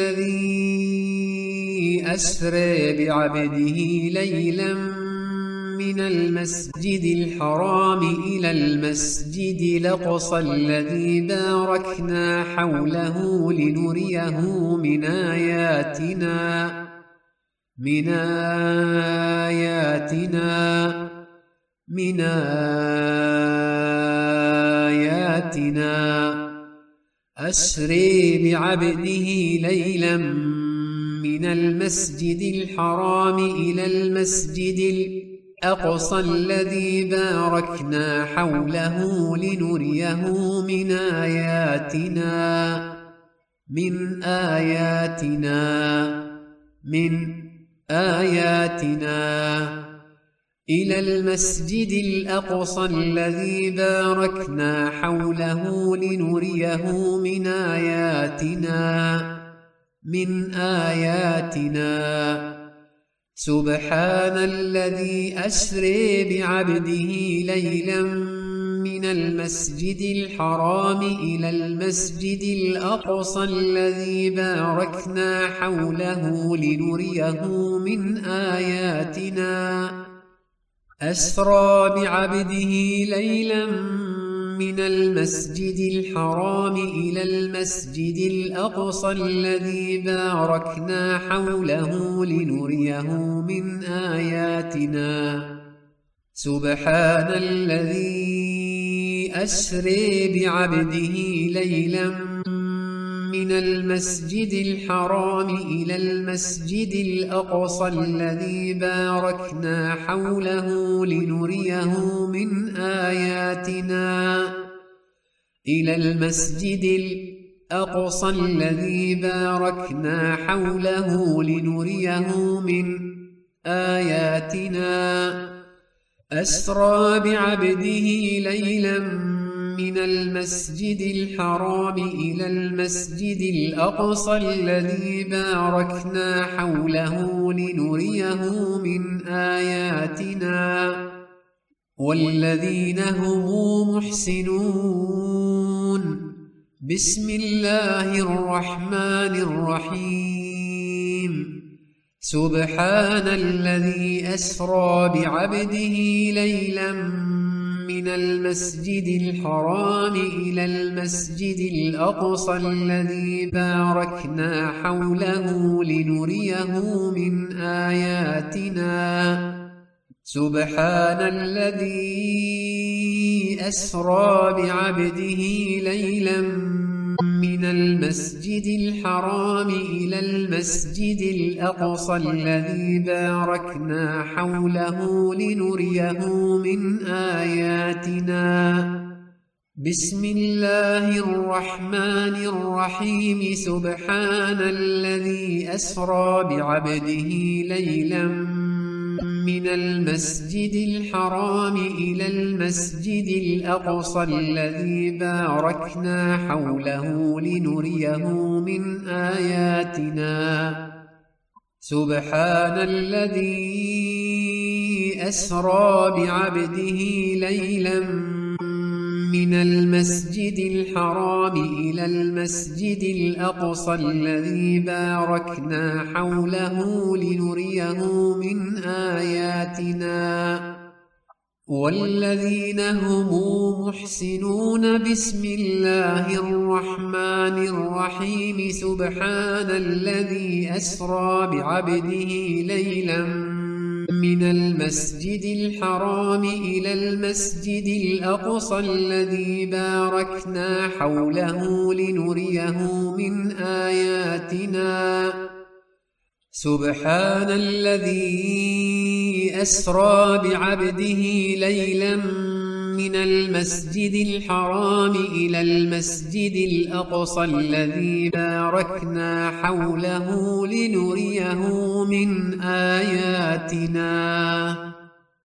[SPEAKER 1] الذي أسرى بعبده ليلا من المسجد الحرام إلى المسجد الأقصى الذي باركنا حوله لنريه من آياتنا. من آياتنا من آياتنا أسري بعبده ليلا من المسجد الحرام إلى المسجد الأقصى الذي باركنا حوله لنريه من آياتنا. من آياتنا من آياتنا إلى المسجد الأقصى الذي باركنا حوله لنريه من آياتنا. من آياتنا سبحان الذي أسري بعبده ليلا من المسجد الحرام إلى المسجد الأقصى الذي باركنا حوله لنريه من آياتنا. أسرى بعبده ليلا من المسجد الحرام إلى المسجد الأقصى الذي باركنا حوله لنريه من آياتنا سبحان الذي أسري بعبده ليلا من المسجد الحرام إلى المسجد الأقصى الذي باركنا حوله لنريه من آياتنا إلى المسجد الأقصى الذي باركنا حوله لنريه من آياتنا أسرى بعبده ليلا من المسجد الحرام إلى المسجد الأقصى الذي باركنا حوله لنريه من آياتنا والذين هم محسنون بسم الله الرحمن الرحيم سبحان الذي أسرى بعبده ليلا من المسجد الحرام إلى المسجد الأقصى الذي باركنا حوله لنريه من آياتنا سبحان الذي أسرى بعبده ليلا من المسجد الحرام إلى المسجد الأقصى الذي باركنا حوله لنريه من آياتنا بسم الله الرحمن الرحيم سبحان الذي أسرى بعبده ليلا من المسجد الحرام إلى المسجد الأقصى الذي باركنا حوله لنريه من آياتنا سبحان الذي أسرى بعبده ليلا من المسجد الحرام إلى المسجد الأقصى الذي باركنا حوله لنريه من آياتنا والذين هم محسنون بسم الله الرحمن الرحيم سبحان الذي أسرى بعبده ليلا من المسجد الحرام إلى المسجد الأقصى الذي باركنا حوله لنريه من آياتنا سبحان الذي أسرى بعبده ليلا من المسجد الحرام إلى المسجد الأقصى الذي باركنا حوله لنريه من آياتنا